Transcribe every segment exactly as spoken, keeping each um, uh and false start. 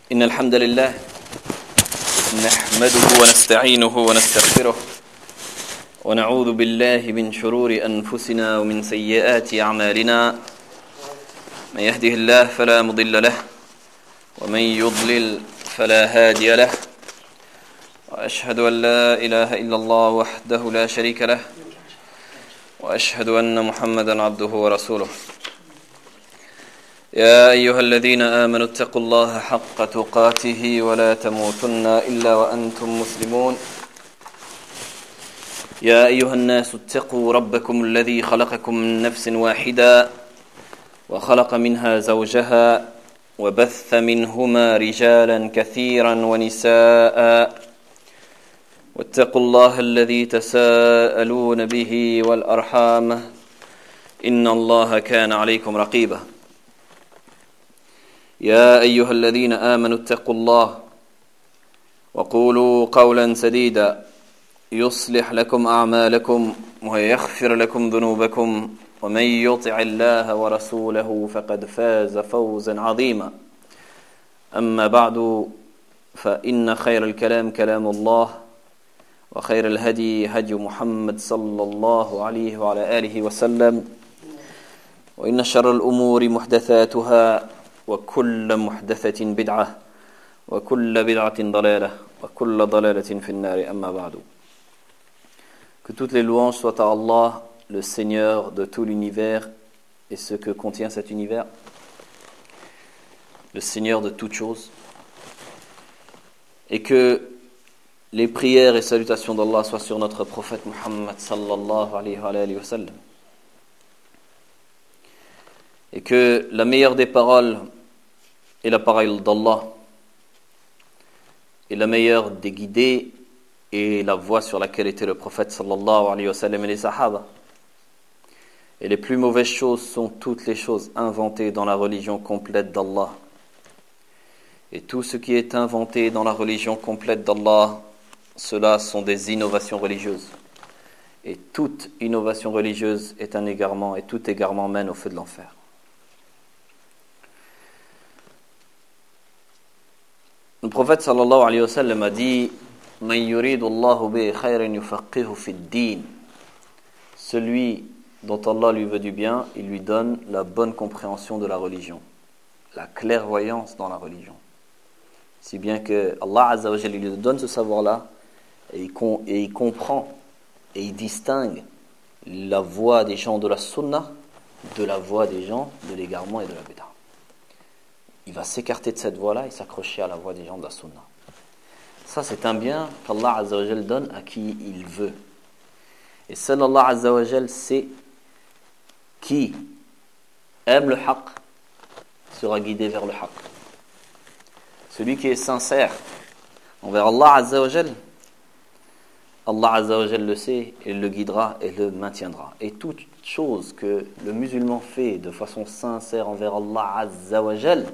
إن الحمد لله نحمده ونستعينه ونستغفره ونعوذ بالله من شرور أنفسنا ومن سيئات أعمالنا من يهده الله فلا مضل له ومن يضلل فلا هادي له وأشهد أن لا إله إلا الله وحده لا شريك له وأشهد أن محمدا عبده ورسوله يا أيها الذين آمنوا اتقوا الله حق تقاته ولا تموتن إلا وأنتم مسلمون يا أيها الناس اتقوا ربكم الذي خلقكم من نفس واحدة وخلق منها زوجها وبث منهما رجالا كثيرا ونساء واتقوا الله الذي تساءلون به والأرحام إن الله كان عليكم رقيبا يا أيها الذين آمنوا اتقوا الله وقولوا قولا سديدا يصلح لكم أعمالكم ويغفر لكم ذنوبكم ومن يطع الله ورسوله فقد فاز فوزا عظيما أما بعد فإن خير الكلام كلام الله وخير الهدي هدي محمد صلى الله عليه وعلى آله وسلم وإن شر الأمور محدثاتها وكل محدثة بدعة وكل بدعة ضلالة وكل ضلالة في النار أما بعد. Que toutes les louanges soient à Allah, le Seigneur de tout l'univers et ce que contient cet univers, le Seigneur de toutes choses, et que les prières et salutations d'Allah soient sur notre prophète Muhammad sallallahu alayhi wa sallam, et que la meilleure des paroles est la parole d'Allah, et la meilleure des guidées est la voie sur laquelle était le prophète sallallahu alayhi wa sallam et les sahaba. Et les plus mauvaises choses sont toutes les choses inventées dans la religion complète d'Allah. Et tout ce qui est inventé dans la religion complète d'Allah, cela sont des innovations religieuses. Et toute innovation religieuse est un égarement, et tout égarement mène au feu de l'enfer. Le prophète sallallahu alayhi wa sallam a dit Man yuridu Allahu bihi khayran yufaqihu fi ad-din. Celui dont Allah lui veut du bien, il lui donne la bonne compréhension de la religion, la clairvoyance dans la religion. Si bien que Allah Azza wa Jalla lui donne ce savoir-là, et il, com- et il comprend et il distingue la voie des gens de la sunna de la voie des gens de l'égarement et de la bid'a. Il va s'écarter de cette voie-là et s'accrocher à la voie des gens de la sunna. Ça, c'est un bien qu'Allah Azza wa Jalla donne à qui il veut. Et seul Allah Azza wa Jalla sait qui aime le haqq sera guidé vers le haqq. Celui qui est sincère envers Allah Azza wa Jalla, Allah Azza wa Jalla le sait et le guidera et le maintiendra. Et toute chose que le musulman fait de façon sincère envers Allah Azza wa Jalla,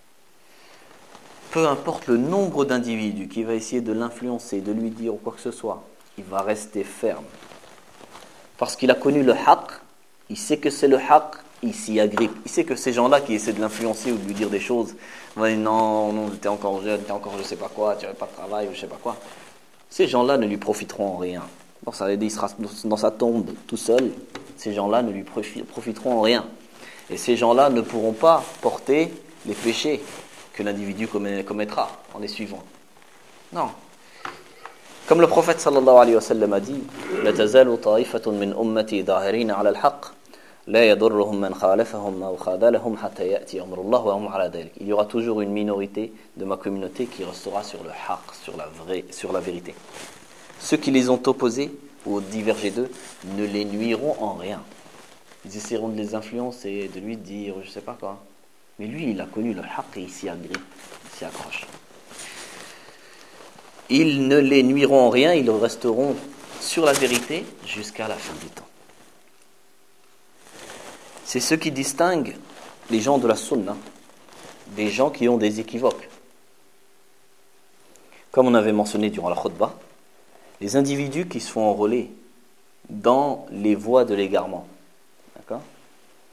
peu importe le nombre d'individus qui va essayer de l'influencer, de lui dire quoi que ce soit, il va rester ferme. Parce qu'il a connu le haqq, il sait que c'est le haqq, il s'y agrippe. Il sait que ces gens-là qui essaient de l'influencer ou de lui dire des choses, vont dire non, non, t'es encore jeune, t'es encore je sais pas quoi, tu n'avais pas de travail ou je sais pas quoi. Ces gens-là ne lui profiteront en rien. Bon, ça veut dire qu'il sera dans sa tombe tout seul. Ces gens-là ne lui profiteront en rien. Et ces gens-là ne pourront pas porter les péchés que l'individu commettra en les suivant. Non. Comme le prophète sallallahu alayhi wa sallam a dit La tazalu ta'ifatun min ummati dhahirina ala al-haqq la yadurruhum man khalafahum aw khadalahum hatta ya'ti amrullah wa hum ala dhalik. Il y aura toujours une minorité de ma communauté qui restera sur le haqq, sur la vraie, sur la vérité. Ceux qui les ont opposés ou divergés d'eux ne les nuiront en rien. Ils essaieront de les influencer, de lui dire je sais pas quoi. Mais lui, il a connu le haqq et il s'y agrippe, il s'y accroche. Ils ne les nuiront en rien, ils resteront sur la vérité jusqu'à la fin du temps. C'est ce qui distingue les gens de la sunna des gens qui ont des équivoques. Comme on avait mentionné durant la khutbah, les individus qui se font enrôler dans les voies de l'égarement. D'accord ?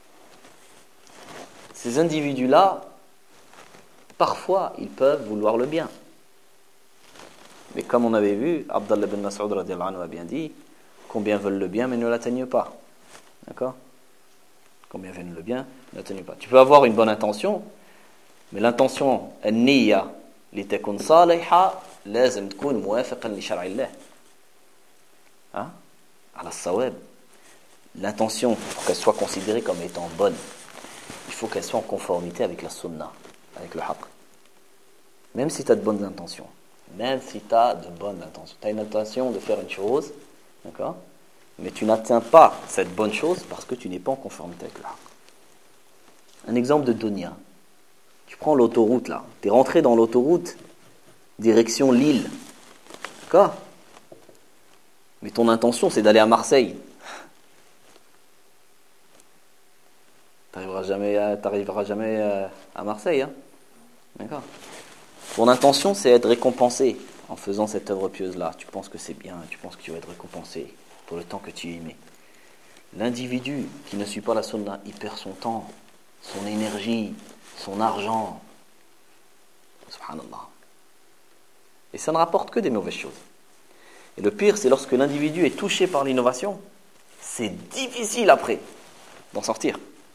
Ces individus-là Parfois, ils peuvent vouloir le bien. Mais comme on avait vu, Abdallah ibn Mas'ud radiyallahu anhu a bien dit, combien veulent le bien mais ne l'atteignent pas. D'accord? Combien veulent le bien, ne l'atteignent pas. Tu peux avoir une bonne intention, mais l'intention, النية لتكون صالحة لازم تكون موافقا لشرع الله. Hein? على الصواب. L'intention, pour qu'elle soit considérée comme étant bonne, il faut qu'elle soit en conformité avec la sunna, avec le haqq. Même si tu as de bonnes intentions, même si tu as de bonnes intentions, tu as une intention de faire une chose, d'accord, mais tu n'atteins pas cette bonne chose parce que tu n'es pas en conformité avec le haqq. Un exemple de dunya. Tu prends l'autoroute là, tu es rentré dans l'autoroute direction Lille, d'accord, mais ton intention c'est d'aller à Marseille. T'arriveras jamais, à, t'arriveras jamais à, à Marseille, hein? D'accord. Ton intention, c'est être récompensé en faisant cette œuvre pieuse-là. Tu penses que c'est bien, tu penses que tu vas être récompensé pour le temps que tu y mets. L'individu qui ne suit pas la sunna, il perd son temps, son énergie, son argent. Subhanallah. Et ça ne rapporte que des mauvaises choses. Et le pire, c'est lorsque l'individu est touché par l'innovation, c'est difficile après d'en sortir.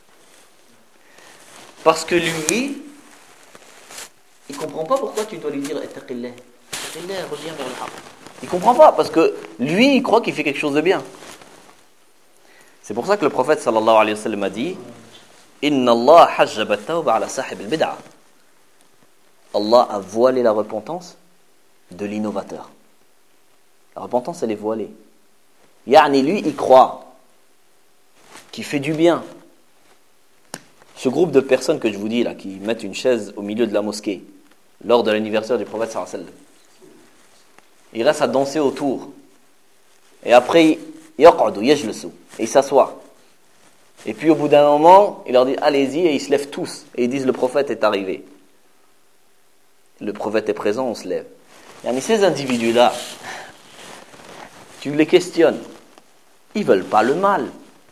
Parce que lui, il ne comprend pas pourquoi tu dois lui dire Ittaqillah. Ittaqillah, reviens vers le haqq. Il ne comprend pas, parce que lui, il croit qu'il fait quelque chose de bien. C'est pour ça que le prophète sallallahu alayhi wa sallam a dit Inna Allah hajjaba at-tawba ala sahib al-bid'a. Allah a voilé la repentance de l'innovateur. La repentance, elle est voilée. Yani, lui, il croit qu'il fait du bien. Ce groupe de personnes que je vous dis là, qui mettent une chaise au milieu de la mosquée lors de l'anniversaire du prophète sallallahu alayhi wa sallam, ils restent à danser autour. Et après, yaq'udu yajlisu, et ils s'assoient. Et puis au bout d'un moment, il leur dit allez-y, et ils se lèvent tous. Et ils disent le prophète est arrivé. Le prophète est présent, on se lève. Mais ces individus-là, tu les questionnes, ils veulent pas le mal.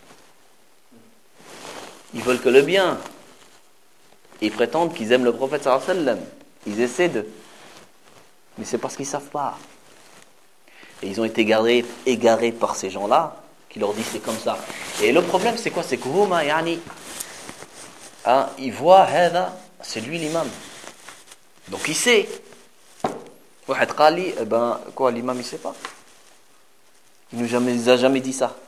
Ils veulent que le bien. Ils prétendent qu'ils aiment le prophète sallallahu alayhi wa sallam. Ils essaient de... Mais c'est parce qu'ils ne savent pas. Et ils ont été égarés, égarés par ces gens-là qui leur disent c'est comme ça. Et le problème c'est quoi? C'est que huma yani, hein, ils voient hada, c'est lui l'imam. Donc il sait. Wahed qali, eh ben quoi, l'imam il sait pas. Il ne nous a jamais dit ça.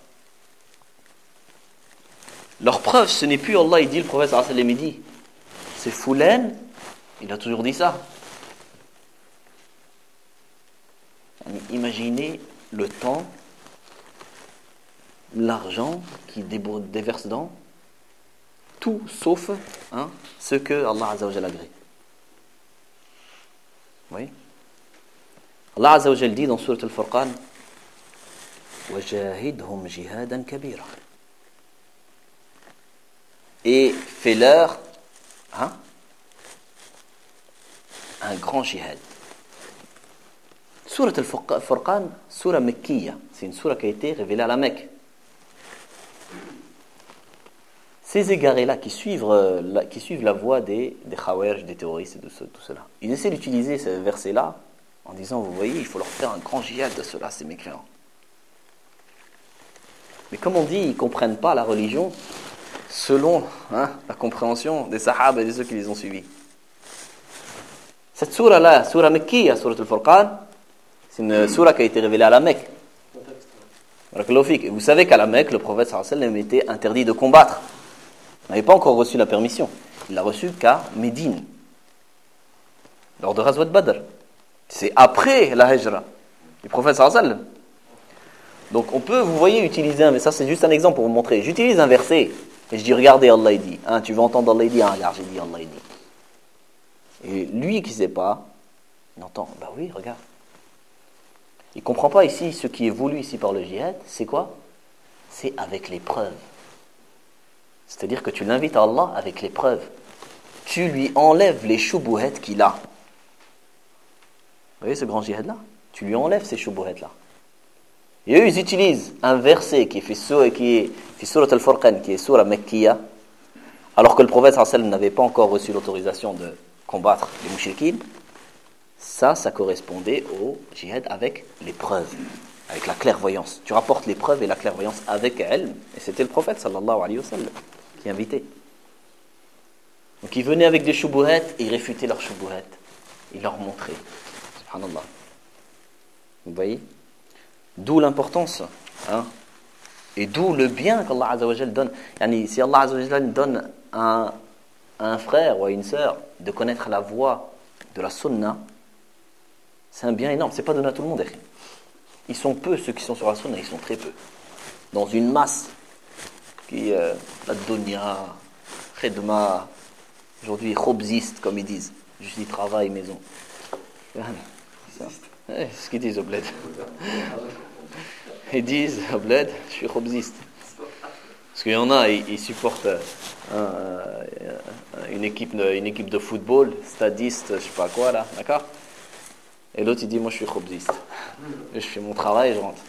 Leur preuve, ce n'est plus Allah, il dit, le prophète sallallahu alayhi wa sallam, il dit, c'est Foulen, il a toujours dit ça. Imaginez le temps, l'argent qui déverse dans tout sauf hein, ce que Allah Azza wa Jalla agrée. Oui. Allah Azza wa Jalla dit dans Sourate Al-Furqan وَجَاهِدْهُمْ جِهَادًا كَبِيرًا. Et fais-leur hein, un grand jihad. Surat al-Furqan, surah Mekkiya, c'est une surah qui a été révélée à la Mecque. Ces égarés-là qui suivent, la, qui suivent la voie des, des Khawarij, des terroristes et de ce, tout cela, ils essaient d'utiliser ce verset-là en disant, vous voyez, il faut leur faire un grand jihad de cela, ces mécréants. Mais comme on dit, ils ne comprennent pas la religion selon hein, la compréhension des Sahaba et de ceux qui les ont suivis. Cette surah-là, surah Mekkiya, surah al-Furqan, c'est une surah qui a été révélée à la Mecque. Et vous savez qu'à la Mecque, le prophète sallallahu alayhi wa sallam était interdit de combattre. Il n'avait pas encore reçu la permission. Il l'a reçu qu'à Médine, lors de Ghazwat Badr. C'est après la Hijra du prophète sallallahu alayhi wa sallam. Donc on peut, vous voyez, utiliser un, mais ça c'est juste un exemple pour vous montrer. J'utilise un verset et je dis, regardez, Allah il dit. Hein, tu veux entendre Allah il dit, hein, regarde, j'ai dit Allah il dit. Et lui qui ne sait pas, il entend, bah oui, regarde. Il ne comprend pas ici, ce qui est voulu ici par le djihad, c'est quoi? C'est avec les preuves. C'est-à-dire que tu l'invites à Allah avec les preuves. Tu lui enlèves les choubouhet qu'il a. Vous voyez ce grand djihad-là? Tu lui enlèves ces choubouhet là. Et eux, ils utilisent un verset qui est fait sur, qui est fait Surat Al-Furqan, qui est Surah Mekkiya, alors que le prophète sallallahu alayhi wa sallam n'avait pas encore reçu l'autorisation de combattre les mouchriquines, ça, ça correspondait au djihad avec les preuves, avec la clairvoyance. Tu rapportes les preuves et la clairvoyance avec elle, et c'était le prophète sallallahu alayhi wa sallam qui invitait. Donc il venait avec des choubouhats et il réfutait leurs choubouhats. Il leur montrait. Subhanallah. Vous voyez? D'où l'importance, hein? Et d'où le bien qu'Allah Azza wa Jal donne. Yani, si Allah Azza wa Jal donne à un, à un frère ou à une sœur de connaître la voie de la sunna, c'est un bien énorme. C'est pas donné à tout le monde. Ils sont peu, ceux qui sont sur la sunna, ils sont très peu. Dans une masse qui est euh, la dunya, khidma, aujourd'hui khobziste comme ils disent. Juste ils travaillent maison. C'est ouais, ce qu'ils disent au bled. Ils disent au bled, je suis khobziste. Parce qu'il y en a, ils, ils supportent euh, une, équipe, une équipe de football, stadiste, je sais pas quoi là, d'accord? Et l'autre il dit, moi je suis khobziste. Je fais mon travail et je rentre.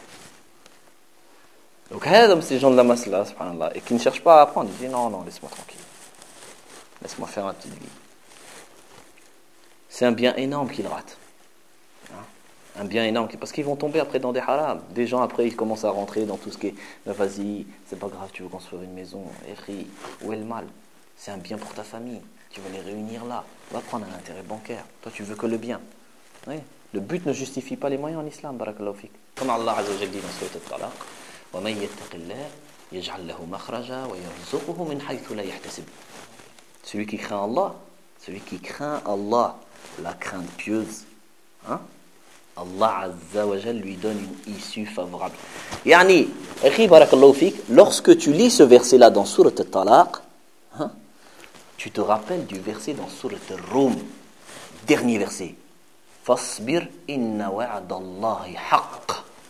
Donc, ces gens de la masse là, subhanallah, et qui ne cherchent pas à apprendre, ils disent non, non, laisse-moi tranquille. Laisse-moi faire ma petite vie. C'est un bien énorme qu'ils ratent. Hein? Un bien énorme, parce qu'ils vont tomber après dans des haram. Des gens après, ils commencent à rentrer dans tout ce qui est, ben, vas-y, c'est pas grave, tu veux construire une maison, Eri, où est le mal? C'est un bien pour ta famille. Tu veux les réunir là. Va prendre un intérêt bancaire. Toi, tu veux que le bien. Oui. Le but ne justifie pas les moyens en islam, barakallahu fik. Comme Allah Azza wa Jalla dit dans Sourate Al-Talaq, وَمَنْ يَتَّقِ اللَّهَ يَجْعَلْ لَهُ مَخْرَجًا وَيَرْزُقْهُ مِنْ حَيْثُ لَا يَحْتَسِبُ. Celui qui craint Allah, celui qui craint Allah, la crainte pieuse, hein? Allah Azza wa Jalla lui donne une issue favorable. Yani, akhi barakallahu fik, lorsque tu lis ce verset-là dans Sourate Al-Talaq, hein, tu te rappelles du verset dans Sourate Al-Rum, dernier verset. Fasbir inna wa'dallahi haqq.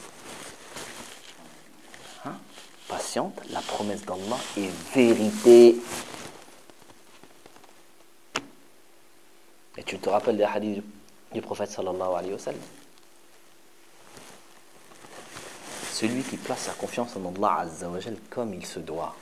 Hein? Patiente, la promesse d'Allah est vérité. Et tu te rappelles des hadiths du prophète sallallahu alayhi wa sallam. Celui qui place sa confiance en Allah Azza wa Jal comme il se doit.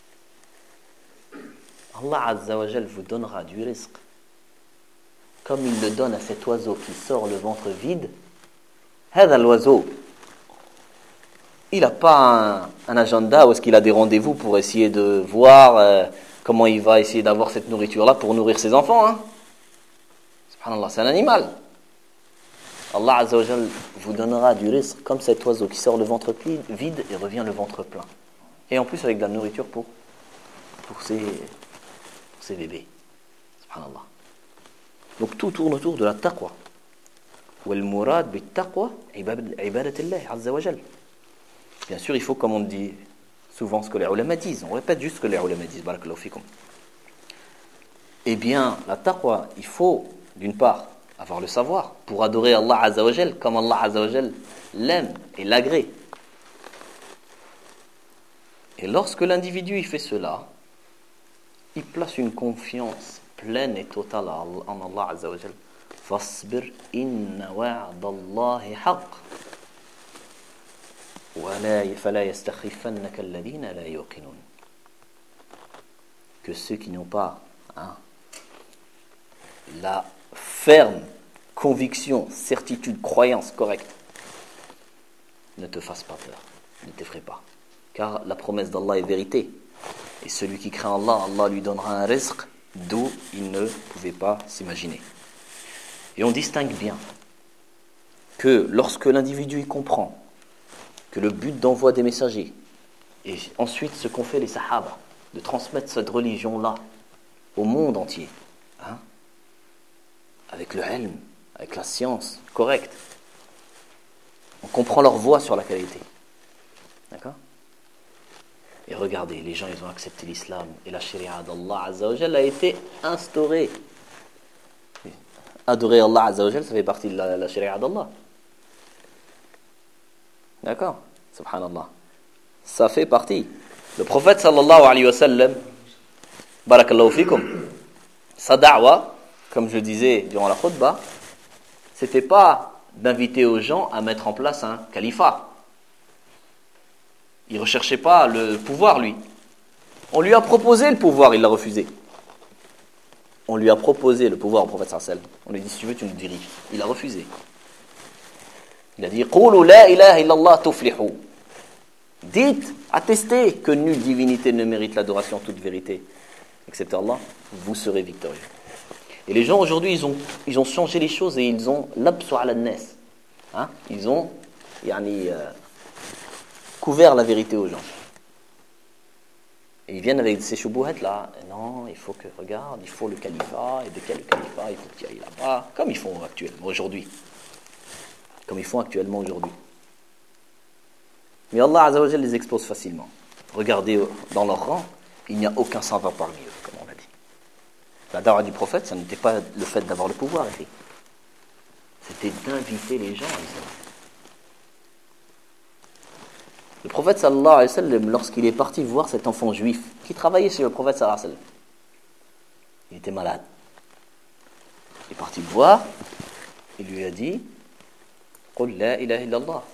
Allah Azza wa Jal vous donnera du rizq comme il le donne à cet oiseau qui sort le ventre vide. Hada l'oiseau, il n'a pas un, un agenda où est-ce qu'il a des rendez-vous pour essayer de voir euh, comment il va essayer d'avoir cette nourriture-là pour nourrir ses enfants. Hein. Subhanallah, c'est un animal. Allah Azza wa Jal vous donnera du rizq comme cet oiseau qui sort le ventre vide et revient le ventre plein. Et en plus avec de la nourriture pour, pour, ses, pour ses bébés. Subhanallah. Donc tout tourne autour de la taqwa. Wal murad bit taqwa ibadatillah azza wa jal. Bien sûr, il faut, comme on dit souvent ce que les ulama disent, on répète juste ce que les ulama disent, barakallahu fikum. Eh bien, la taqwa, il faut d'une part avoir le savoir pour adorer Allah azza wa jal comme Allah azza wa jal l'aime et l'agrée. Et lorsque l'individu il fait cela, il place une confiance pleine et totale en Allah Azza wa Jal. Fasbir inna wa'dallahi haqq. Wa la fala yastakhifannaka alladhina la yuqinun. Que ceux qui n'ont pas hein, la ferme conviction, certitude, croyance correcte ne te fassent pas peur, ne t'effraie pas. Car la promesse d'Allah est vérité. Et celui qui craint Allah, Allah lui donnera un rizq d'où il ne pouvait pas s'imaginer. Et on distingue bien que lorsque l'individu y comprend que le but d'envoi des messagers et ensuite ce qu'ont fait les sahaba, de transmettre cette religion-là au monde entier, hein, avec le ilm, avec la science correcte, on comprend leur voix sur la qualité. D'accord ? Et regardez, les gens, ils ont accepté l'islam et la sharia d'Allah Azza wa Jalla a été instaurée. Adorer Allah Azza wa Jalla, ça fait partie de la, la sharia d'Allah. D'accord? Subhanallah. Ça fait partie. Le prophète sallallahu alayhi wa sallam, barakallahu fikum, sa da'wa, comme je disais durant la khutbah, c'était pas d'inviter aux gens à mettre en place un califat. Il ne recherchait pas le pouvoir, lui. On lui a proposé le pouvoir, il l'a refusé. On lui a proposé le pouvoir au prophète sallallahu alayhi wa sallam. On lui a dit, si tu veux, tu nous diriges. Il a refusé. Il a dit, Qulu la ilaha illallah tuflihu. Dites, attestez que nulle divinité ne mérite l'adoration en toute vérité, excepté Allah, vous serez victorieux. Et les gens aujourd'hui, ils ont, ils ont changé les choses et ils ont l'absu ala nas. Hein? Ils ont yani, euh, couvert la vérité aux gens. Et ils viennent avec ces choubouettes là. Non, il faut que, regarde, il faut le califat. Et de quel califat? Il faut qu'il aille là-bas. Comme ils font actuellement, aujourd'hui. Comme ils font actuellement aujourd'hui. Mais Allah Azza wa Jalla les expose facilement. Regardez dans leur rang, il n'y a aucun savant parmi eux, comme on l'a dit. La da'wah du prophète, ça n'était pas le fait d'avoir le pouvoir, c'était d'inviter les gens à l'islam. Le prophète sallallahu alayhi wa sallam, lorsqu'il est parti voir cet enfant juif qui travaillait chez le prophète sallallahu alayhi wa sallam, il était malade. Il est parti le voir, il lui a dit Qul la ilaha illallah.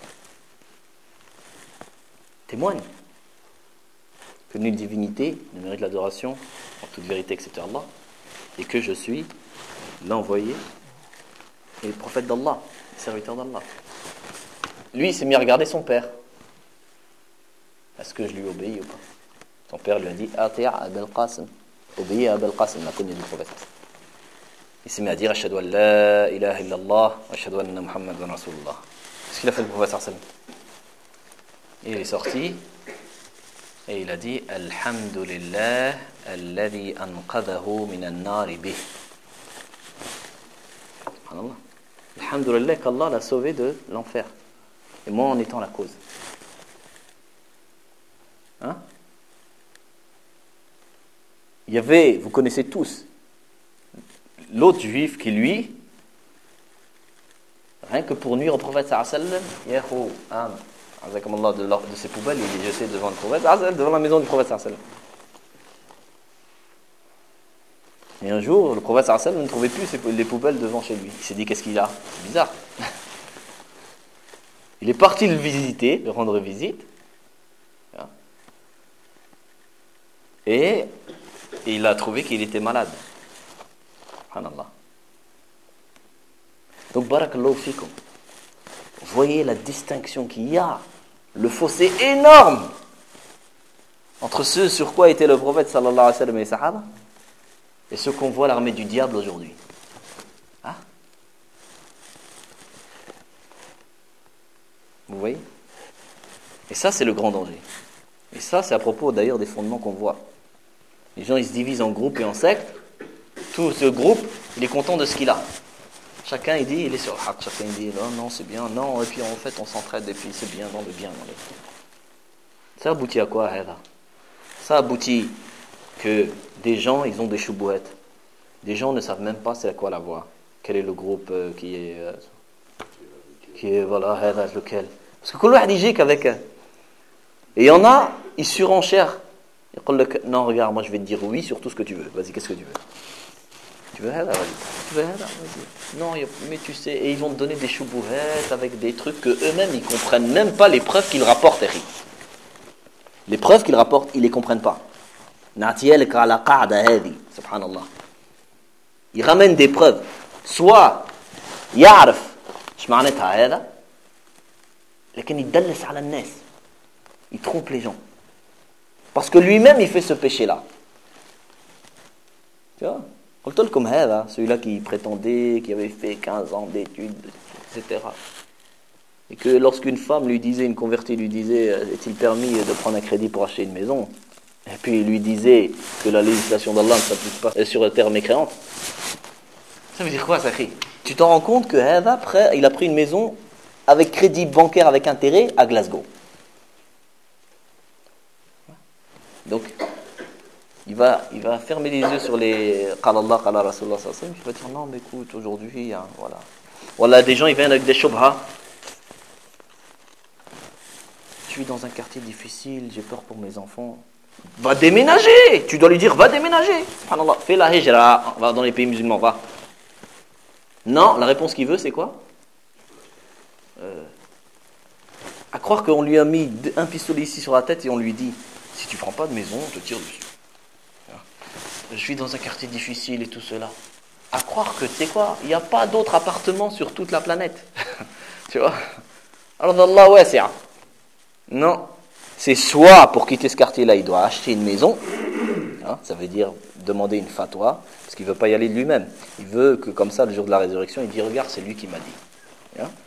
Témoigne que nulle divinité ne mérite l'adoration en toute vérité excepté Allah et que je suis l'envoyé et le prophète d'Allah, le serviteur d'Allah. Lui, il s'est mis à regarder son père. Est-ce que je lui obéis ou pas? Son père lui a dit Ati'a Abul Qasim. Obéis à Abul Qasim, la connue du prophète. Il s'est mis à dire Ashhadu an la ilaha illallah wa ashhadu anna Muhammadan Rasulullah. Qu'est-ce qu'il a fait le prophète sallallahu alayhi wa sallam? Il est sorti et il a dit Alhamdulillah alladhi anqadhahu min an-nar bih. Subhanallah. Alhamdulillah qu'Allah l'a sauvé de l'enfer. Et moi en étant la cause. Hein? Il y avait, vous connaissez tous, l'autre juif qui lui, rien que pour nuire au prophète sallallahu alayhi wa sallam, Yahu, Allah, de, de ses poubelles, il est jeté devant le prophète, devant la maison du prophète sallallahu alayhi wa sallam. Et un jour, le prophète sallallahu alayhi wa sallam ne trouvait plus les poubelles devant chez lui. Il s'est dit, qu'est-ce qu'il a? C'est bizarre. Il est parti le visiter, le rendre visite. Et, et il a trouvé qu'il était malade. Subhanallah. Donc, barakallahu fikum. Voyez la distinction qu'il y a, le fossé énorme entre ce sur quoi était le prophète sallallahu alayhi wa sallam et les sahaba et ce qu'on voit l'armée du diable aujourd'hui. Hein? Vous voyez? Et ça, c'est le grand danger. Et ça, c'est à propos d'ailleurs des fondements qu'on voit. Les gens, ils se divisent en groupes et en sectes. Tout ce groupe, il est content de ce qu'il a. Chacun, il dit, il est sur le haq. Chacun, il dit, non, non, c'est bien. Non, et puis en fait, on s'entraide, et puis c'est bien, dans le bien. Dans le... Ça aboutit à quoi, Héda? Ça aboutit que des gens, ils ont des choubouettes. Des gens ne savent même pas c'est à quoi la voie. Quel est le groupe euh, qui est... Euh, qui est, voilà, Héda, lequel. Parce que Koulouh dit qu'avec... Et il y en a, ils surenchèrent. Non, regarde, moi je vais te dire oui sur tout ce que tu veux. Vas-y, qu'est-ce que tu veux? Tu veux Hada? Vas-y. Tu veux Hada? Vas-y. Non, mais tu sais, et ils vont te donner des choubouettes avec des trucs que eux-mêmes ils comprennent même pas les preuves qu'ils rapportent. Les preuves qu'ils rapportent, ils les comprennent pas. Na'tiyalka ala qa'da hadi, subhanallah. Ils ramènent des preuves. Soit ya'rif shma'natha hada, lakin yadallas ala an-nas. Il trompe les gens. Parce que lui-même, il fait ce péché-là. Tu vois? Comme Hada, celui-là qui prétendait, qui avait fait quinze ans d'études, et cetera. Et que lorsqu'une femme lui disait, une convertie lui disait, est-il permis de prendre un crédit pour acheter une maison? Et puis il lui disait que la législation d'Allah ne s'applique pas sur la terre mécréante. Ça veut dire quoi, ça crie? Tu t'en rends compte que Hada, il a pris une maison avec crédit bancaire avec intérêt à Glasgow. Donc, il va, il va fermer les yeux sur les Qala Allah, Qala Rasulullah sallallahu alayhi wa sallam. Il va dire non, mais écoute, aujourd'hui, hein, voilà. Voilà, des gens, ils viennent avec des shubha. Je suis dans un quartier difficile, j'ai peur pour mes enfants. Va déménager! Tu dois lui dire, va déménager! Subhanallah, fais la hijra, va dans les pays musulmans, va. Non, la réponse qu'il veut, c'est quoi? euh, À croire qu'on lui a mis un pistolet ici sur la tête et on lui dit, si tu prends pas de maison, on te tire dessus. je vis dans un quartier difficile et tout cela. À croire que, tu sais quoi, il n'y a pas d'autres appartements sur toute la planète. Tu vois? Alors, Allah, ouais, c'est. Non. C'est soit, pour quitter ce quartier-là, il doit acheter une maison. Hein, ça veut dire demander une fatwa, parce qu'il ne veut pas y aller de lui-même. Il veut que, comme ça, le jour de la résurrection, il dit, regarde, c'est lui qui m'a dit. Hein?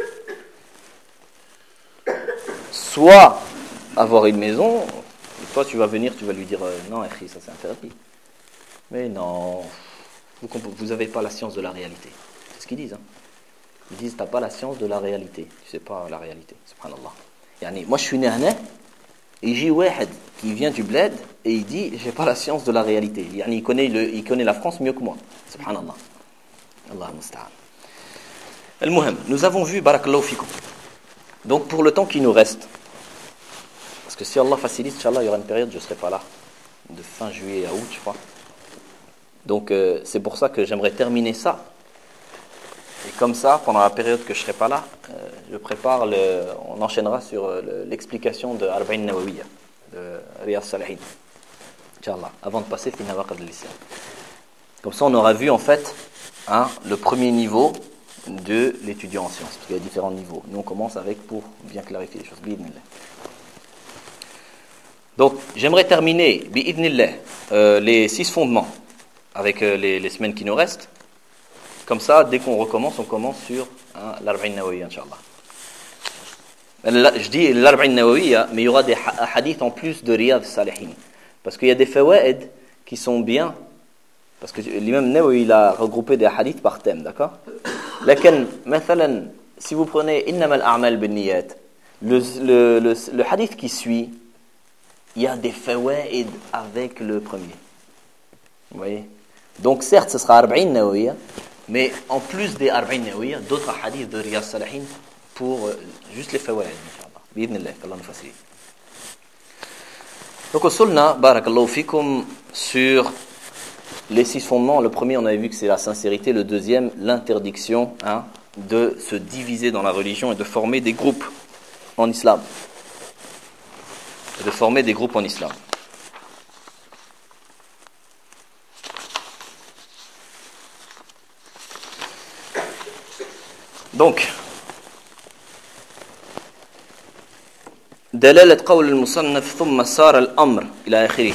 Soit avoir une maison, et toi, tu vas venir, tu vas lui dire, euh, non, Ekhi, ça c'est interdit. Mais non, vous n'avez pas la science de la réalité. C'est ce qu'ils disent. Hein. Ils disent, tu n'as pas la science de la réalité. Tu ne sais pas la réalité. Subhanallah. Yani, moi, je suis né à Né, et j'ai Wahed qui vient du bled, et il dit, j'ai pas la science de la réalité. Yani, il, connaît le, il connaît la France mieux que moi. Subhanallah. Allah musta'an. Al-Muhim, nous avons vu, barakallahu fikum. Donc, pour le temps qui nous reste, parce que si Allah facilite, Inch'Allah, il y aura une période, je ne serai pas là, de fin juillet à août, je crois. Donc, euh, c'est pour ça que j'aimerais terminer ça. Et comme ça, pendant la période que je ne serai pas là, euh, je prépare, le, on enchaînera sur euh, le, l'explication de Arba'in Nawawiyya, de Riyad Salihin. Inch'Allah, avant de passer fi Nawaqid al-Islam. Comme ça, on aura vu en fait hein, le premier niveau de l'étudiant en sciences, parce qu'il y a différents niveaux. Nous, on commence avec, pour bien clarifier les choses, bi'idhnillah. Donc, j'aimerais terminer, bi'idhnillah, euh, les six fondements, avec euh, les, les semaines qui nous restent. Comme ça, dès qu'on recommence, on commence sur hein, l'Arba'in Nawawiyya, Inch'Allah. Je dis l'Arba'in Nawawiyya, mais il y aura des hadiths en plus de Riyad Salihin. Parce qu'il y a des fawaid qui sont bien. Parce que l'imam Nawawi, il a regroupé des hadiths par thème, d'accord? Lakin, mathalan, si vous prenez Innamal a'mal bin niyat, le, le, le, le hadith qui suit, il y a des fawaid avec le premier. Vous voyez? Donc certes, ce sera Arba'in Nawawiyya, mais en plus des Arba'in Nawawiyya, d'autres hadiths de Riyad Salihin pour euh, juste les fawaid, Inch'Allah. Bi'idhnillah, qu'Allah nous facilite. Donc au Sulna, barakallahu fikum, sur les six fondements. Le premier, on avait vu que c'est la sincérité. Le deuxième, l'interdiction hein, de se diviser dans la religion et de former des groupes en islam. Et de former des groupes en islam. Donc, دلالة قول المصنف ثم سار الأمر إلى آخره.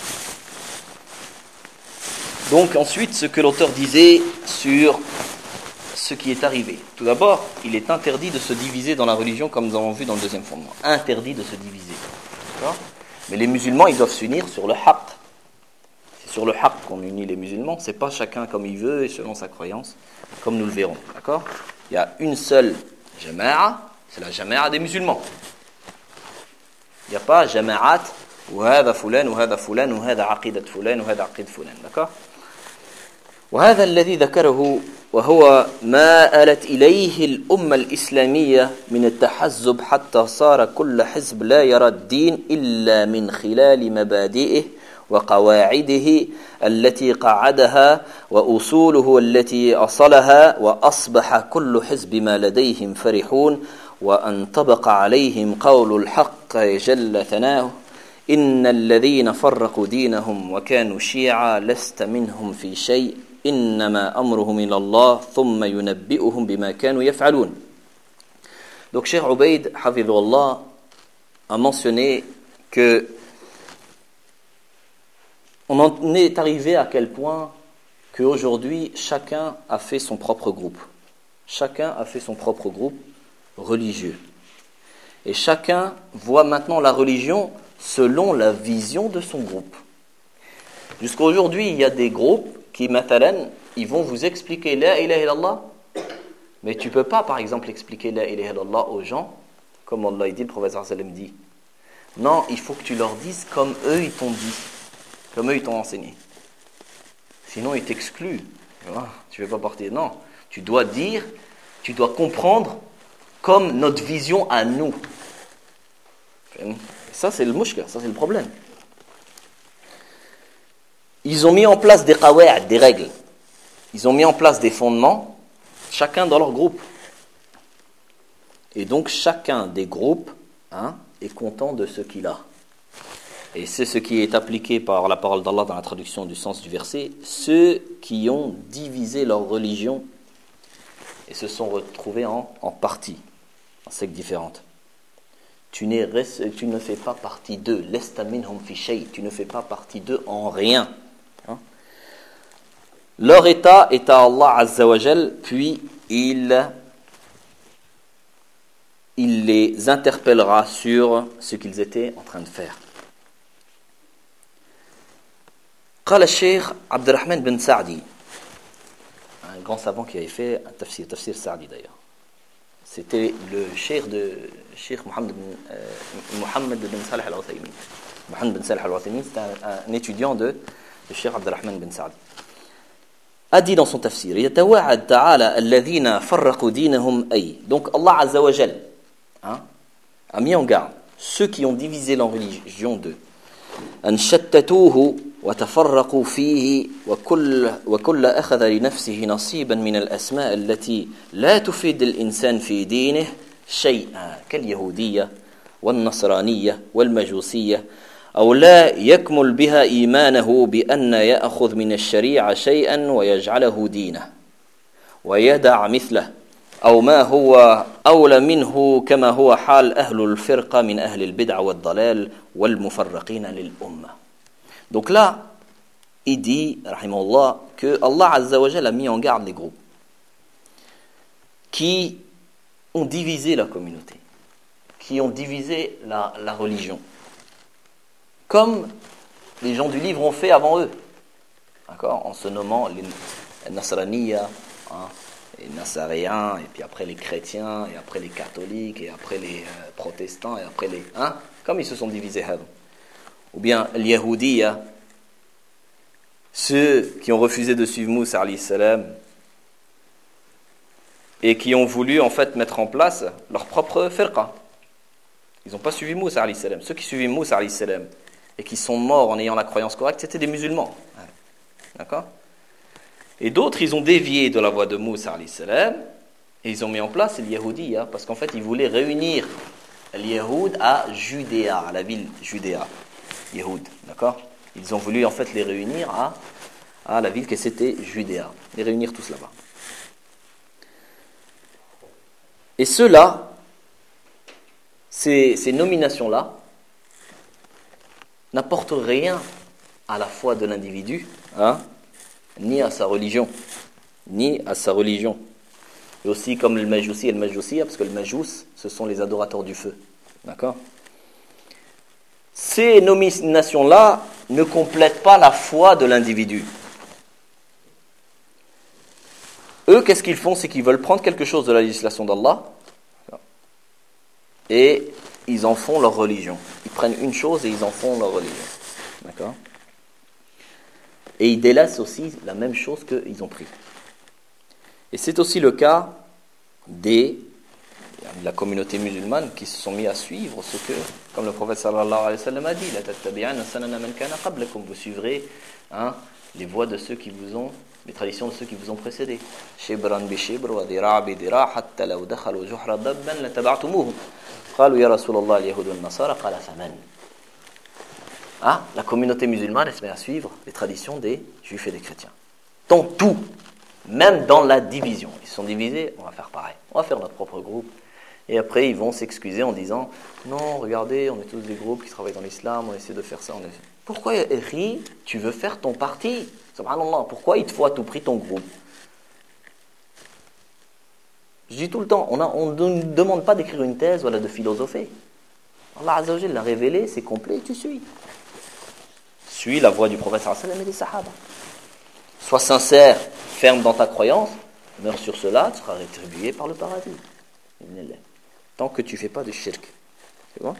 Donc ensuite, ce que l'auteur disait sur ce qui est arrivé. Tout d'abord, il est interdit de se diviser dans la religion, comme nous avons vu dans le deuxième fondement. Interdit de se diviser. D'accord ? Mais les musulmans, ils doivent s'unir sur le haqq. C'est sur le haqq qu'on unit les musulmans. C'est pas chacun comme il veut et selon sa croyance, comme nous le verrons. D'accord ? Il y a une seule jama'a, c'est la jama'a des musulmans. Il n'y a pas jama'at, ou hada fulan, ou hada fulan, ou hada aqidat fulan, ou hada aqid fulan. D'accord ? وهذا الذي ذكره وهو ما آلت إليه الأمة الإسلامية من التحزب حتى صار كل حزب لا يرى الدين إلا من خلال مبادئه وقواعده التي قعدها وأصوله التي أصلها وأصبح كل حزب ما لديهم فرحون وأنطبق عليهم قول الحق جل ثناؤه إن الذين فرقوا دينهم وكانوا شيعا لست منهم في شيء إنما أمرهم إلى الله ثم ينبئهم بما كانوا يفعلون. Donc Cheikh Ubaid Hafidhullah a mentionné que on en est arrivé à quel point qu'aujourd'hui chacun a fait son propre groupe. Chacun a fait son propre groupe religieux. Et chacun voit maintenant la religion selon la vision de son groupe. Jusqu'à aujourd'hui, il y a des groupes qui, matalan, ils vont vous expliquer la ilaha illallah, mais tu ne peux pas, par exemple, expliquer la ilaha illallah aux gens, comme Allah dit, le prophète sallam dit. Non, il faut que tu leur dises comme eux, ils t'ont dit, comme eux, ils t'ont enseigné. Sinon, ils t'excluent. Tu ne veux pas porter. Non, tu dois dire, tu dois comprendre comme notre vision à nous. Ça, c'est le mushka, ça, c'est le problème. Ils ont mis en place des qawa'id, des règles. Ils ont mis en place des fondements, chacun dans leur groupe. Et donc, chacun des groupes hein, est content de ce qu'il a. et c'est ce qui est appliqué par la parole d'Allah dans la traduction du sens du verset, ceux qui ont divisé leur religion et se sont retrouvés en, en parties, en sectes différentes. Tu, n'es, tu ne fais pas partie d'eux, lesta minhum fi shay, tu ne fais pas partie d'eux en rien. Hein? Leur état est à Allah Azza wa Jal, puis il, il les interpellera sur ce qu'ils étaient en train de faire. قال الشيخ عبد الرحمن بن سعدي, un grand savant qui avait fait un tafsir, tafsir Sa'di d'ailleurs. C'était le cheikh de Cheikh Mohammed bin, euh, Mohammed bin Salih al-Uthaymin. Mohammed bin Salih al-Uthaymin, c'était un, un étudiant de, de Cheikh Abdurrahman bin Sa'di. A dit dans son tafsir, يتوعد تعالى الذين فرقوا دينهم أي. Donc Allah Azza wa Jal hein, a mis en garde ceux qui ont divisé leur religion d'eux. أن شتتوه وتفرقوا فيه وكل وكل أخذ لنفسه نصيبا من الأسماء التي لا تفيد الإنسان في دينه شيئا كاليهودية والنصرانية والمجوسية أو لا يكمل بها إيمانه بأن يأخذ من الشريعة شيئا ويجعله دينه ويدع مثله أو ما هو أولى منه كما هو حال أهل الفرقة من أهل البدع والضلال والمفرقين للأمة. Donc là, il dit, rahimahullah, que Allah Azza wa Jal a mis en garde les groupes qui ont divisé la communauté, qui ont divisé la, la religion, comme les gens du livre ont fait avant eux, d'accord, en se nommant les Nasraniya, hein, les Nazaréens, et puis après les chrétiens, et après les catholiques, et après les euh, protestants, et après les... Hein, comme ils se sont divisés avant. Ou bien les Yahoudiya, ceux qui ont refusé de suivre Moussa alayhi salam et qui ont voulu en fait mettre en place leur propre firqa. Ils n'ont pas suivi Moussa alayhi salam. Ceux qui suivaient Moussa alayhi salam et qui sont morts en ayant la croyance correcte, c'était des musulmans. D'accord ? Et d'autres, ils ont dévié de la voie de Moussa alayhi salam et ils ont mis en place les Yahoudiya parce qu'en fait, ils voulaient réunir les Yahoud à Judéa, à la ville Judéa. Yahoud, d'accord ? Ils ont voulu en fait les réunir à, à la ville que c'était Judéa, les réunir tous là-bas. Et ceux-là, ces, ces nominations-là, n'apportent rien à la foi de l'individu, hein, ni à sa religion, ni à sa religion. Et aussi comme le Majoussi et le Majoussi, parce que le Majous, ce sont les adorateurs du feu, d'accord ? Ces nominations-là ne complètent pas la foi de l'individu. Eux, qu'est-ce qu'ils font ? C'est qu'ils veulent prendre quelque chose de la législation d'Allah et ils en font leur religion. Ils prennent une chose et ils en font leur religion. D'accord ? Et ils délaissent aussi la même chose qu'ils ont pris. Et c'est aussi le cas des... de la communauté musulmane qui se sont mis à suivre ce que, comme le prophète sallallahu alayhi wa sallam a dit, la tattabi'anna sanana man kana qablakum, vous suivrez hein, les voies de ceux qui vous ont, les traditions de ceux qui vous ont précédés. Shibran bi shibr wa dhira' bi dhira' hatta law dakhalu juhra dabban la taba'tumuhum. Qalu ya Rasulallah al-yahud wal-nasara qala faman. Ah, la communauté musulmane elle se met à suivre les traditions des juifs et des chrétiens. Dans tout, même dans la division. Ils se sont divisés, on va faire pareil. On va faire notre propre groupe. Et après, ils vont s'excuser en disant « Non, regardez, on est tous des groupes qui travaillent dans l'islam, on essaie de faire ça. On essaie... » Pourquoi, Eri, tu veux faire ton parti ? Subhanallah, pourquoi il te faut à tout prix ton groupe ? Je dis tout le temps, on, a, on ne demande pas d'écrire une thèse, voilà, de philosopher. Allah Azza wa Jalla l'a révélé, c'est complet, tu suis. Suis la voie du prophète sallallahu alayhi wa sallam et des sahaba. Sois sincère, ferme dans ta croyance, meurs sur cela, tu seras rétribué par le paradis. Tant que tu ne fais pas de shirk. C'est bon ?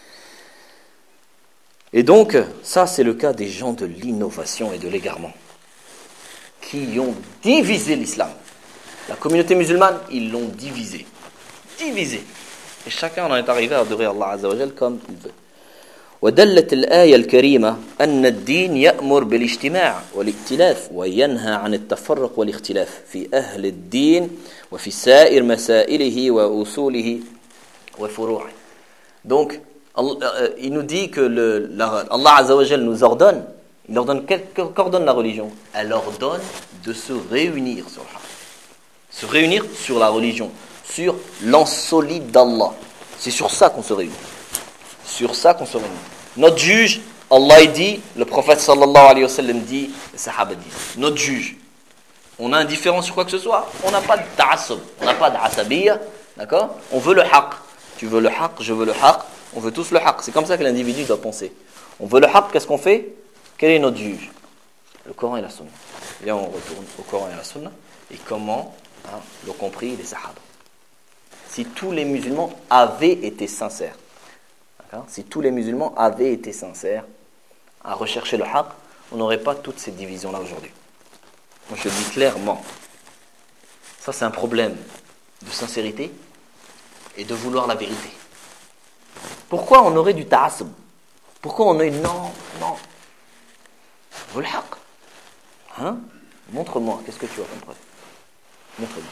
Et donc, ça c'est le cas des gens de l'innovation et de l'égarement, qui ont divisé l'islam. La communauté musulmane, ils l'ont divisé. Divisé. Et chacun en est arrivé à adorer Allah Azza wa Jal comme il veut. ودلت الآية الكريمة أن الدين يأمر بالاجتماع والائتلاف وينهى عن التفرق والاختلاف في أهل الدين وفي سائر مسائله وأصوله وفروعه. Donc, Il nous dit que le, la, Allah Azza wa Jal nous ordonne, il ordonne, qu'ordonne la religion? Elle ordonne de se réunir sur le haqq. Se réunir sur la religion, sur l'ensolide d'Allah. C'est sur ça qu'on se réunit. Sur ça qu'on se réunit. Notre juge, Allah dit, le prophète sallallahu alayhi wa sallam dit, les sahaba disent, notre juge, on a un différent sur quoi que ce soit, on n'a pas de ta'assub, on n'a pas d'asabiyya, d'accord? On veut le haqq. Tu veux le haqq, je veux le haqq, on veut tous le haqq. C'est comme ça que l'individu doit penser. On veut le haqq, qu'est-ce qu'on fait? Quel est notre juge? Le Coran et la Sunna. Et là, on retourne au Coran et à la Sunna. Et comment hein, l'ont compris les Sahaba. Si tous les musulmans avaient été sincères, d'accord? Si tous les musulmans avaient été sincères à rechercher le haqq, on n'aurait pas toutes ces divisions-là aujourd'hui. Moi, je le dis clairement. Ça, c'est un problème de sincérité et de vouloir la vérité. Pourquoi on aurait du ta'assub? Pourquoi on aurait non, non? On veut le haqq. Hein? Montre-moi, qu'est-ce que tu as comme preuve? Montre-moi.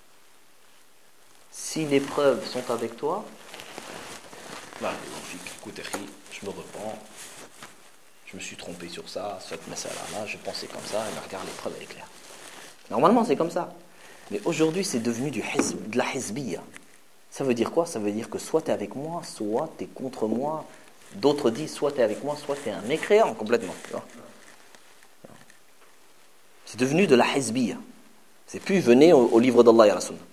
Si les preuves sont avec toi, bah, écoute, je me repens, je me suis trompé sur ça, cette masala-là, je pensais comme ça, et regarde, les preuves, elle est claire. Normalement, c'est comme ça. Mais aujourd'hui, c'est devenu du hizb, de la hizbiyya. Ça veut dire quoi? Ça veut dire que soit tu es avec moi, soit tu es contre moi. D'autres disent soit tu es avec moi, soit tu es un mécréant complètement. C'est devenu de la hizbiyya. C'est plus venez au, au livre d'Allah et à la Sunna.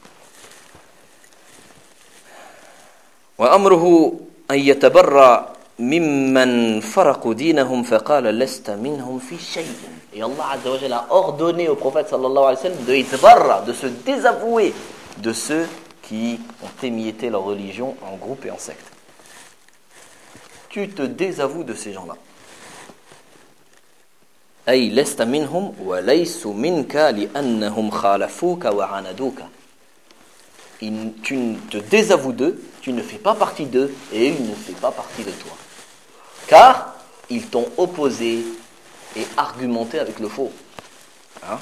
وأمره أن يتبرأ ممن فرقوا دينهم فقال لست منهم في شيء. Et Allah Azza wa Jalla a ordonné au prophète sallallahu alayhi wa sallam de yatabarra, de se désavouer de ceux qui ont émietté leur religion en groupe et en secte. Tu te désavoues de ces gens-là. أي لست منهم وليسوا منك لأنهم خالفوك وعاندوك. Tu te désavoues d'eux, tu ne fais pas partie d'eux et ils ne font pas partie de toi. Car ils t'ont opposé et argumenté avec le faux. Hein?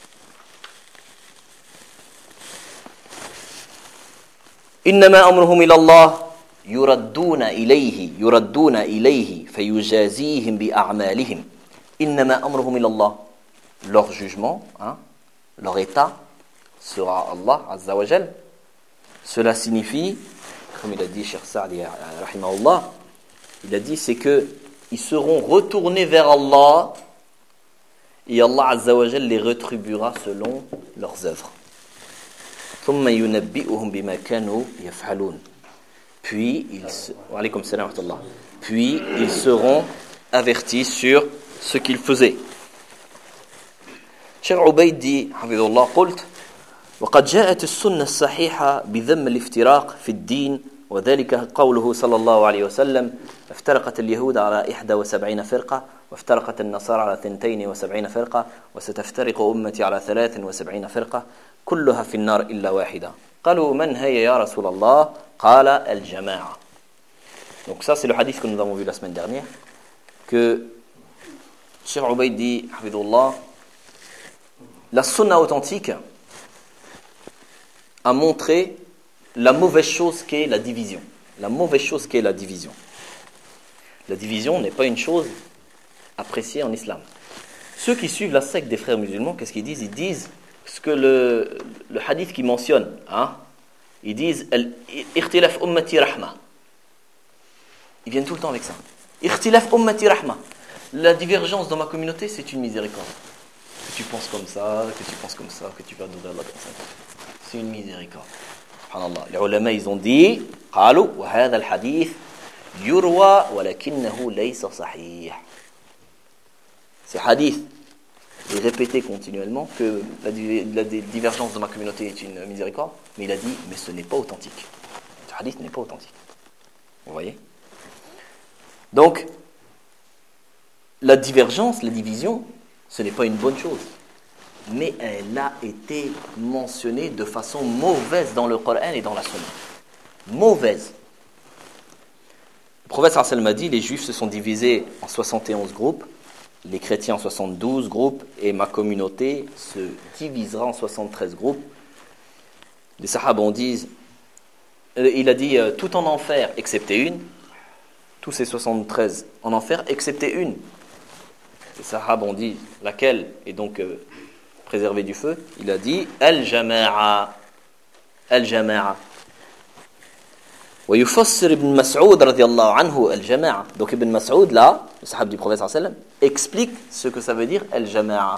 إنما أمرهم إلى الله يردون إليه يردون إليه فيجازيهم بأعمالهم. إنما أمرهم إلى الله. Leur jugement, hein, leur état sera Allah Azza wa Jal. Cela signifie, comme il a dit Cheikh Sa'di rahimahullah, il a dit c'est que ils seront retournés vers Allah et Allah Azza wa Jal les rétribuera selon leurs œuvres. ثم ينبئهم بما كانوا يفعلون. Puis ils se... Alaykoum salam wa rahmatullah. Puis ils seront avertis sur ce qu'ils faisaient. Cheikh Ubayd dit حفظه الله قلت وقد جاءت السنة الصحيحة بذم الافتراق في الدين وذلك قوله صلى الله عليه وسلم افترقت اليهود على إحدى وسبعين فرقة وافترقت النصارى على ثنتين وسبعين فرقة وستفترق أمتي على ثلاث وسبعين فرقة كلها في النار إلا واحدة قالوا من هي يا رسول الله قال الجماعة. Donc ça c'est le hadith que nous avons vu la semaine dernière que Cheikh Ubayd dit hafidhullah, la sunna authentique a montré la mauvaise chose qu'est la division. La mauvaise chose qu'est la division. La division n'est pas une chose appréciée en islam. Ceux qui suivent la secte des frères musulmans, qu'est-ce qu'ils disent? Ils disent ce que le, le hadith qui mentionne, hein, ils disent Ikhtilaf ummati rahma. Ils viennent tout le temps avec ça. Ikhtilaf ummati rahma. La divergence dans ma communauté, c'est une miséricorde. Que tu penses comme ça, que tu penses comme ça, que tu vas adorer Allah comme ça. C'est une miséricorde. Subhanallah. Les ulama, ils ont dit قالوا وهذا الحديث يروى ولكنه ليس صحيح. Ce hadith est répété continuellement que la, la divergence de ma communauté est une miséricorde, mais il a dit mais ce n'est pas authentique. Ce hadith n'est pas authentique. Vous voyez? Donc la divergence, la division, ce n'est pas une bonne chose. Mais elle a été mentionnée de façon mauvaise dans le Coran et dans la Sunna. Mauvaise. Le prophète sallallahu alayhi wa sallam a dit, les juifs se sont divisés en soixante et onze groupes, les chrétiens en soixante-douze groupes, et ma communauté se divisera en soixante-treize groupes. Les sahaba ont dit, il a dit, tout en enfer excepté une, tous ces soixante-treize en enfer, excepté une. Les Sahaba ont dit laquelle est donc euh, préservée du feu. Il a dit Al-Jama'a. Al-Jama'a. ويفسر ابن مسعود رضي الله عنه الجماعة. Donc Ibn Mas'ud là, le sahab du prophète sallallahu alayhi wa sallam, explique ce que ça veut dire al-jama'a.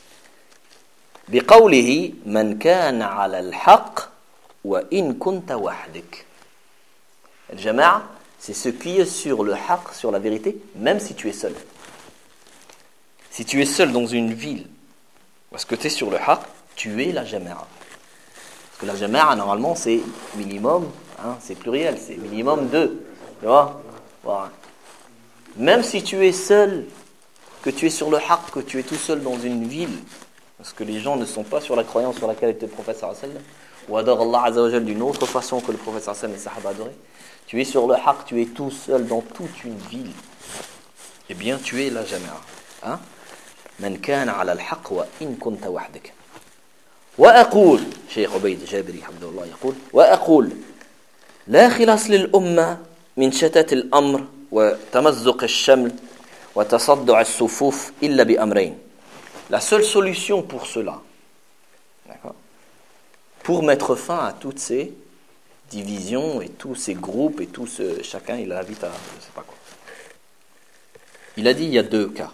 بقوله من كان على الحق وإن كنت وحدك. Al-jama'a, c'est ce qui est sur le haqq, sur la vérité, même si tu es seul. Si tu es seul dans une ville, parce que tu es sur le haqq, tu es la jama'a. Parce que la jama'a, normalement, c'est minimum. Hein, c'est pluriel, c'est minimum deux. Tu vois, voilà. Même si tu es seul, que tu es sur le haqq, que tu es tout seul dans une ville, parce que les gens ne sont pas sur la croyance sur laquelle était le prophète sallallahu alayhi wa sallam, ou adorent Allah azza wa jal d'une autre façon que le prophète sallallahu alayhi wa sallam et les sahaba adoraient, tu es sur le haqq, tu es tout seul dans toute une ville, eh bien tu es la jama'a. Hein? Man kana ala al-haqq wa in kunta wahdak. وأقول شيخ عبيد جابري حفظه الله يقول وأقول لا خلاص للأمة من شتات الأمر وتمزق الشمل وتصدع الصفوف إلا بأمرين. La seule solution pour cela, d'accord, pour mettre fin à toutes ces divisions et tous ces groupes et tout ce, chacun il invite à je sais pas quoi. Il a dit il y a deux cas.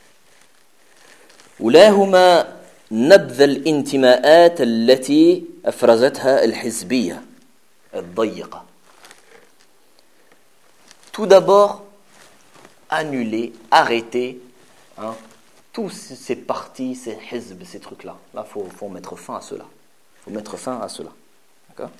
أولاهما نبذ الانتماءات التي أفرزتها الحزبية الضيقة. Tout d'abord, annuler, arrêter hein, tous ces partis, ces hizb, ces trucs-là. Là, il faut, faut mettre fin à cela. Il faut mettre fin à cela. D'accord?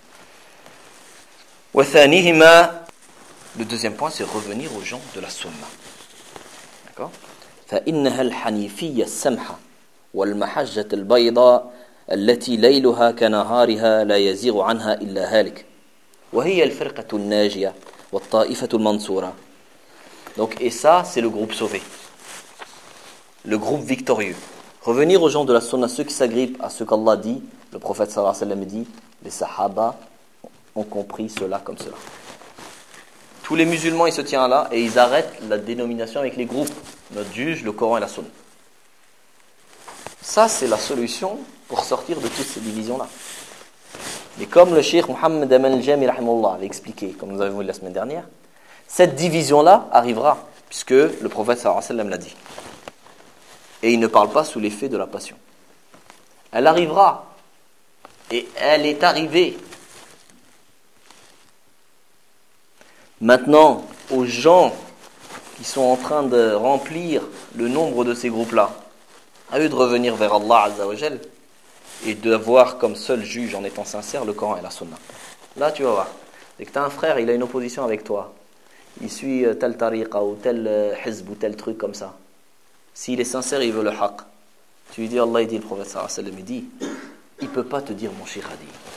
وثانيهما, le deuxième point, c'est revenir aux gens de la sunna. D'accord? فإنها الحنيفية السمحة والمحجة البيضاء التي ليلها كنهارها لا يزيغ عنها إلا هالك وهي الفرقة الناجية والطائفة المنصورة. Donc, et ça, c'est le groupe sauvé, le groupe victorieux. Revenir aux gens de la sunna, ceux qui s'agrippent à ce qu'Allah dit, le prophète sallallahu alayhi wa sallam dit, les sahaba ont compris cela comme cela. Tous les musulmans, ils se tiennent là et ils arrêtent la dénomination avec les groupes. Notre juge, le Coran et la sunna. Ça, c'est la solution pour sortir de toutes ces divisions-là. Mais comme le cheikh Mohammed Aman al-Jami rahimahullah avait expliqué, comme nous avons vu la semaine dernière, cette division-là arrivera, puisque le prophète sallallahu alayhi wa sallam l'a dit. Et il ne parle pas sous l'effet de la passion. Elle arrivera. Et elle est arrivée. Maintenant, aux gens qui sont en train de remplir le nombre de ces groupes-là, à eux de revenir vers Allah Azza wa Jal et d'avoir comme seul juge en étant sincère le Coran et la Sunna. Là, tu vas voir. Dès que tu as un frère, il a une opposition avec toi. Il suit tel tariqa ou tel hizb ou tel truc comme ça. S'il est sincère, il veut le haqq. Tu lui dis, Allah, il dit, le prophète sallallahu alayhi wa sallam, il dit, il ne peut pas te dire mon cheikh a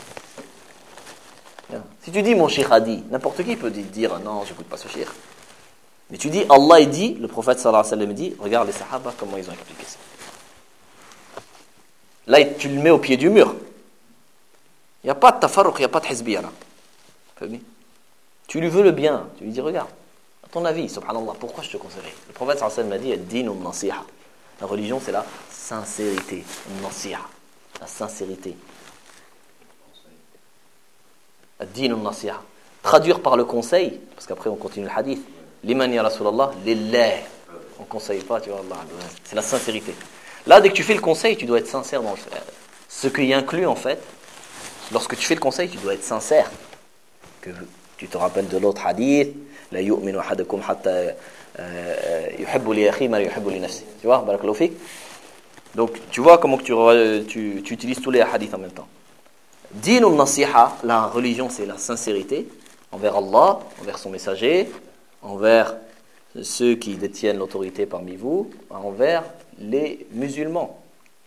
dit. Si tu dis mon cheikh a dit, n'importe qui peut dire, non, j'écoute pas ce cheikh. Mais tu dis, Allah, il dit, le prophète sallallahu alayhi wa sallam, il dit, regarde les sahaba, comment ils ont expliqué ça. Là, tu le mets au pied du mur. Il n'y a pas de tafarruq, il n'y a pas de hizbiya là. Tu lui veux le bien. Tu lui dis, regarde, à ton avis, subhanallah, pourquoi je te conseillerais? Le prophète sallallahu alayhi wa sallam m'a dit, ad-din un-nasiha. La religion, c'est la sincérité. Nasiha. La sincérité. Ad-din un-nasiha. Traduire par le conseil, parce qu'après on continue le hadith. Liman ya Rasulallah, lillah. On ne conseille pas, tu vois, Allah. C'est la sincérité. Là, dès que tu fais le conseil, tu dois être sincère dans le fait. Ce qui inclut, en fait, lorsque tu fais le conseil, tu dois être sincère. Que tu te rappelles de l'autre hadith, la yu'minu ahadakum hatta yuhibbu li akhi ma yuhibbu li nafsi. Tu vois, barakallahu fik. Donc, tu vois comment tu, tu, tu utilises tous les hadiths en même temps. Din al-nasiha, la religion, c'est la sincérité envers Allah, envers son messager, envers ceux qui détiennent l'autorité parmi vous, envers les musulmans.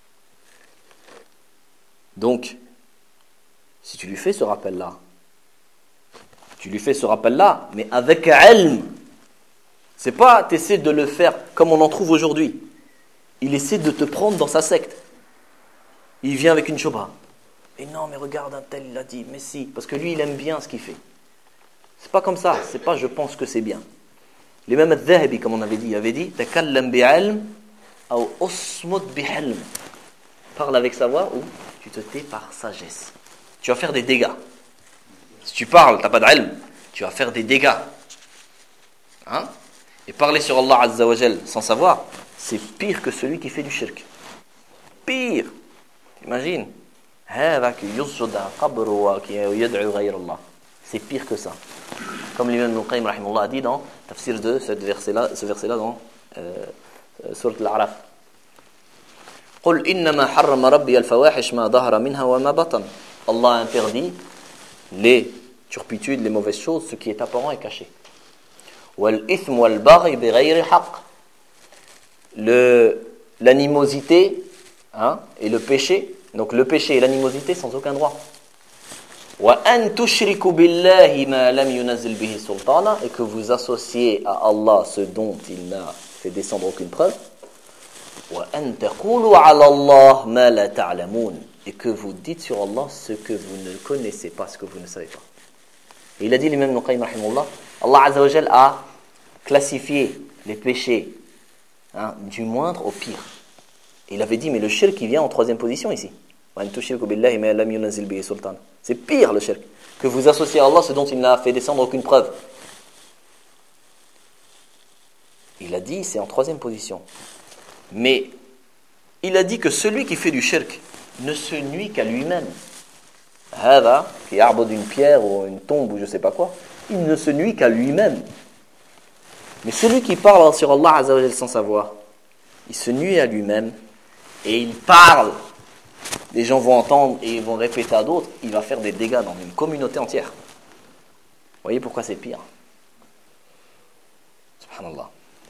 Donc, si tu lui fais ce rappel-là, tu lui fais ce rappel-là, mais avec ilm. C'est pas, tu essaies de le faire comme on en trouve aujourd'hui. Il essaie de te prendre dans sa secte. Il vient avec une shobha. Et non, mais regarde, un tel, il a dit, mais si, parce que lui, il aime bien ce qu'il fait. C'est pas comme ça, c'est pas je pense que c'est bien. L'imam al-Dhahabi, comme on avait dit, avait dit takallam bi'ilm ou usmut bihilm. Parle avec savoir ou tu te tais par sagesse. Tu vas faire des dégâts. Si tu parles, tu n'as pas d'ilm, tu vas faire des dégâts. Hein? Et parler sur Allah Azza wa Jal sans savoir, c'est pire que celui qui fait du shirk. Pire. Imagine. C'est pire que ça. Comme l'imam Ibn Qayyim rahimahullah a dit dans tafsir de ce verset-là, ce verset-là dans euh, sourate Al-A'raf. قل إنما حرم ربي الفواحش ما ظهر منها وما بطن. Allah interdit les turpitudes, les mauvaises choses, ce qui est apparent et caché. والإثم والبغي بغير حق. Le l'animosité, hein, et le péché, donc le péché et l'animosité sans aucun droit. وأن تشركوا بالله ما لم ينزل به سلطانا, et que vous associez à Allah ce dont il n'a fait descendre aucune preuve. وأن تقولوا على الله ما لا تعلمون, et que vous dites sur Allah ce que vous ne connaissez pas, ce que vous ne savez pas. Et il a dit l'imam Ibn Qayyim rahimahullah, Allah Azza wa Jal a classifié les péchés, hein, du moindre au pire. Et il avait dit mais le shirk qui vient en troisième position ici. C'est pire le shirk, que vous associez à Allah ce dont il n'a fait descendre aucune preuve. Il a dit c'est en troisième position. Mais il a dit que celui qui fait du shirk ne se nuit qu'à lui-même. Hada, qui arbore d'une pierre ou une tombe ou je sais pas quoi, il ne se nuit qu'à lui-même. Mais celui qui parle sur Allah Azza wa Jal sans savoir, il se nuit à lui-même et il parle. Les gens vont entendre et ils vont répéter à d'autres, il va faire des dégâts dans une communauté entière. Vous voyez pourquoi c'est pire? Subhanallah.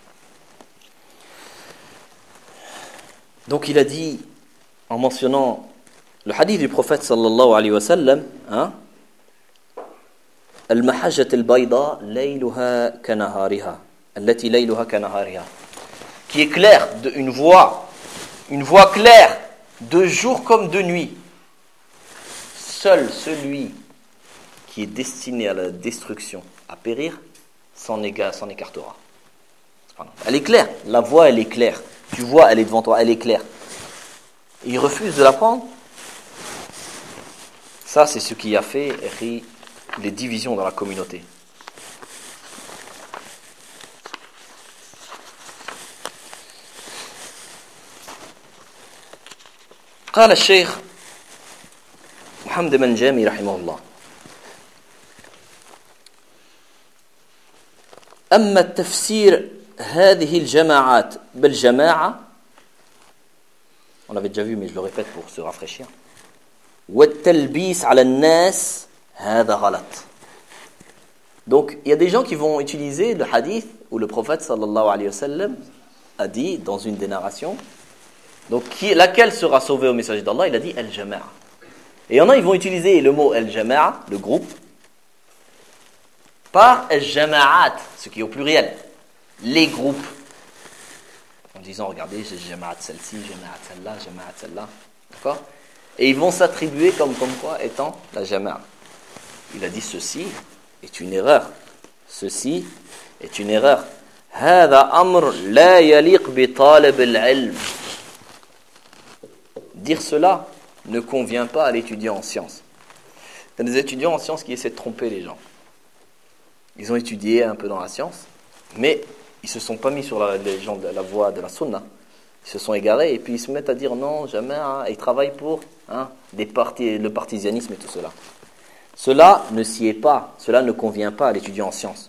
Donc il a dit, en mentionnant le hadith du prophète sallallahu alayhi wa sallam, hein, Al-mahajjat al-bayda layluha kanahariha, allati layluha kanahariha, qui est clair, de, une voie, une voie claire, de jour comme de nuit. Seul celui qui est destiné à la destruction, à périr, s'en écartera. Elle est claire, la voie elle est claire. Tu vois, elle est devant toi, elle est claire. Il refuse de la prendre. Ça, c'est ce qui a fait les divisions dans la communauté. قال الشيخ محمد منجامي رحمه الله أما التفسير هذه الجماعات بالجماعة, on l'avait déjà vu mais je le répète pour se rafraîchir, والتلبيس على الناس هذا غلط. Donc il y a des gens qui vont utiliser le hadith où le prophète sallallahu alayhi wa sallam a dit dans une des narrations, donc qui, laquelle sera sauvée au message d'Allah, il a dit al-jama'a. Et il y en a, ils vont utiliser le mot al-jama'a, le groupe, par al-jama'at, ce qui est au pluriel, les groupes. En disant, regardez, j'ai jama'at celle-ci, jama'at celle-là, jama'at celle-là. D'accord? Et ils vont s'attribuer comme, comme quoi étant la jama'a. Il a dit ceci est une erreur. Ceci est une erreur. هذا أمر لا يليق بطالب العلم. Dire cela ne convient pas à l'étudiant en sciences. Il y a des étudiants en sciences qui essaient de tromper les gens. Ils ont étudié un peu dans la science, mais ils ne se sont pas mis sur la, les gens de la voie de la sunna. Ils se sont égarés et puis ils se mettent à dire non, jamais, hein, et ils travaillent pour, hein, des partis, le partisanisme et tout cela. Cela ne s'y est pas, cela ne convient pas à l'étudiant en sciences.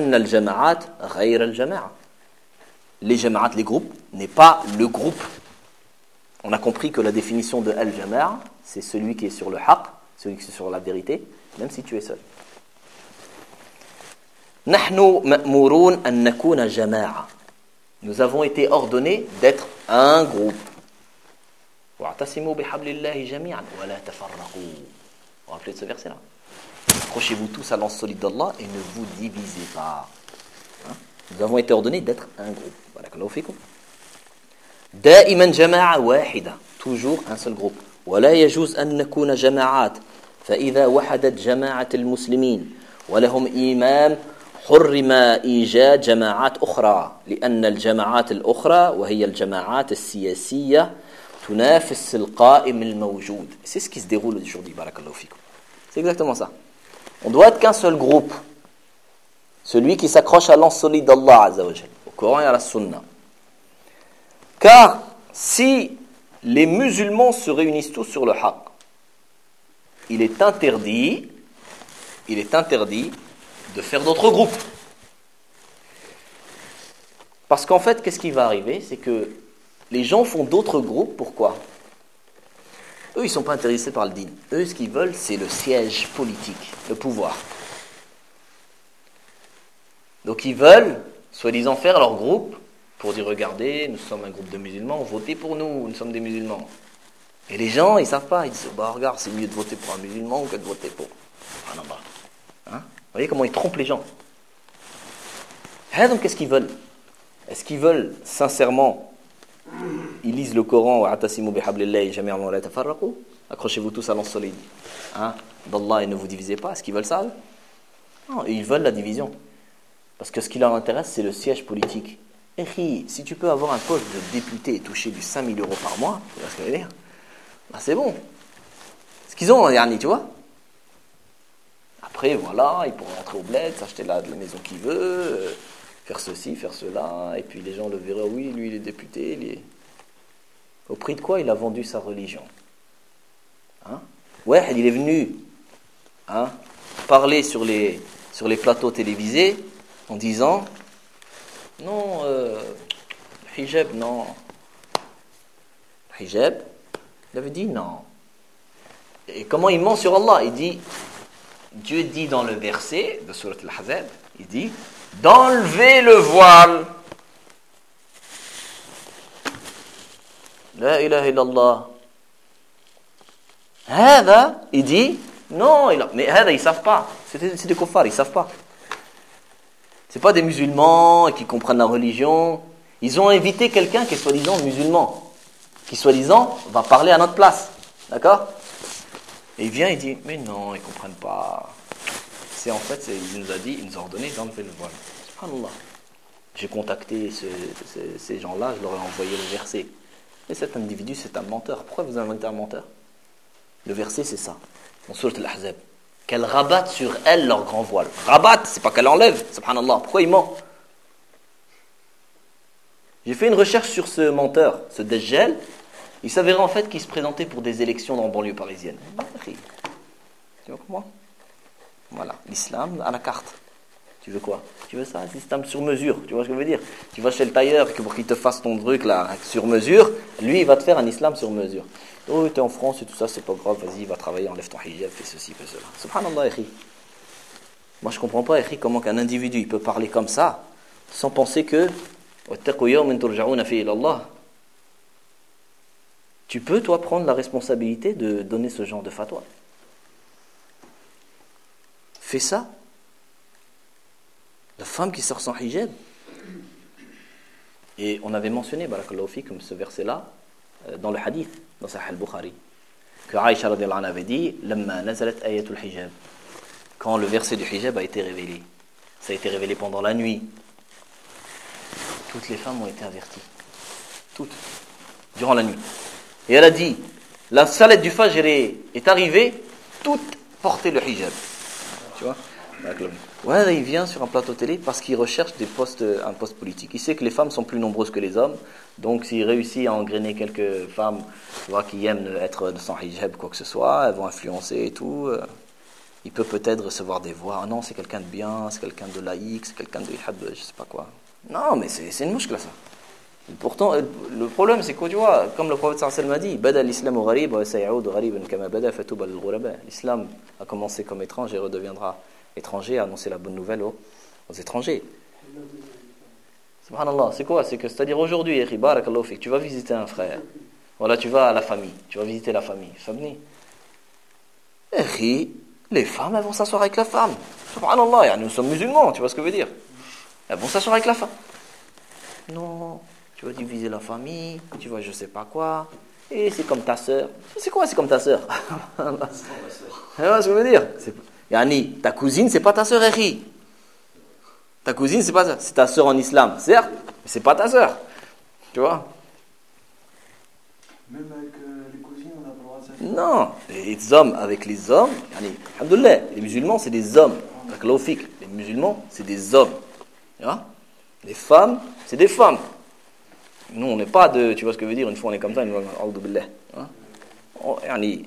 Les jama'at, les groupes, n'est pas le groupe. On a compris que la définition de al-jama'a, c'est celui qui est sur le haqq, celui qui est sur la vérité, même si tu es seul. Nahnu ma'murun an nakuna jama'a. Nous avons été ordonnés d'être un groupe. Wa'tasimu bihablillahi jami'an wa la tafarraqu. Vous vous rappelez de ce verset-là? Accrochez-vous tous à l'anse solide d'Allah et ne vous divisez pas. Hein? Nous avons été ordonnés d'être un groupe. Barakallahu fikum. دائما جماعة واحدة, toujours un seul groupe. ولا يجوز أن نكون جماعات فإذا وحدت جماعة المسلمين ولهم إمام حرم إيجاد جماعات أخرى لأن الجماعات الأخرى وهي الجماعات السياسية تنافس القائم الموجود. C'est ce qui se déroule aujourd'hui, barakallahu fikum. C'est exactement ça. On doit être qu'un seul groupe. Celui qui s'accroche à l'anse solide d'Allah Azza wa Jal, au Coran et à la Sunna. Car si les musulmans se réunissent tous sur le haqq, il est interdit, il est interdit de faire d'autres groupes. Parce qu'en fait, qu'est-ce qui va arriver? C'est que les gens font d'autres groupes, pourquoi? Eux, ils ne sont pas intéressés par le din. Eux, ce qu'ils veulent, c'est le siège politique, le pouvoir. Donc ils veulent, soi-disant, faire leur groupe pour dire, regardez, nous sommes un groupe de musulmans, votez pour nous, nous sommes des musulmans. Et les gens, ils ne savent pas, ils disent, bah regarde, c'est mieux de voter pour un musulman que de voter pour... Ah non, bah. Hein? Vous voyez comment ils trompent les gens. Ah, donc qu'est-ce qu'ils veulent? Est-ce qu'ils veulent, sincèrement, ils lisent le Coran, accrochez-vous tous à l'anse solide, hein, d'Allah et ne vous divisez pas? Est-ce qu'ils veulent ça? Non, ils veulent la division. Parce que ce qui leur intéresse, c'est le siège politique. Et si tu peux avoir un poste de député et toucher du cinq mille euros par mois, tu vois ce que je veux dire? Ben, c'est bon. Ce qu'ils ont en dernier, tu vois. Après, voilà, ils pourront rentrer au bled, s'acheter la, la maison qu'ils veulent, euh, faire ceci, faire cela, et puis les gens le verront, oui, lui, il est député, il est... Au prix de quoi il a vendu sa religion? Hein? Ouais, il est venu hein, parler sur les, sur les plateaux télévisés en disant non, euh, le hijab, non. Le hijab, il avait dit non. Et comment il ment sur Allah? Il dit, Dieu dit dans le verset de Surat Al-Ahzab, il dit d'enlever le voile. La ilaha illallah. Hada, il dit non, il a, mais hada, ils ne savent pas. C'est, c'est des kuffars, ils ne savent pas. Ce pas des musulmans qui comprennent la religion. Ils ont invité quelqu'un qui est soi-disant musulman, qui soi-disant va parler à notre place. D'accord? Et il vient, il dit, mais non, ils ne comprennent pas. C'est en fait, c'est, il nous a dit, il nous a ordonné d'enlever le voile. Subhanallah. J'ai contacté ce, ce, ces gens-là, je leur ai envoyé le verset. Et cet individu, c'est un menteur. Pourquoi vous inventez un menteur? Le verset, c'est ça. Dans Surat Al-Ahzab. Qu'elles rabattent sur elles leur grand voile. Rabattent, c'est pas qu'elles enlèvent. Subhanallah. Pourquoi il ment? J'ai fait une recherche sur ce menteur, ce Dajjal. Il s'avérait en fait qu'il se présentait pour des élections dans la banlieue parisienne. Tu vois comment? Voilà, l'islam à la carte. Tu veux quoi? Tu veux ça? L'islam sur mesure. Tu vois ce que je veux dire? Tu vas chez le tailleur pour qu'il te fasse ton truc là sur mesure. Lui, il va te faire un islam sur mesure. Oh, tu es en France et tout ça, c'est pas grave. Vas-y, va travailler, enlève ton hijab, fais ceci, fais cela. Subhanallah, ekhi. Moi, je comprends pas, ekhi, comment qu'un individu il peut parler comme ça sans penser que tu peux, toi, prendre la responsabilité de donner ce genre de fatwa. Fais ça. La femme qui sort sans hijab. Et on avait mentionné, barakallahu fi, comme ce verset-là, dans le hadith, dans Sahih al-Bukhari, que Aïcha radhiyallahu anha avait dit, Lamma nazalat ayatul hijab. Quand le verset du hijab a été révélé, ça a été révélé pendant la nuit. Toutes les femmes ont été averties. Toutes. Durant la nuit. Et elle a dit, la salette du Fajr est arrivée, toutes portaient le hijab. Tu vois? Ouais, il vient sur un plateau télé parce qu'il recherche des postes, un poste politique. Il sait que les femmes sont plus nombreuses que les hommes. Donc s'il réussit à engrainer quelques femmes, tu vois, qui aiment être sans hijab, quoi que ce soit, elles vont influencer et tout. Il peut peut-être recevoir des voix. Ah non, c'est quelqu'un de bien, c'est quelqu'un de laïque, c'est quelqu'un de je sais pas quoi. Non, mais c'est, c'est une mouche là, ça. Et pourtant, le problème, c'est que tu vois, comme le prophète sallallahu alayhi wa sallam a dit, Bada l'islam au gharib, wa say'oud ghariban kama bada fatouba al-ghuraba. L'islam a commencé comme étrange et redeviendra étranger, à annoncer la bonne nouvelle aux, aux étrangers. Subhanallah, c'est quoi? C'est que, c'est-à-dire aujourd'hui, barakallahu fik, tu vas visiter un frère. Voilà, tu vas à la famille, tu vas visiter la famille. Famille. Et les femmes, elles vont s'asseoir avec la femme. Subhanallah, nous sommes musulmans, tu vois ce que je veux dire? Elles vont s'asseoir avec la femme. Non, tu vas diviser la famille, tu vas je sais pas quoi. Et c'est comme ta sœur. C'est quoi, c'est comme ta sœur? Tu vois ce que je veux dire? C'est... Yani, ta cousine, c'est pas ta sœur, Eri. Ta cousine, c'est pas c'est ta sœur en islam, certes, mais c'est pas ta sœur. Tu vois? Même avec euh, les cousines, on n'a pas le droit de s'acheter. Non, les hommes avec les hommes, yani, alhamdoulilah, les musulmans, c'est des hommes. Les musulmans, c'est des hommes. Tu vois? Les femmes, c'est des femmes. Nous, on n'est pas de... Tu vois ce que je veux dire? Une fois, on est comme ça, une fois, a'oudou billah. Hein? On- yani,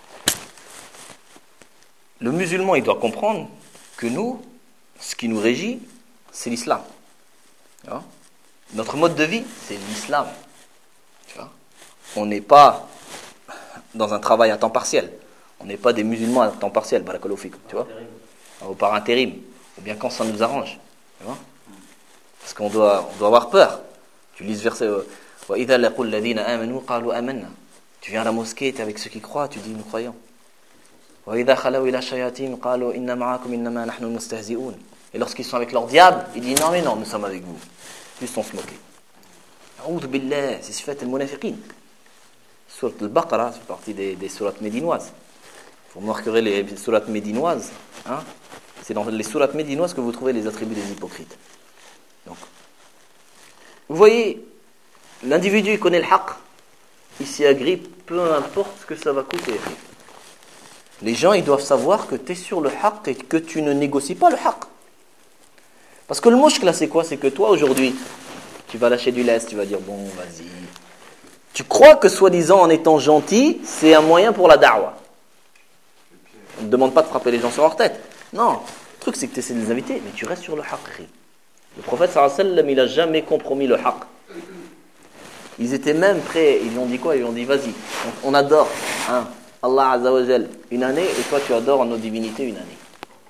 Le musulman, il doit comprendre que nous, ce qui nous régit, c'est l'islam. Tu vois? Notre mode de vie, c'est l'islam. Tu vois? On n'est pas dans un travail à temps partiel. On n'est pas des musulmans à temps partiel, barakallahu fikum, tu vois? Ou par intérim, ou bien quand ça nous arrange. Tu vois? Parce qu'on doit, on doit avoir peur. Tu lis ce verset euh, وَإِذَا لَقُوا الَّذِينَ آمَنُوا قَالُوا آمَنَّا. Tu viens à la mosquée, tu es avec ceux qui croient, tu dis nous croyons. وَإِذَا خَلَوْا إِلَى الشَّيَاطِينِ قَالُوا إِنَّ مَعَكُمْ إِنَّمَا نَحْنُ مُسْتَهْزِئُونَ. Et lorsqu'ils sont avec leur diable, ils disent non mais non, nous sommes avec vous. Juste on se moquait. A'oudhu billah, c'est sifat al-munafiqin. Surat al-Baqarah, c'est partie des, des sourates médinoises. Vous remarquerez les sourates médinoises, hein? C'est dans les sourates médinoises que vous trouvez les attributs des hypocrites. Donc, vous voyez, l'individu il connaît le haqq, il s'y agrippe, peu importe ce que ça va coûter. Les gens ils doivent savoir que tu es sur le haqq et que tu ne négocies pas le haqq. Parce que le mouchk là c'est quoi? C'est que toi aujourd'hui, tu vas lâcher du lest, tu vas dire bon vas-y. Tu crois que soi-disant en étant gentil, c'est un moyen pour la da'wah. On ne demande pas de frapper les gens sur leur tête. Non, le truc c'est que tu essaies de les inviter, mais tu restes sur le haqq. Le prophète sallallahu alayhi wa sallam, il n'a jamais compromis le haqq. Ils étaient même prêts, ils lui ont dit quoi? Ils lui ont dit vas-y, on, on adore hein, Allah Azza wa Jal une année et toi tu adores nos divinités une année.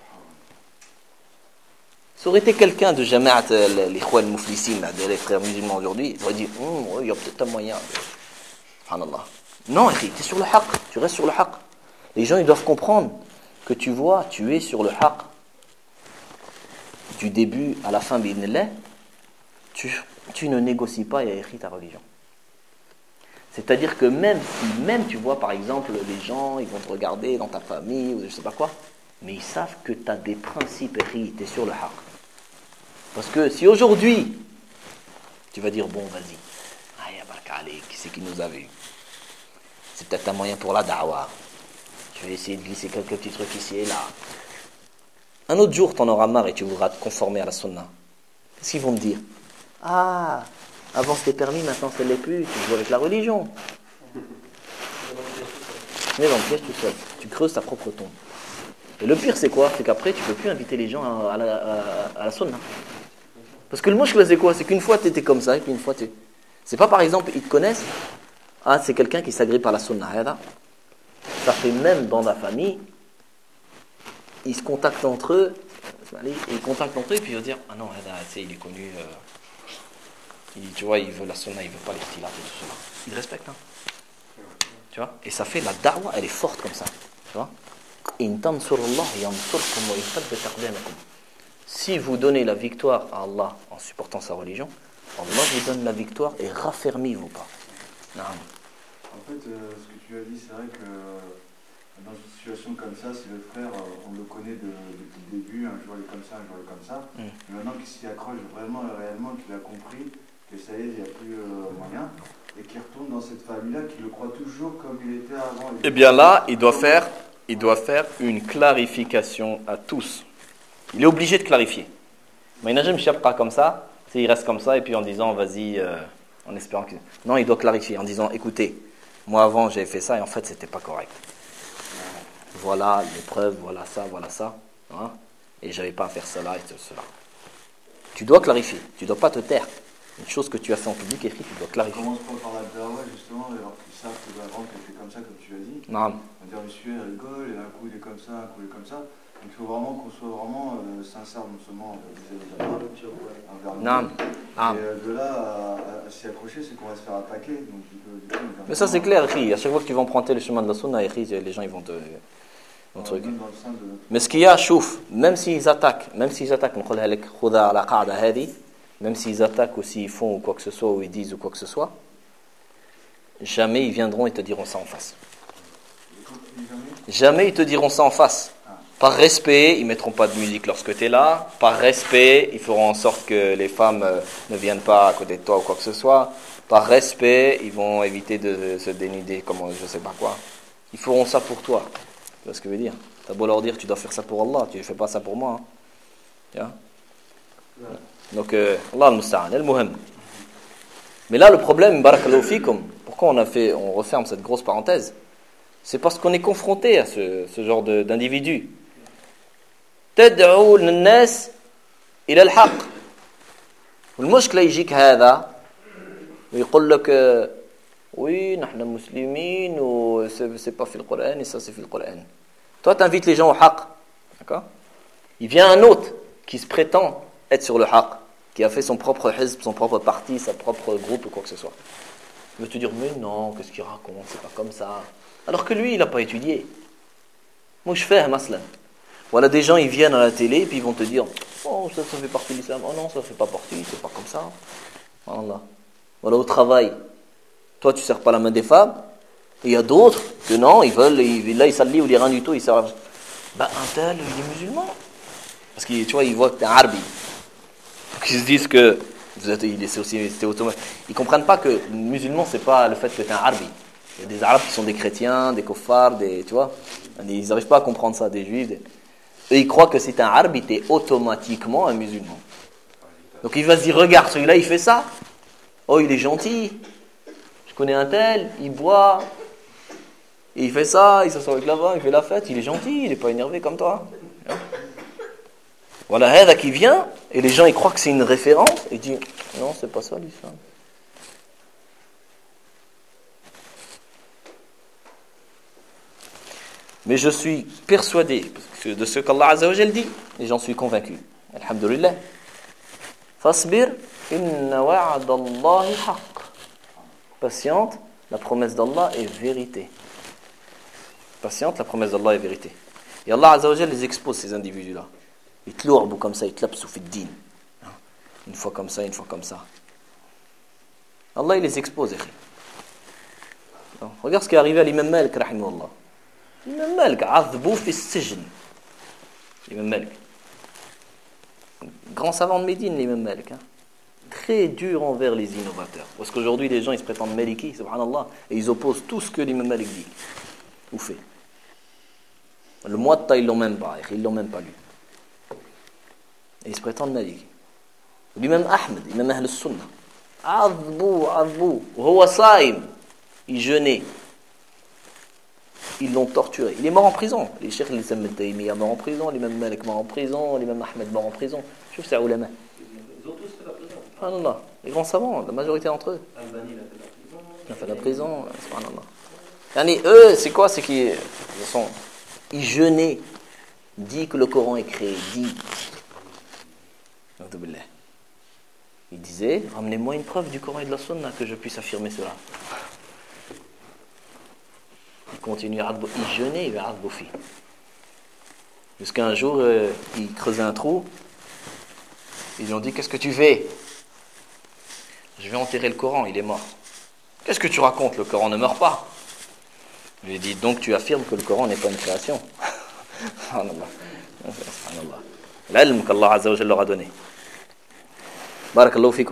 Ça aurait été quelqu'un de Jama'at l'Ikhwan Mouflissin, des frères musulmans aujourd'hui, il aurait dit oh, il y a peut-être un moyen. Subhanallah. Non, tu es sur le haqq, tu restes sur le haqq. Les gens ils doivent comprendre que tu vois, tu es sur le haqq. Du début à la fin, bi'idhnillah, tu, tu ne négocies pas et écris ta religion. C'est-à-dire que même si, même tu vois par exemple, les gens, ils vont te regarder dans ta famille ou je sais pas quoi, mais ils savent que tu as des principes écrits, tu es sur le haqq. Parce que si aujourd'hui, tu vas dire, bon, vas-y, ah, ya baraka alik, qui c'est qui nous a vus? C'est peut-être un moyen pour la da'wah. Je vais essayer de glisser quelques petits trucs ici et là. Un autre jour, tu en auras marre et tu voudras te conformer à la sunna. Qu'est-ce qu'ils vont te dire? Ah, avant c'était permis, maintenant ça ne l'est plus, tu joues avec la religion. Tu mets dans le piège tout seul, tu creuses ta propre tombe. Et le pire c'est quoi? C'est qu'après tu ne peux plus inviter les gens à, à, la, à, à la sunna. Parce que le mouchk c'est quoi? C'est qu'une fois tu étais comme ça et puis une fois tu... C'est pas par exemple, ils te connaissent, ah c'est quelqu'un qui s'agrippe à la sunna. Ça fait même dans la famille, ils se contactent entre eux, ils contactent entre eux et puis ils vont dire ah non, il est connu, euh, il, tu vois, il veut la sunna, il veut pas les stylates et tout cela. Ils respectent, hein. Tu vois? Et ça fait la da'wah, elle est forte comme ça. Tu vois? Si vous donnez la victoire à Allah en supportant sa religion, Allah vous donne la victoire et raffermit-vous pas. Non. En fait, euh, ce que tu as dit, c'est vrai que dans une situation comme ça, si le frère, on le connaît de, depuis le début, un jour il est comme ça, un jour il est comme ça, mm. mais maintenant qu'il s'y accroche vraiment, réellement, qu'il a compris que ça y est, il n'y a plus euh, moyen, et qu'il retourne dans cette famille-là, qu'il le croit toujours comme il était avant. Eh bien là, il doit faire, il doit faire une clarification à tous. Il est obligé de clarifier. Mais il n'a jamais pas comme ça, il reste comme ça, et puis en disant, vas-y, euh, en espérant que... Non, il doit clarifier, en disant, écoutez, moi avant j'avais fait ça, et en fait c'était pas correct. Voilà les preuves, voilà ça, voilà ça, hein, et j'avais pas à faire cela et cela. Tu dois clarifier, tu dois pas te taire. Une chose que tu as fait en public, écrit, tu dois clarifier. Commence pas par la da'wah justement, alors qu'ils savent que avant que c'est comme ça, comme tu as dit. Non. On va dire monsieur il rigole, et un coup il est comme ça, un coup il est comme ça. Donc il faut vraiment qu'on soit vraiment euh, sincère, non seulement vis-à-vis de la non. non. Et euh, de là à, à, à s'y accrocher, c'est qu'on va se faire attaquer. Donc, du coup, du coup, mais ça c'est clair, à chaque fois que tu vas emprunter le chemin de la sunna, les gens ils vont te... Truc. Mais ce qu'il y a, chouf, même s'ils attaquent, même s'ils attaquent, même s'ils attaquent ou s'ils font ou quoi que ce soit, ou ils disent ou quoi que ce soit, jamais ils viendront et te diront ça en face. Jamais ils te diront ça en face. Par respect, ils ne mettront pas de musique lorsque tu es là. Par respect, ils feront en sorte que les femmes euh, ne viennent pas à côté de toi ou quoi que ce soit. Par respect, ils vont éviter de se dénuder comme je ne sais pas quoi. Ils feront ça pour toi. Tu vois ce que je veux dire? Tu as beau leur dire tu dois faire ça pour Allah, tu ne fais pas ça pour moi. Hein. Donc, euh, Allah al-Musta'an, al-Muhim. Mais là, le problème, barakallahu fikum, pourquoi on, a fait, on referme cette grosse parenthèse? C'est parce qu'on est confronté à ce, ce genre de, d'individu. تدعو الناس إلى الحق والمشكلة يجيك هذا ويقول لك oui نحن مسلمين و c'est pas في القرآن et ça c'est في القرآن. Toi t'invites les gens au haqq, d'accord? Il vient un autre qui se prétend être sur le haqq, qui a fait son propre hizb, son propre parti, sa propre groupe ou quoi que ce soit. Il veut te dire mais non, qu'est-ce qu'il raconte, c'est pas comme ça. Alors que lui il n'a pas étudié. Moi je fais maslan. Voilà, des gens, ils viennent à la télé et puis ils vont te dire oh, ça, ça fait partie de l'islam. Oh non, ça fait pas partie, c'est pas comme ça. Voilà. Voilà, au travail. Toi, tu ne serres pas la main des femmes. Et il y a d'autres que non, ils veulent, ils, là, ils s'allient ou les rien du tout, ils servent. Ben, un tel, il est musulman. Parce que, tu vois, ils voient que tu es un arbi. Donc, ils se disent que vous êtes, il est aussi, c'est automatique. Ils ne comprennent pas que musulman, c'est pas le fait que tu es un arbi. Il y a des arabes qui sont des chrétiens, des koffars, des, tu vois. Ils n'arrivent pas à comprendre ça, des juifs. Des... Et ils croient que c'est un arabe, tu es automatiquement un musulman. Donc il va se dire, regarde, celui-là il fait ça. Oh, il est gentil. Je connais un tel, il boit. Et il fait ça, il s'assoit avec la vin, il fait la fête. Il est gentil, il n'est pas énervé comme toi. Voilà, Hada qui vient, et les gens ils croient que c'est une référence. Et ils disent, non, c'est pas ça l'islam. Mais je suis persuadé de ce qu'Allah Azza wa Jal dit, et j'en suis convaincu. Alhamdulillah. Fasbir, inna wa'adallahi haqq. Patiente, la promesse d'Allah est vérité. Patiente, la promesse d'Allah est vérité. Et Allah Azza wa Jal les expose, ces individus-là. Ils te l'ourbent comme ça, ils te lapsent fi d-din. Une fois comme ça, une fois comme ça. Allah, il les expose. Regarde ce qui est arrivé à l'imam Malik, rahimahullah. L'imam Malik, عذبوه في السجن. L'imam Malik. Grand savant de Médine, l'imam Malik. Hein. Très dur envers les innovateurs. Parce qu'aujourd'hui, les gens, ils se prétendent Maliki, subhanallah, et ils opposent tout ce que l'imam Malik dit. Ou fait. Le Muwatta, ils l'ont même pas. Ils l'ont même pas lu. Et ils se prétendent Maliki. L'imam Ahmed, l'imam Ahl al-Sunnah. عذبوه عذبوه وهو صائم. Il jeûnait. Ils l'ont torturé. Il est mort en prison. Les cheikhs l'Islam Ibn Taymiyyah mort en prison, l'imam Malik mort en prison, l'imam Ahmed mort en prison. Je trouve que c'est ulama. Ils ont tous fait la prison. Subhanallah. Les grands savants, la majorité d'entre eux. Albani, il a fait la prison. Il a fait la prison. Subhanallah. Yani, eux, c'est quoi? C'est qu'ils sont. Ils jeûnaient. Dit que le Coran est créé. Dit. Il disait, ramenez-moi une preuve du Coran et de la Sunna que je puisse affirmer cela. Il continue à il jeûnait, il va à bouffer. Jusqu'à un jour, euh, il creusait un trou. Ils lui ont dit, qu'est-ce que tu fais? Je vais enterrer le Coran, il est mort. Qu'est-ce que tu racontes? Le Coran ne meurt pas. Je lui ai dit, donc tu affirmes que le Coran n'est pas une création. L'ilm qu'Allah Azza wa Jalla leur a donné. Barakallahu fikum.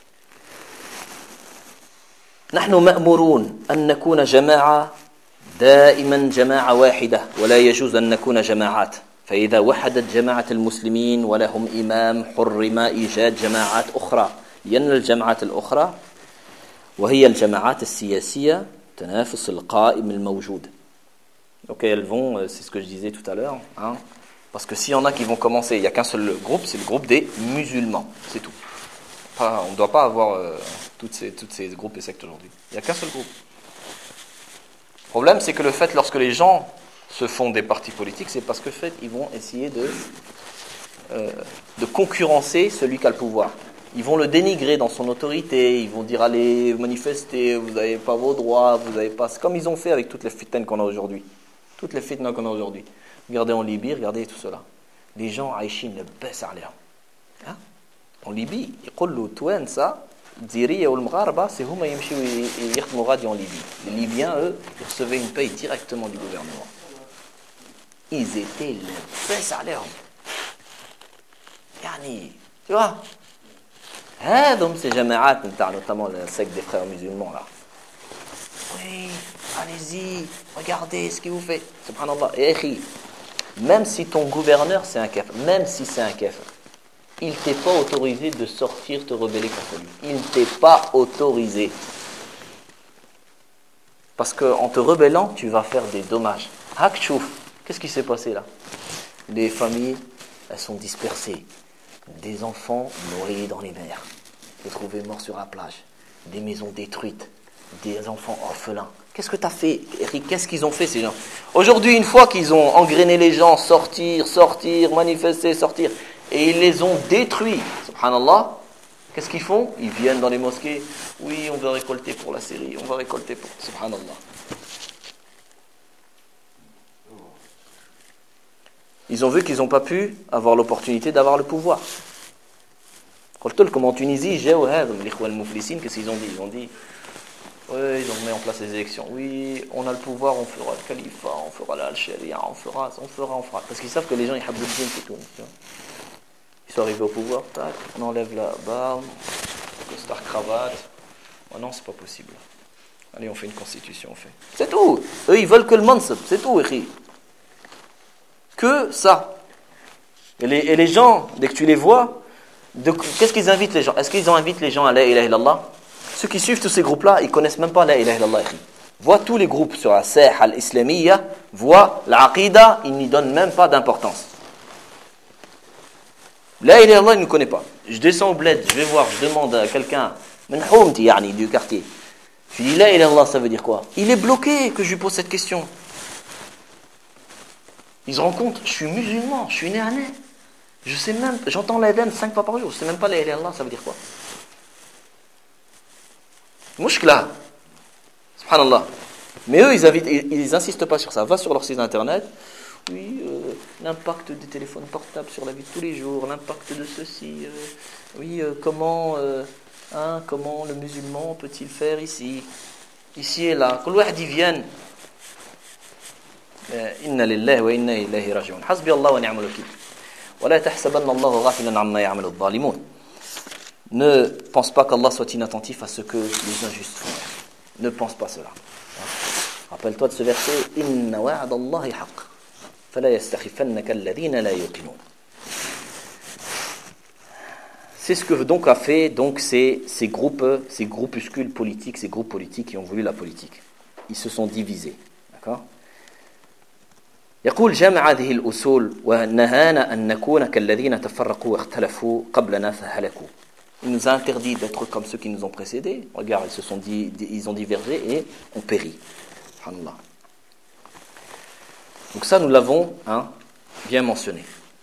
نحن مأمورون أن نكون جماعة دائما جماعة واحدة ولا يجوز أن نكون جماعات فإذا وحدت جماعة المسلمين ولهم إمام حرم إيجاد جماعات أخرى لأن الجماعات الأخرى وهي الجماعات السياسية تنافس القائم الموجود. Donc elles vont, c'est ce que je disais tout à l'heure, hein, parce que s'il y en a qui vont commencer, il n'y a qu'un seul groupe, c'est le groupe des musulmans, c'est tout. Pas, on ne doit pas avoir euh, toutes ces, toutes ces groupes et sectes aujourd'hui. Il n'y a qu'un seul groupe. Le problème, c'est que le fait, lorsque les gens se font des partis politiques, c'est parce que fait, ils vont essayer de, euh, de concurrencer celui qui a le pouvoir. Ils vont le dénigrer dans son autorité, ils vont dire allez manifester, vous n'avez pas vos droits, vous n'avez pas. C'est comme ils ont fait avec toutes les fitnes qu'on a aujourd'hui. Toutes les fitnes qu'on a aujourd'hui. Regardez en Libye, regardez tout cela. Les gens aïchim le baissent à l'air. Hein? En Libye, يقولوا توانسة الجزائرية والمغاربة c'est هما يمشيوا يخدموا غادي en Libye. Les Libyens, eux, ils recevaient une paye directement du gouvernement. ils étaient les best à l'herbe. Yani, tu vois, هذم ces جماعات notamment le secte des frères musulmans là. Oui, allez-y, regardez ce qu'il vous fait. Subhanallah. Et akhi, même si ton gouverneur c'est un kafir, même si c'est un kafir, il t'est pas autorisé de sortir te rebeller contre lui. Il ne t'est pas autorisé. Parce qu'en te rebellant, tu vas faire des dommages. Hakchouf, qu'est-ce qui s'est passé là? Les familles, elles sont dispersées. Des enfants noyés dans les mers, retrouvés morts sur la plage. Des maisons détruites. Des enfants orphelins. Qu'est-ce que tu as fait, Eric? Qu'est-ce qu'ils ont fait ces gens? Aujourd'hui, une fois qu'ils ont engrainé les gens, sortir, sortir, manifester, sortir, et ils les ont détruits, subhanallah, qu'est-ce qu'ils font? Ils viennent dans les mosquées. Oui, on va récolter pour la Syrie, on va récolter pour... Subhanallah. Ils ont vu qu'ils n'ont pas pu avoir l'opportunité d'avoir le pouvoir. Comme en Tunisie, j'ai qu'est-ce qu'ils ont dit? Ils ont dit, oui, ils ont mis en place les élections. Oui, on a le pouvoir, on fera le califat, on fera l'Al-Sharia, on fera, on fera, on fera. Parce qu'ils savent que les gens, ils habtent le djinn, c'est tout. Ils sont arrivés au pouvoir, tac, on enlève la barbe, costard, cravate. Oh non, c'est pas possible. Allez, on fait une constitution, on fait. C'est tout. Eux, ils veulent que le mansab, c'est tout, écrit. Que ça. Et les, et les gens, dès que tu les vois, de, qu'est-ce qu'ils invitent les gens? Est-ce qu'ils invitent les gens à la ilaha illallah? Ceux qui suivent tous ces groupes-là, ils ne connaissent même pas la ilaha illallah. Voient tous les groupes sur la Saha al-Islamiyya, voient l'Aqida, ils n'y donnent même pas d'importance. La ilaha illallah, ils ne connaissent pas. Je descends au bled, je vais voir, je demande à quelqu'un, du quartier. Je lui dis la ilaha illallah, ça veut dire quoi? Il est bloqué que je lui pose cette question. Il se rend compte, je suis musulman, je suis né à Né. Je sais même, j'entends l'adhan cinq fois par jour, je sais même pas la ilaha illallah, ça veut dire quoi? Mouchkla. Subhanallah. Mais eux, ils, invitent, ils, ils insistent pas sur ça. Va sur leur site internet. Oui, euh, l'impact des téléphones portables sur la vie de tous les jours, l'impact de ceci. Euh, oui, euh, comment, euh, hein, comment le musulman peut-il faire ici, ici et là. Quand l'ouahdi vienne. Inna lillahi wa inna ilayhi raji'un. Hasbi Allah wa ni'mal wakil. Wa la tahsabanna Allah ghafilan amma ya'malu adh-dhalimun. Ne pense pas qu'Allah soit inattentif à ce que les injustes font. Ne pense pas cela. Rappelle-toi de ce verset. Inna wa'da Allahi haqq. Fala yastakhifannaka alladhina la yuqinun. C'est ce que donc a fait donc ces, ces groupes, ces groupuscules politiques, ces groupes politiques qui ont voulu la politique. Ils se sont divisés. D'accord? يقول جمع هذه الأصول ونهانا أن نكون كالذين تفرقوا واختلفوا قبلنا فهلكوا. Il nous a interdit d'être comme ceux qui nous ont précédés. Regarde, ils se sont dit, ils ont divergé et ont péri. Subhanallah. Donc ça, nous l'avons hein, bien mentionné.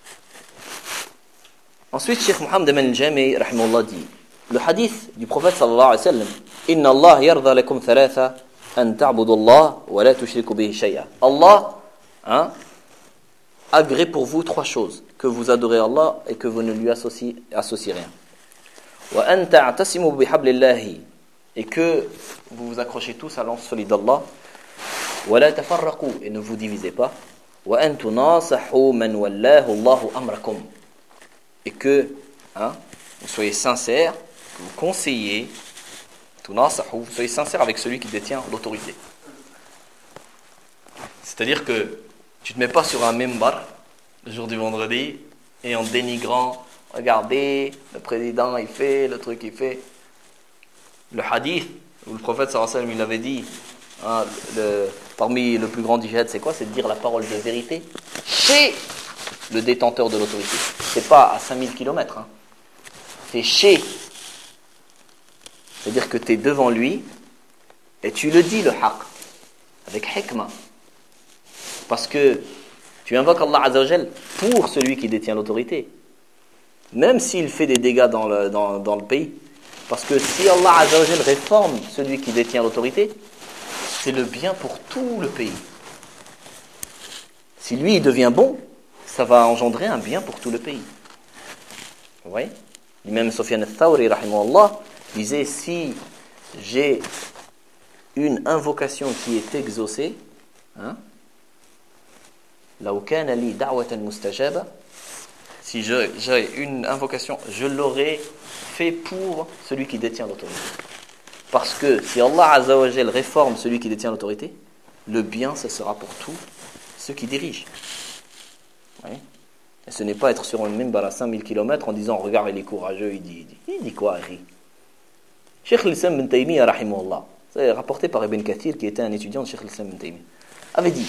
Ensuite, Cheikh Mohammed Aman al-Jami, rahimahullah, dit le hadith du prophète sallallahu alayhi wa sallam, Inna Allah yarda lakum thalatha an ta'budu Allah wa la tushriku bihi shay'a. Allah hein, agrée pour vous trois choses, que vous adorez Allah et que vous ne lui associez, associez rien. وأن تعتصموا بحبل الله et que vous vous accrochez tous à l'anse solide d'Allah ولا تفرقوا et ne vous divisez pas وأن تناصحوا من والله الله أمركم et que hein, vous soyez sincères, que vous conseillez تناصحوا, vous soyez sincères avec celui qui détient l'autorité. C'est-à-dire que tu ne te mets pas sur un mimbar le jour du vendredi et en dénigrant regardez, le président il fait, le truc il fait. Le hadith, où le prophète sallallahu alayhi wa sallam il avait dit, hein, le, parmi le plus grand djihad c'est quoi? C'est de dire la parole de vérité chez le détenteur de l'autorité. C'est pas à cinq mille kilomètres, hein. C'est chez. C'est-à-dire que tu es devant lui et tu le dis le haqq, avec hikmah. Parce que tu invoques Allah Azza wa Jal pour celui qui détient l'autorité. Même s'il fait des dégâts dans le, dans, dans le pays. Parce que si Allah Azza wa Jal réforme celui qui détient l'autorité, c'est le bien pour tout le pays. Si lui il devient bon, ça va engendrer un bien pour tout le pays. Vous voyez? L'imam Sufyan al-Thawri, rahimahullah, disait, si j'ai une invocation qui est exaucée, hein, لو كان لي دعوة مستجابة, si je- j'ai une invocation, je l'aurais fait pour celui qui détient l'autorité. Parce que si Allah Azza wa Jal réforme celui qui détient l'autorité, le bien, ce sera pour tous ceux qui dirigent. Oui. Et ce n'est pas être sur un minbar à cinq mille kilomètres en disant, regarde, il est courageux, il dit, il dit, il dit quoi, il rit. Cheikh l'Islam ibn Taymiyyah, rahimahullah, c'est rapporté par Ibn Kathir, qui était un étudiant de Cheikh l'Islam ibn Taymiyyah, avait dit,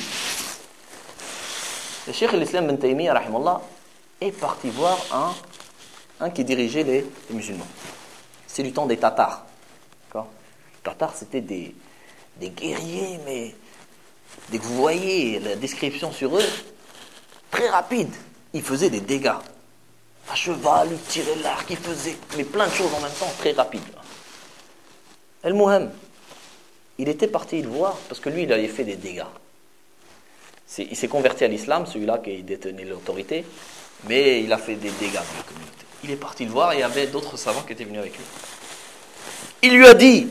le Cheikh l'Islam ibn Taymiyyah, rahimahullah, est parti voir un, un qui dirigeait les, les musulmans. C'est du temps des Tatars. D'accord ? Les Tatars, c'était des, des guerriers, mais dès que vous voyez la description sur eux, très rapide. Ils faisaient des dégâts. À cheval, ils tiraient l'arc, ils faisaient mais plein de choses en même temps, très rapide. El-Muham, il était parti le voir parce que lui, il avait fait des dégâts. C'est, il s'est converti à l'islam, celui-là qui détenait l'autorité, mais il a fait des dégâts dans la communauté. Il est parti le voir et il y avait d'autres savants qui étaient venus avec lui. Il lui a dit,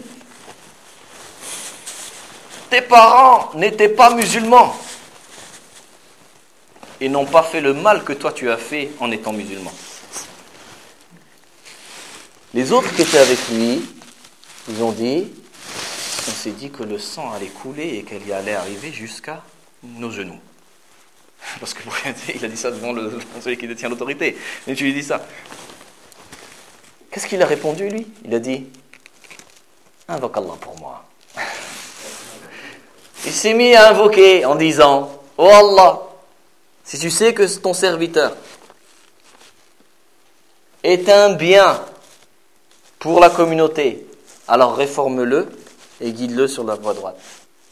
tes parents n'étaient pas musulmans et n'ont pas fait le mal que toi tu as fait en étant musulman. Les autres qui étaient avec lui, ils ont dit, on s'est dit que le sang allait couler et qu'elle y allait arriver jusqu'à nos genoux. Parce que il a dit ça devant le, celui qui détient l'autorité. Mais tu lui dis ça. Qu'est-ce qu'il a répondu lui ? Il a dit, invoque Allah pour moi. Il s'est mis à invoquer en disant, oh Allah, si tu sais que ton serviteur est un bien pour la communauté, alors réforme-le et guide-le sur la voie droite.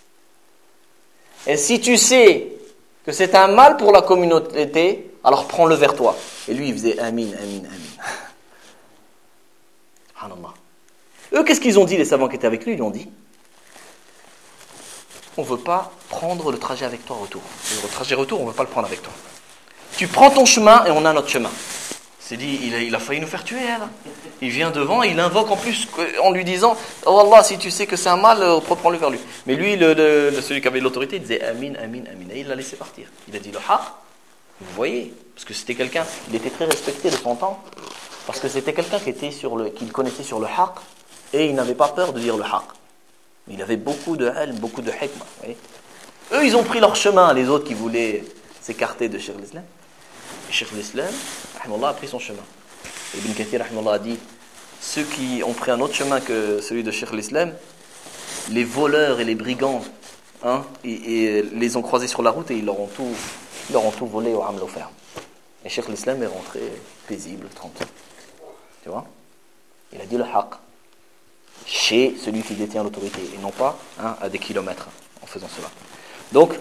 Et si tu sais que c'est un mal pour la communauté, alors prends-le vers toi. Et lui, il faisait amin, amin, amin. Subhanallah. Eux, qu'est-ce qu'ils ont dit, les savants qui étaient avec lui ? Ils lui ont dit, on ne veut pas prendre le trajet avec toi retour. Le trajet retour, on ne veut pas le prendre avec toi. Tu prends ton chemin et on a notre chemin. C'est dit, il a, il a failli nous faire tuer. Là. Il vient devant, il invoque en plus en lui disant, oh Allah, si tu sais que c'est un mal, reprends-le vers lui. Mais lui, le, le, celui qui avait l'autorité, il disait amin, amin, amin. Et il l'a laissé partir. Il a dit le haq, vous voyez, parce que c'était quelqu'un, il était très respecté de son temps, parce que c'était quelqu'un qui était sur le, qu'il connaissait sur le haq, et il n'avait pas peur de dire le haq. Il avait beaucoup de ilm, beaucoup de hikmah. Eux, ils ont pris leur chemin, les autres qui voulaient s'écarter de Cheikh l'Islam. Et Cheikh l'Islam, rahimahullah, a pris son chemin. Ibn Kathir, rahimahullah, a dit, ceux qui ont pris un autre chemin que celui de Cheikh l'Islam, les voleurs et les brigands, hein, et, et les ont croisés sur la route et ils leur ont tout, ils leur ont tout volé au Hamlo ferme. Et Cheikh l'Islam est rentré paisible, tranquille. Tu vois ? Il a dit le haq chez celui qui détient l'autorité et non pas hein, à des kilomètres en faisant cela. Donc,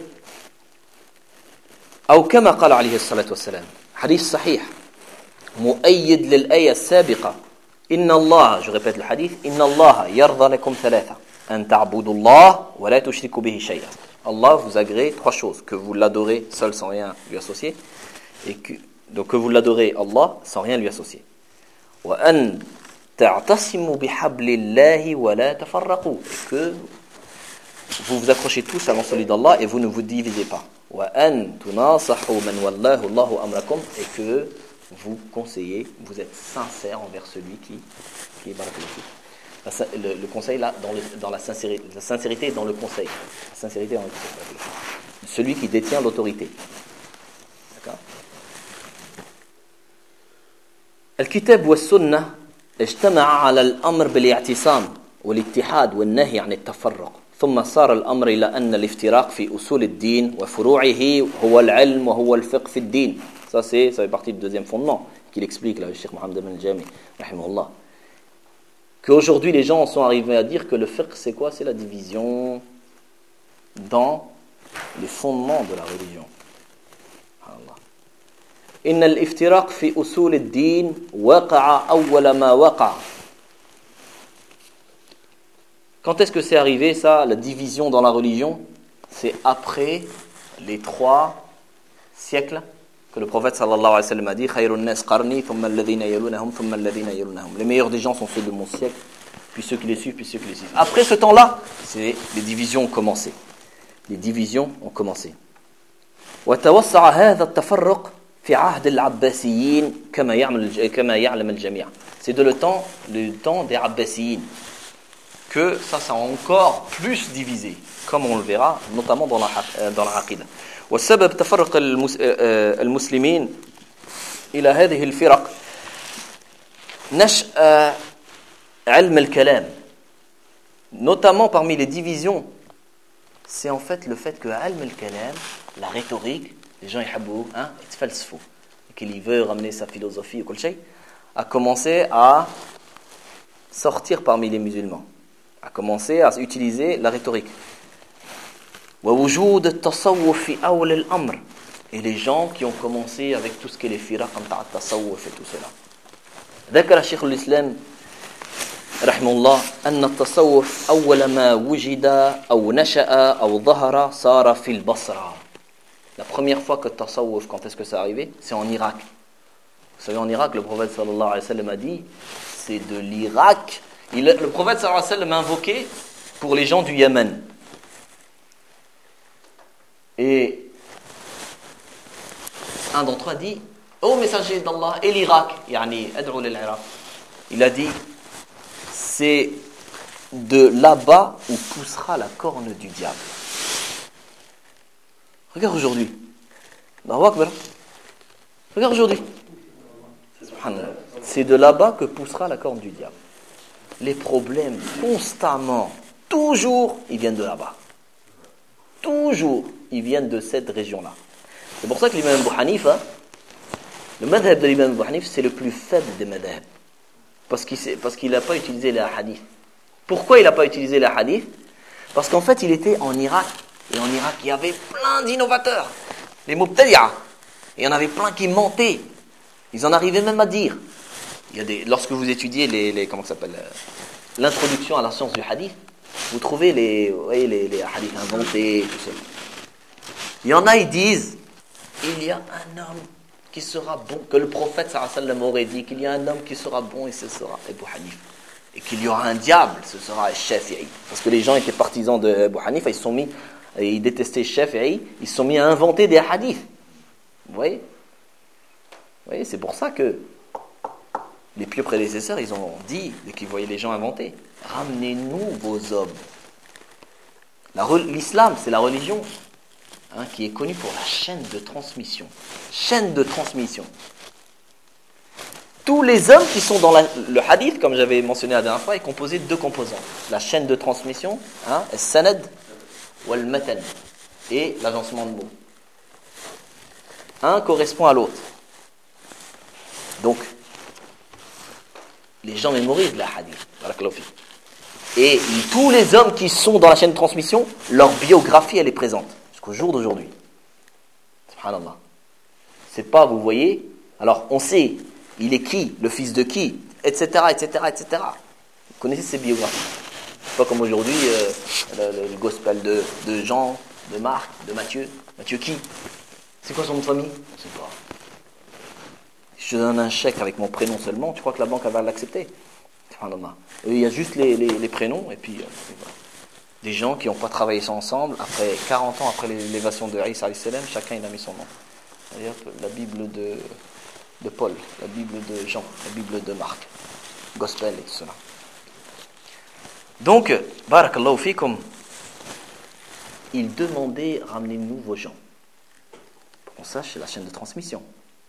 أو كما قال عليه الصلاة والسلام حديث صحيح مؤيد للآية السابقة إن الله je répète le hadith إن الله يرضى لكم ثلاثة أن تعبدوا الله ولا تشركوا به شيئا. Allah vous agrée trois choses, que vous l'adorez seul sans rien lui associer et que donc que vous l'adorez Allah sans rien lui associer. وأن تعتصموا بحبل الله ولا تفرقوا, que vous vous accrochez tous à l'ensemble d'Allah et vous ne vous divisez pas. وأن تناصحوا من والله الله أمركم, et que vous conseillez, vous êtes sincère envers celui qui qui est barakallahu. Le, le conseil là dans, le, dans la sincérité, la sincérité dans le conseil, la sincérité dans le conseil. Celui qui détient l'autorité. D'accord. الكتاب والسنة اجتمع على الأمر بالاعتصام والاتحاد والنهي عن التفرق ثم صار الأمر إلى أن الافتراق في أصول الدين وفروعه هو العلم وهو الفقه في الدين. Ça c'est ça fait partie du deuxième fondement qu'il explique là le Cheikh Mohammed ibn al-Jami rahimahullah. Qu'aujourd'hui les gens sont arrivés à dire que le fiqh c'est quoi ? C'est la division dans les fondements de la religion. إن الافتراق في أصول الدين وقع أول ما وقع. Quand est-ce que c'est arrivé ça, la division dans la religion ? C'est après les trois siècles que le prophète sallallahu alayhi wa sallam a dit خير الناس قرني ثم الذين يلونهم ثم الذين يلونهم. Les meilleurs des gens sont ceux de mon siècle, puis ceux qui les suivent, puis ceux qui les suivent. Après ce temps-là, c'est les divisions ont commencé. Les divisions ont commencé. وتوسع هذا التفرق في عهد العباسيين كما يعمل كما يعلم الجميع. C'est de le temps le temps des Abbassiyin que ça s'est encore plus divisé, comme on le verra notamment dans la dans la aqida. والسبب تفرق المسلمين إلى هذه الفرق نشأ علم الكلام. Notamment parmi les divisions, c'est en fait le fait que علم الكلام, la rhétorique, les gens يحبوا hein, يتفلسفوا, qu'il veut ramener sa philosophie ou كل شيء, a commencé à sortir parmi les musulmans, a commencé à utiliser la rhétorique. ووجود التصوف في أول الأمر, et les gens qui ont commencé avec tout ce qui est les firaq نتاع التصوف et tout cela. ذكر شيخ الإسلام رحمه الله أن التصوف أول ما وجد أو نشأ أو ظهر صار في البصرة. La première fois que le tasawwuf, quand est-ce que ça arrivé? C'est en Irak. Vous savez, en Irak, le prophète sallallahu alayhi wa sallam a dit, c'est de l'Irak. Il, le prophète sallallahu alayhi wa sallam a invoqué pour les gens du Yémen. Et un d'entre eux a dit, ô messager d'Allah, et l'Irak, yani, ad'u lil-Irak. Il a dit, c'est de là-bas où poussera la corne du diable. Regarde aujourd'hui. Allahu Akbar. Regarde aujourd'hui. C'est de là-bas que poussera la corne du diable. Les problèmes, constamment, toujours, ils viennent de là-bas. Toujours, ils viennent de cette région-là. C'est pour ça que l'imam Abu Hanifa, le madhab de l'imam Abu Hanifa, c'est le plus faible des madhabs. Parce qu'il parce qu'il n'a pas utilisé les hadiths. Pourquoi il n'a pas utilisé les hadiths? Parce qu'en fait, il était en Irak. Et en Irak, il y avait plein d'innovateurs. Les mubtadi'a. Il y en avait plein qui mentaient. Ils en arrivaient même à dire. Il y a des, lorsque vous étudiez les, les comment ça s'appelle, l'introduction à la science du hadith, vous trouvez les, vous voyez, les, les hadiths inventés, tout ça. Il y en a, ils disent, il y a un homme qui sera bon, que le prophète sallallahu alayhi wa sallam aurait dit qu'il y a un homme qui sera bon et ce sera Abu Hanifa. Et qu'il y aura un diable, ce sera Shafi'i. Parce que les gens étaient partisans de Abu Hanifa, ils se sont mis, et ils détestaient Shafi'i, ils se sont mis à inventer des hadiths. Vous voyez? Vous voyez, c'est pour ça que les pieux prédécesseurs, ils ont dit, dès qu'ils voyaient les gens inventer, ramenez-nous vos hommes. La, l'islam, c'est la religion hein, qui est connue pour la chaîne de transmission. Chaîne de transmission. Tous les hommes qui sont dans la, le hadith, comme j'avais mentionné la dernière fois, est composé de deux composants. La chaîne de transmission, hein, al-sanad ou al-matan, et l'agencement de mots. Un correspond à l'autre. Donc, les gens mémorisent la hadith. Et tous les hommes qui sont dans la chaîne de transmission, leur biographie, elle est présente. Jusqu'au jour d'aujourd'hui. Subhanallah. C'est pas, vous voyez, alors on sait, il est qui, le fils de qui, et cetera, et cetera, et cetera. Vous connaissez ces biographies. C'est pas comme aujourd'hui, euh, le, le gospel de, de Jean, de Marc, de Matthieu. Matthieu qui? C'est quoi son nom de famille? Je ne sais pas. Si je donne un chèque avec mon prénom seulement, tu crois que la banque va l'accepter? Il y a juste les, les, les prénoms, et puis euh, voilà. Des gens qui n'ont pas travaillé ça ensemble, après quarante ans après l'élévation de Isa alayhi salam, chacun il a mis son nom. D'ailleurs, la Bible de, de Paul, la Bible de Jean, la Bible de Marc, Gospel et tout cela. Donc, barakallahu fikum, il demandait, ramenez-nous vos gens. Pour qu'on sache, c'est la chaîne de transmission.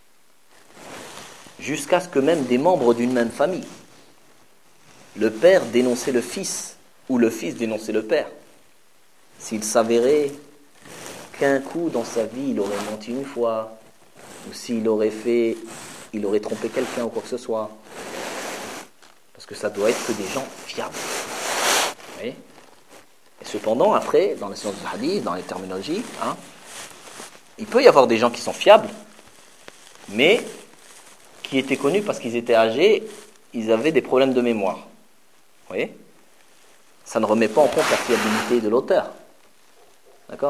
Jusqu'à ce que même des membres d'une même famille, le père dénonçait le fils, ou le fils dénonçait le père. S'il s'avérait qu'un coup dans sa vie, il aurait menti une fois, ou s'il aurait fait, il aurait trompé quelqu'un ou quoi que ce soit. Parce que ça doit être que des gens fiables. Vous voyez ? Et cependant, après, dans la science du hadith, dans les terminologies, hein, il peut y avoir des gens qui sont fiables, mais qui étaient connus parce qu'ils étaient âgés, ils avaient des problèmes de mémoire. Vous voyez ? Ça ne remet pas en compte la fiabilité de l'auteur. D'accord ?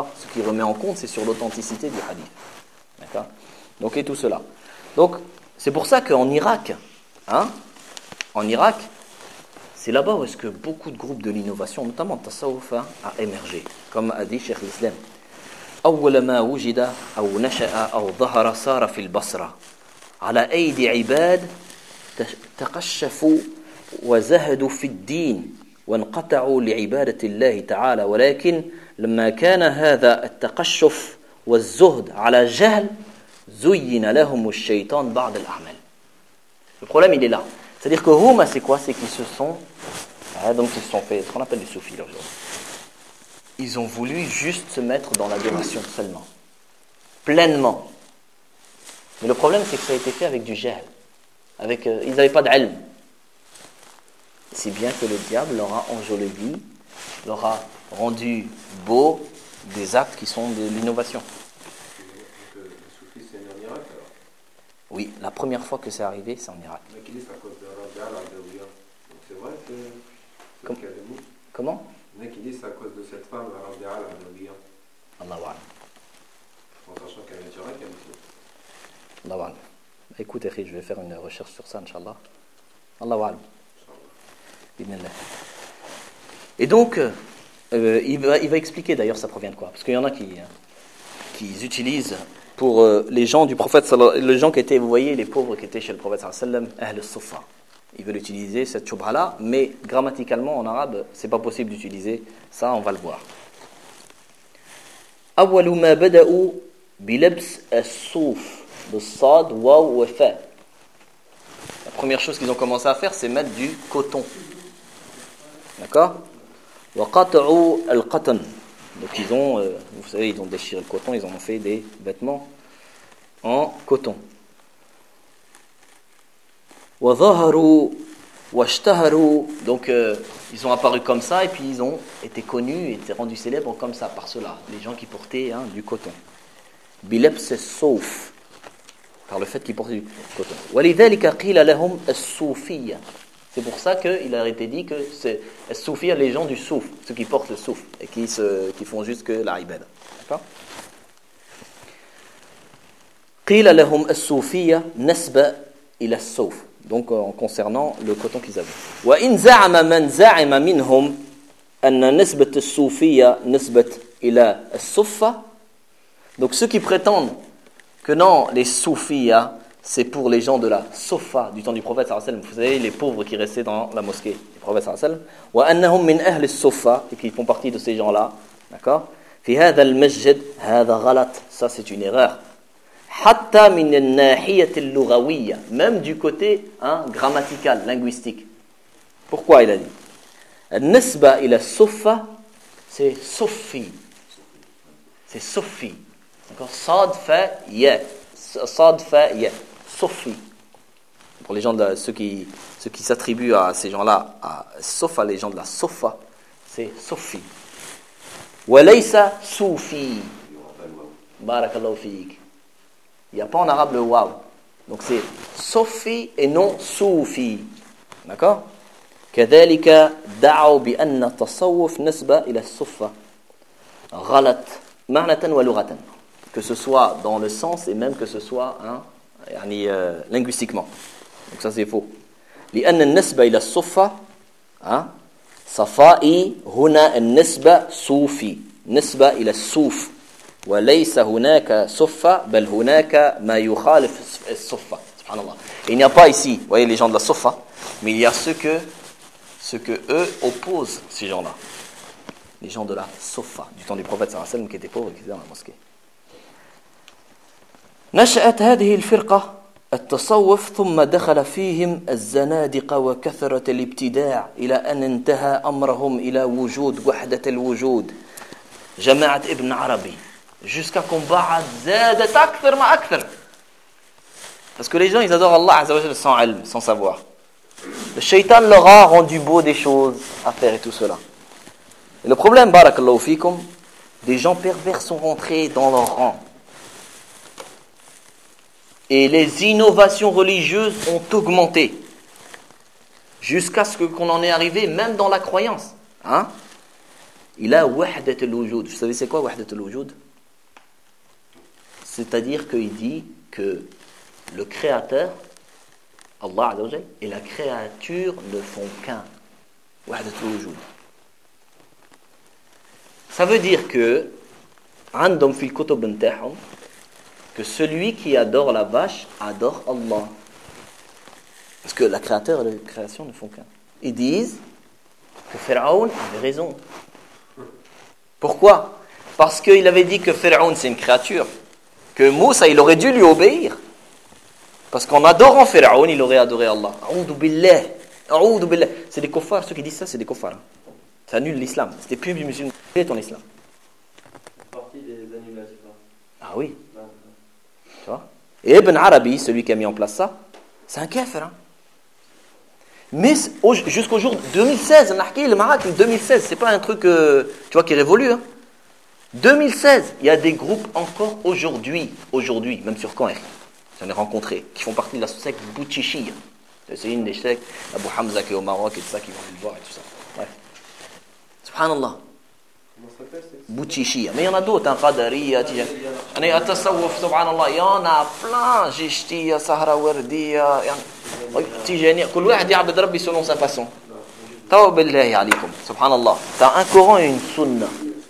Ce qui remet en compte, c'est sur l'authenticité du hadith. D'accord ? Donc, et tout cela. Donc, c'est pour ça qu'en Irak, hein, en Irak, c'est là-bas où est-ce que beaucoup de groupes de l'innovation, notamment Tasawwuf, hein, a émergé, comme a dit Cheikh l'Islam. أول ما وجد أو نشأ أو ظهر صار في البصرة على أيدي عباد تقشفوا وزهدوا في الدين وانقطعوا لعبادة الله تعالى ولكن لما كان هذا التقشف والزهد على جهل زين لهم الشيطان بعض الأعمال. Le problème il est là. C'est-à-dire que Huma c'est quoi? C'est qu'ils se sont hein, donc ils se sont fait ce qu'on appelle des soufis là aujourd'hui. Ils ont voulu juste se mettre dans l'adoration seulement, pleinement. Mais le problème c'est que ça a été fait avec du jahl, avec euh, ils n'avaient pas d'ilm. Si bien que le diable leur a enjolivi, leur a rendu beau des actes qui sont de l'innovation. Le soufisme, c'est en Irak alors? Oui, la première fois que c'est arrivé, c'est en Irak. Mais qui dit c'est à cause de Rabia al-Adawiya. Donc c'est vrai que c'est Com- qu'il y a des mots. Comment? Il y en a qui disent c'est à cause de cette femme, Rabia al-Adawiya. Allahu a'lam. En sachant qu'elle est Irak, elle est. Allahu a'lam. Écoute, Ekhi, je vais faire une recherche sur ça, Inch'Allah. Allahu a'lam. Et donc, euh, il, va, il va expliquer d'ailleurs ça provient de quoi. Parce qu'il y en a qui, qui utilisent pour euh, les gens du prophète, les gens qui étaient, vous voyez, les pauvres qui étaient chez le prophète, Ahl al-Sufa. Ils veulent utiliser cette shubha-là, mais grammaticalement en arabe, c'est pas possible d'utiliser ça, on va le voir. أول ما بدأوا بلبس الصوف بالصاد واو وفاء. La première chose qu'ils ont commencé à faire, c'est mettre du coton. D'accord? وقطعوا القطن. Donc ils ont, euh, vous savez, ils ont déchiré le coton, ils en ont fait des vêtements en coton. وظهروا واشتهروا. Donc euh, ils ont apparu comme ça et puis ils ont été connus et été rendus célèbres comme ça par cela, les gens qui portaient hein, du coton. بلبس الصوف. Par le fait qu'ils portaient du coton. ولذلك قيل لهم الصوفية. C'est pour ça qu'il a été dit que c'est soufia, les gens du souf, ceux qui portent le souf et qui, se, qui font juste que la ibada. D'accord? قيل لهم الصوفية نسبة إلى الصوف. Donc en concernant le coton qu'ils avaient. وإن زعم من زعم منهم أن نسبة الصوفية نسبة إلى الصفة. Donc ceux qui prétendent que non, les soufiyas, c'est pour les gens de la Sofa du temps du prophète sallallahu alayhi wa sallam. Vous savez, les pauvres qui restaient dans la mosquée du prophète sallallahu alayhi wa sallam. وأنهم من أهل الصفة, et qui font partie de ces gens-là. D'accord? في هذا المسجد هذا غلط. Ça c'est une erreur. حتى من الناحية اللغوية, même du côté hein, grammatical, linguistique. Pourquoi il a dit? النسبة إلى الصفة, c'est Sofi. C'est Sofi. D'accord? Sad fa ya. Sad fa ya. Sofi. Pour les gens de la, ceux qui ceux qui s'attribuent à ces gens-là, à Sofa, les gens de la Sofa, c'est Sofi. Wa laysa soufi. Barakallahu fik. Il n'y a pas en arabe le waw. Donc c'est Sofi et non Soufi. D'accord? كذلك دعوا بأن التصوف نسبة إلى الصفة غلط معنى ولغة. Que ce soit dans le sens et même que ce soit hein, يعني, euh, linguistiquement. Donc ça c'est faux. لأن النسبة إلى الصفة hein, صفائي هنا النسبة صوفي نسبة إلى الصوف وليس هناك صفة بل هناك ما يخالف الصفة. سبحان الله. Il n'y a pas ici, vous voyez les gens de la Sofa, mais il y a ceux que ce que eux opposent ces gens-là. Les gens de la Sofa, du temps du prophète sallallahu alayhi wa sallam qui étaient pauvres et qui étaient dans la mosquée. نشأت هذه الفرقة التصوف ثم دخل فيهم الزنادقة وكثرة الابتداع إلى أن انتهى أمرهم إلى وجود وحدة الوجود جماعة ابن عربي jusqu'à combattre زادت أكثر ما أكثر. Parce que les gens ils adorent Allah Azza wa Jalla sans ilm, sans savoir. Le shaitan leur a rendu beau des choses à faire et tout cela. Et le problème, barakallahu fikum, des gens pervers sont rentrés dans leur rang. Et les innovations religieuses ont augmenté. Jusqu'à ce qu'on en est arrivé même dans la croyance. Hein? Il a wahdat al-wujud. Vous savez c'est quoi wahdat al-wujud? C'est-à-dire qu'il dit que le créateur, Allah Azza wa Jalla, et la créature ne font qu'un. Wahdat al-wujud. Ça veut dire que عندهم في الكتب نتاعهم que celui qui adore la vache adore Allah. Parce que la créateur et la création ne font qu'un. Ils disent que Pharaon avait raison. Pourquoi? Parce qu'il avait dit que Pharaon c'est une créature, que Moussa il aurait dû lui obéir. Parce qu'en adorant Pharaon, il aurait adoré Allah. A'oudou billah. A'oudou billah. C'est des kuffars, ceux qui disent ça, c'est des kuffars. Ça annule l'islam. C'était plus du musulman. Quel est ton islam? Partie des annulations. Ah oui. Tu vois? Et Ibn Arabi, celui qui a mis en place ça, c'est un kafir. Hein? Mais au, jusqu'au jour deux mille seize, le Marak, deux mille seize, c'est pas un truc euh, tu vois, qui est révolu. Hein? deux mille seize, il y a des groupes encore aujourd'hui, aujourd'hui, même sur Caen, j'en ai rencontré, qui font partie de la secte Boutichia. C'est une des sectes, Abu Hamza qui est au Maroc et tout ça, qui vont le voir et tout ça. Ouais. Subhanallah. Boutichia. Mais il y en a d'autres, hein, Qadariya, Tijani. Subhanallah, il y en a plein. Jishtiya, Sahrawardiya, Tijani. Tout le monde يعبد ربي selon sa façon. Tawa billahi alaykum. Subhanallah. T'as un Coran et une Sunna.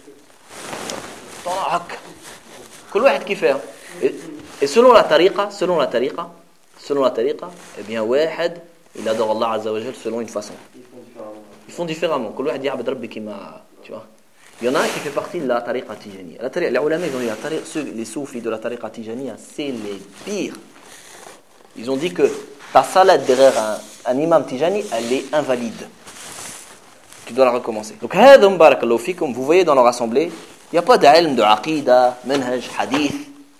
طلع هك. كل واحد كيفاه. Et selon la tariqa, selon la tariqa, selon la tariqa, eh bien, واحد, il adore Allah Azza wa Jal selon une façon. Ils font différemment. كل واحد يعبد ربي كما, tu vois. Il y en a un qui fait partie de la tariqa tijaniya. La tariqa, les ulama, ils ont dit, la tariqa, ceux, les soufis de la tariqa tijaniya, c'est les pires. Ils ont dit que ta salat derrière un, un imam tijani, elle est invalide. Tu dois la recommencer. Donc, hadhum barakallahu fikum, vous voyez dans leur assemblée, il n'y a pas d'ilm de aqida, manhaj, hadith.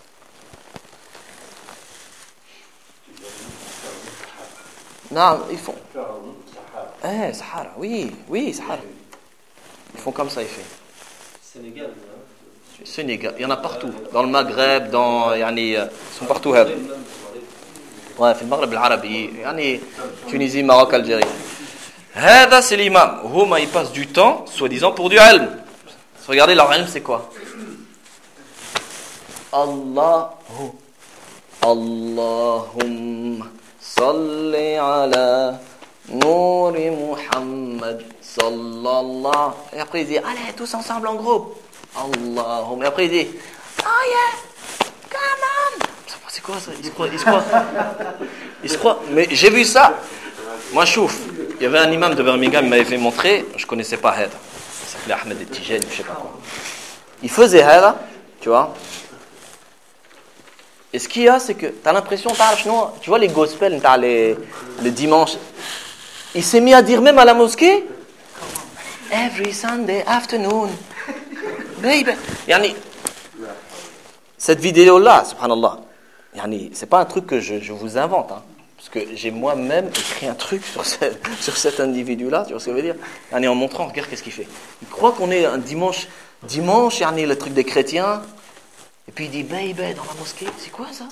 Non, ils font. Eh, Sahara, oui, oui, Sahara. Ils font comme ça, ils font. Sénégal, Sénégal, il y en a partout. Dans le Maghreb, dans. Yani, ils sont partout. Ouais, في المغرب العربي. Yani, Tunisie, Maroc, Algérie. هذا c'est l'imam. Huma, ils passent du temps, soi-disant, pour du ilm. Regardez, leur ilm, c'est quoi? Allahu. Allahumma salli ala Nouri Muhammad sallallahu. Et après il dit, allez, tous ensemble en groupe. Allahumma. Et après il dit, oh yeah, come on. C'est quoi ça? Il se croit, il se croit. Il se croit. Mais j'ai vu ça. Moi, chouf. Il y avait un imam de Birmingham, il m'avait fait montrer. Je connaissais pas Hada. Ça s'appelait Ahmed El Tijani, je sais pas quoi. Il faisait Hada, tu vois. Et ce qu'il y a, c'est que tu as l'impression, tu vois les gospels, les, le dimanche, il s'est mis à dire même à la mosquée, every Sunday afternoon, baby. Yani, cette vidéo-là, subhanallah, yani, c'est pas un truc que je, je vous invente, hein, parce que j'ai moi-même écrit un truc sur, ce, sur cet individu-là, tu vois ce que je veux dire, yani, en montrant, regarde qu'est-ce qu'il fait. Il croit qu'on est un dimanche, dimanche, yani, le truc des chrétiens. Et puis il dit, baby, dans la mosquée, c'est quoi ça?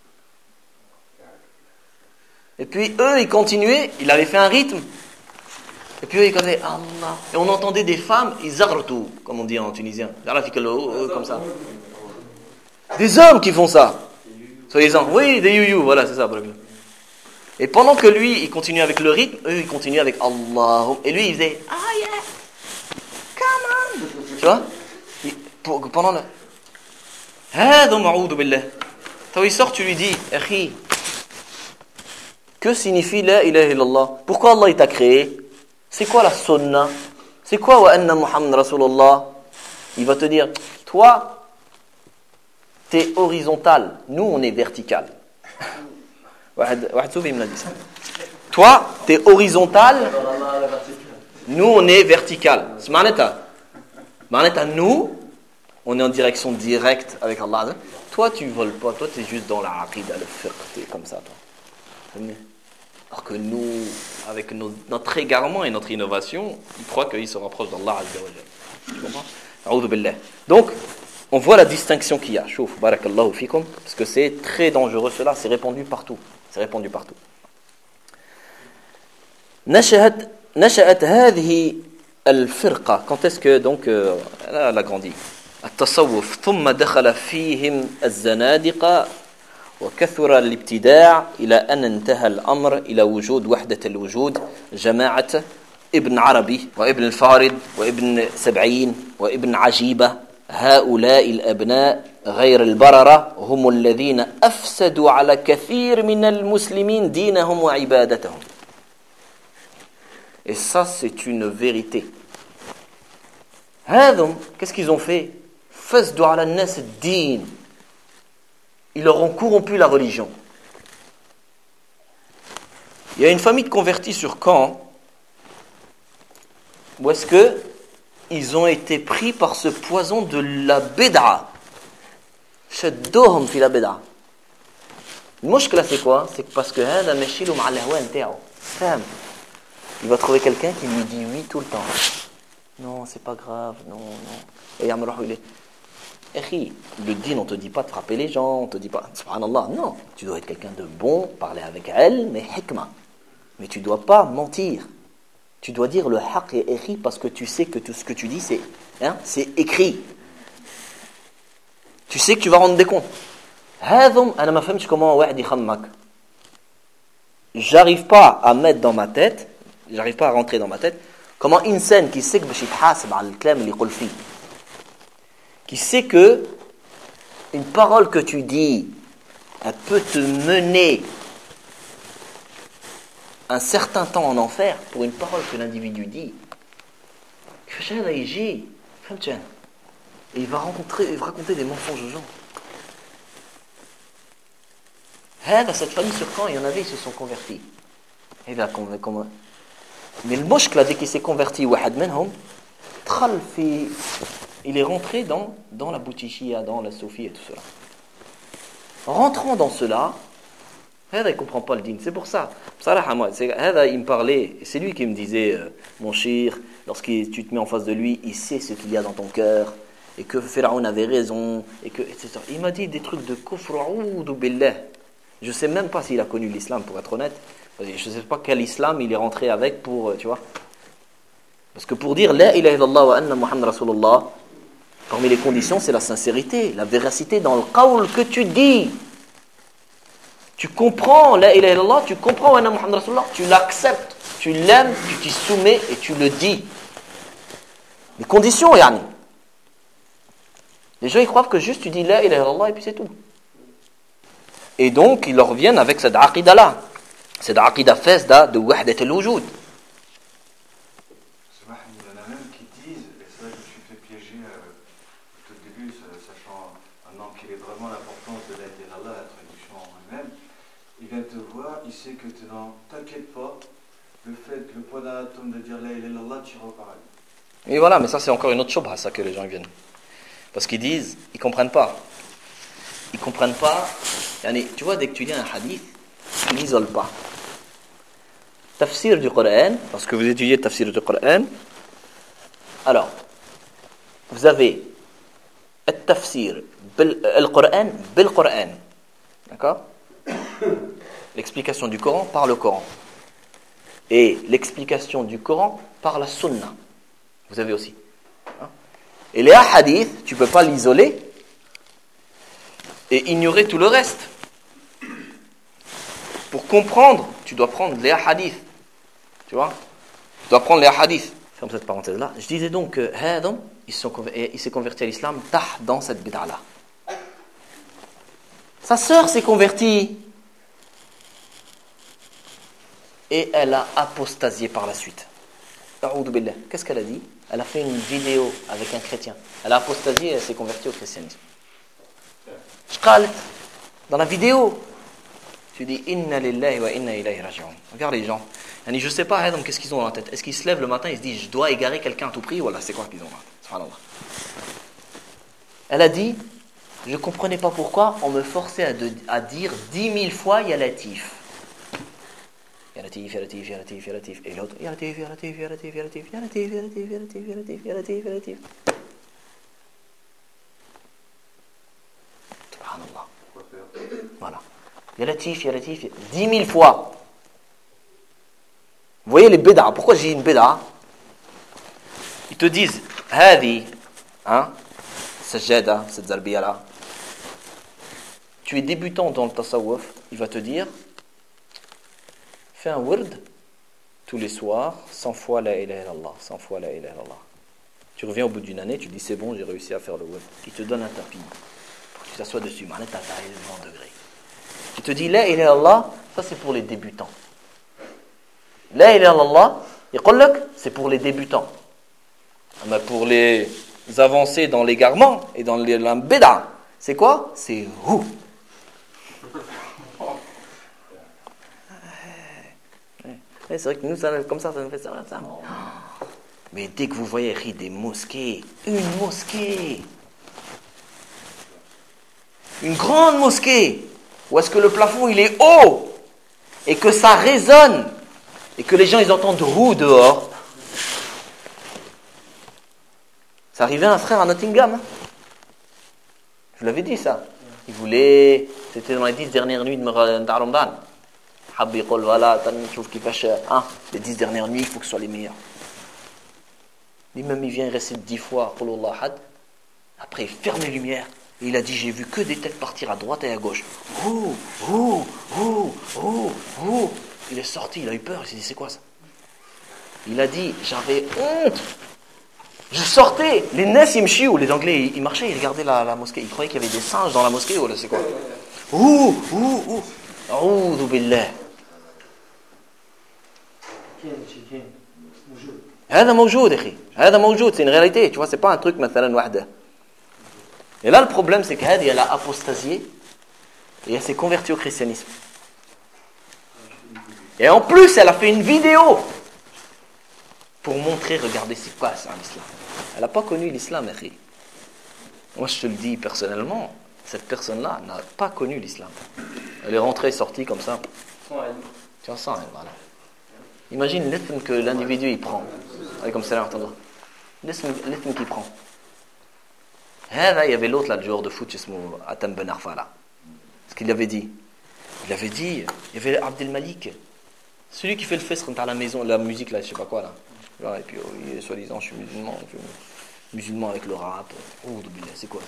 Et puis eux, ils continuaient, il avait fait un rythme. Et puis eux, ils connaissaient Allah. Et on entendait des femmes, ils zartou, comme on dit en tunisien. Comme ça. Des hommes qui font ça. Soi-disant, oui, des youyou, voilà, c'est ça. Et pendant que lui, il continue avec le rythme, eux, ils continuaient avec Allah. Et lui, il faisait, ah yeah, come on. Tu vois? Il, pendant le. هذا معوذ بالله. Quand il sort, tu lui dis, Akhi, que signifie la ilaha illallah? Pourquoi Allah il t'a créé? C'est quoi la sunna? C'est quoi wa anna Muhammad Rasulullah? Il va te dire, toi, t'es horizontal, nous on est vertical. Toi, t'es horizontal, nous on est vertical. C'est maneta. Maneta, nous, on est en direction directe avec Allah. Toi, tu voles pas. Toi, tu es juste dans la aqida, le fiqh. Tu es comme ça, toi. Alors que nous, avec nos, notre égarement et notre innovation, ils croient qu'ils se rapprochent d'Allah Azza wa Jalla. Tu comprends? A'udhu billah. Donc, on voit la distinction qu'il y a. Chouf, barakallahu fikum. Parce que c'est très dangereux, cela. C'est répandu partout. C'est répandu partout. نشأت نشأت هذه الفرقة. Quand est-ce que, donc, euh, elle a grandi? التصوف ثم دخل فيهم الزنادقة وكثر الابتداع إلى أن انتهى الأمر إلى وجود وحدة الوجود جماعة ابن عربي وابن الفارد وابن سبعين وابن عجيبة هؤلاء الأبناء غير البررة هم الذين أفسدوا على كثير من المسلمين دينهم وعبادتهم. Et ça, c'est une vérité. هذم, qu'est-ce qu'ils ont fait? فسدوا على الناس الدين. Ils leur ont corrompu la religion. Il y a une famille de convertis sur Caen où est-ce que ils ont été pris par ce poison de la bid'a. شدوهم في la bid'a. المشكلة c'est quoi? C'est que parce que هذا ماشي له مع الهوى نتاعو. فاهم؟ Il va trouver quelqu'un qui lui dit oui tout le temps. Non, c'est pas grave, non, non. Et يعمل روحه il est Akhi, le din, on te dit pas de frapper les gens, on te dit pas, subhanallah, non, tu dois être quelqu'un de bon, parler avec elle, mais hikmah. Mais tu dois pas mentir. Tu dois dire le haqq et écrit parce que tu sais que tout ce que tu dis, c'est, hein, c'est écrit. Tu sais que tu vas rendre des comptes. هذم أنا ما فهمتش comment واحد يخمك. J'arrive pas à mettre dans ma tête, j'arrive pas à rentrer dans ma tête, comment insan qui sait que باش يتحاسب على الكلام اللي يقول فيه. Qui sait que une parole que tu dis, elle peut te mener un certain temps en enfer pour une parole que l'individu dit. Et il va rencontrer, il va raconter des mensonges aux gens. Dans cette famille sur Caen, il y en avait, ils se sont convertis. Et là, mais le mouchkla, dès qu'il s'est converti, il est rentré dans, dans la boutichia, dans la sophie et tout cela. En rentrant dans cela, il ne comprend pas le din. C'est pour ça. Il me parlait, c'est lui qui me disait, euh, mon shir, lorsque tu te mets en face de lui, il sait ce qu'il y a dans ton cœur, et que Pharaon avait raison, et que, et cetera. Il m'a dit des trucs de kufr, a'oudou billah. Je ne sais même pas s'il a connu l'islam, pour être honnête. Je ne sais pas quel islam il est rentré avec pour, tu vois. Parce que pour dire la ilaha illallah wa anna Muhammad Rasulullah, parmi les conditions, c'est la sincérité, la véracité dans le qawl que tu dis. Tu comprends la ilaha illallah, tu comprends wa anna Muhammad Rasulullah, tu l'acceptes, tu l'aimes, tu t'y soumets et tu le dis. Les conditions, yani. Les gens, ils croient que juste tu dis la ilaha illallah et puis c'est tout. Et donc, ils leur reviennent avec cette aqida-là. Cette aqida fasda de wahdat al-wujud. Il sait que tu n'en t'inquiète pas, le fait, le poids d'un atome de dire la ilaha illallah, tu iras pareil. Et voilà, mais ça c'est encore une autre chose, ça que les gens viennent. Parce qu'ils disent, ils ne comprennent pas. Ils ne comprennent pas. Tu vois, dès que tu lis un hadith, ils n'isolent pas. Tafsir du Coran, parce que vous étudiez le tafsir du Coran, alors, vous avez le tafsir, le Coran, bil Coran. D'accord? L'explication du Coran par le Coran. Et l'explication du Coran par la Sunna. Vous avez aussi. Et les hadiths, tu ne peux pas l'isoler et ignorer tout le reste. Pour comprendre, tu dois prendre les hadiths. Tu vois? Tu dois prendre les hadiths. Ferme cette parenthèse-là. Je disais donc que Hadam, il s'est converti à l'islam tah dans cette bid'a-là. Sa sœur s'est convertie. Et elle a apostasié par la suite. Qu'est-ce qu'elle a dit? Elle a fait une vidéo avec un chrétien. Elle a apostasié et elle s'est convertie au christianisme. Dans la vidéo, tu dis Inna lillahi wa inna ilayhi raji'un. Regarde les gens. Je ne sais pas, qu'est-ce qu'ils ont dans la tête? Est-ce qu'ils se lèvent le matin et se disent je dois égarer quelqu'un à tout prix? Voilà, c'est quoi qu'ils ont là? Subhanallah. Elle a dit je ne comprenais pas pourquoi on me forçait à, de, à dire dix mille fois Ya Latif. Ya Latif, Ya Latif, Ya Latif, Ya Latif. Et l'autre, Ya Latif, Ya Latif, Ya Latif, Ya Latif, Ya Latif, Ya Latif, Ya Latif, Ya Latif, Ya Latif, Ya Latif. Subhanallah. Voilà. Ya Latif, Ya Latif, dix mille fois. Vous voyez les bid'a. Pourquoi j'ai une bid'a? Ils te disent, Hadi, hein, sajjada, cette zarbiya-là. Tu es débutant dans le tasawwuf, il va te dire, fais un wird tous les soirs, cent fois la ilaha illallah, cent fois la ilaha illallah. Tu reviens au bout d'une année, tu dis c'est bon, j'ai réussi à faire le web. Il te donne un tapis pour que tu t'assoies dessus. Maintenant, tu as taillé le vingt degrés. Tu te dis la ilaha illallah, ça c'est pour les débutants. La ilaha illallah, c'est pour les débutants. Mais pour les avancés dans l'égarement et dans l'ambeda, c'est quoi? C'est hou. C'est vrai que nous, ça, comme ça, ça nous fait ça, ça. Mais dès que vous voyez des mosquées, une mosquée, une grande mosquée, où est-ce que le plafond il est haut et que ça résonne et que les gens ils entendent roue dehors. Ça arrivait à un frère à Nottingham. Hein. Je vous l'avais dit ça. Il voulait, c'était dans les dix dernières nuits de Ramadan. Voilà, hein, les dix dernières nuits, il faut que ce soit les meilleures. L'imam il vient, il récite dix fois. Après il ferme les lumières. Et il a dit, j'ai vu que des têtes partir à droite et à gauche. Ouh, ouh, ouh, ouh, ouh. Il est sorti, il a eu peur, il s'est dit, c'est quoi ça? Il a dit, j'avais honte. Je sortais, les Nes Yimshiou, les Anglais, ils marchaient, ils regardaient la, la mosquée. Ils croyaient qu'il y avait des singes dans la mosquée, ou là, c'est quoi? Ouh, ouh, ouh. A'oudhu billah. هذا موجود اخي هذا موجود c'est une réalité tu vois c'est pas un truc مثلا واحده. Et là le problème c'est qu'elle elle a apostasié et elle s'est convertie au christianisme. Et en plus elle a fait une vidéo pour montrer regardez c'est quoi ça l'islam. Elle n'a pas connu l'islam akhi. Moi je te le dis personnellement, cette personne là n'a pas connu l'islam. Elle est rentrée et sortie comme ça. Tu vois ça voilà. Imagine l'ithme que l'individu il prend. Comme ça, l'ithme qu'il prend. Il y avait l'autre là, le joueur de foot, Atam Ben Arfa là. Ce qu'il avait dit. Il avait dit, il y avait Abdel Malik, celui qui fait le festre à la maison, la musique là, je sais pas quoi là. Et puis oh, il est soi-disant, je suis musulman, je suis musulman avec le rap. Oh, c'est quoi ça?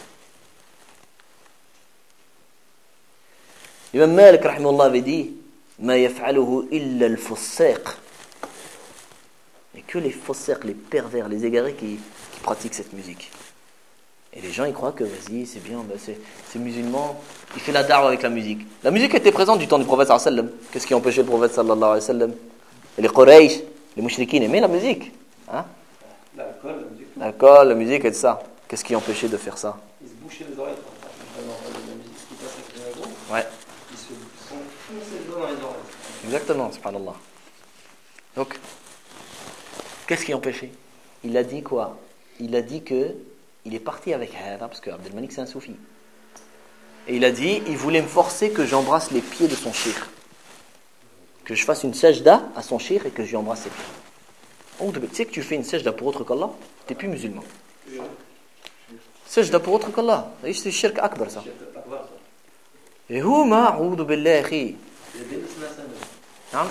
Imam Malik rahimahullah avait dit, ma yaf'aluhu illa al-fussiq. Et que les faussaires, les pervers, les égarés qui, qui pratiquent cette musique. Et les gens ils croient que vas-y c'est bien, bah c'est, c'est musulman, il fait la da'wa avec la musique. La musique était présente du temps du prophète sallallahu alayhi wa sallam. Qu'est-ce qui empêchait le prophète sallallahu alayhi wa sallam? Les Quraysh, les mouchrikines aimaient la musique. Hein? L'alcool, la musique. L'alcool, la musique et tout ça. Qu'est-ce qui empêchait de faire ça? Ils se bouchaient les oreilles. La musique qui passe avec les raisons. Ouais. Ils se sont foncés les doigts dans les oreilles. Exactement, subhanallah. Donc, qu'est-ce qui empêchait? Il a dit quoi? Il a dit que il est parti avec Hada, parce que Abdel Malik c'est un soufi. Et il a dit, il voulait me forcer que j'embrasse les pieds de son shir. Que je fasse une sajda à son shir et que je lui embrasse ses pieds. Oh, tu sais que tu fais une sajda pour autre qu'Allah, tu n'es plus musulman. Sajda pour autre qu'Allah, c'est shirk akbar ça. Et où ma, a'oudhu billah, akhi. Il y a des musulmans. Hein?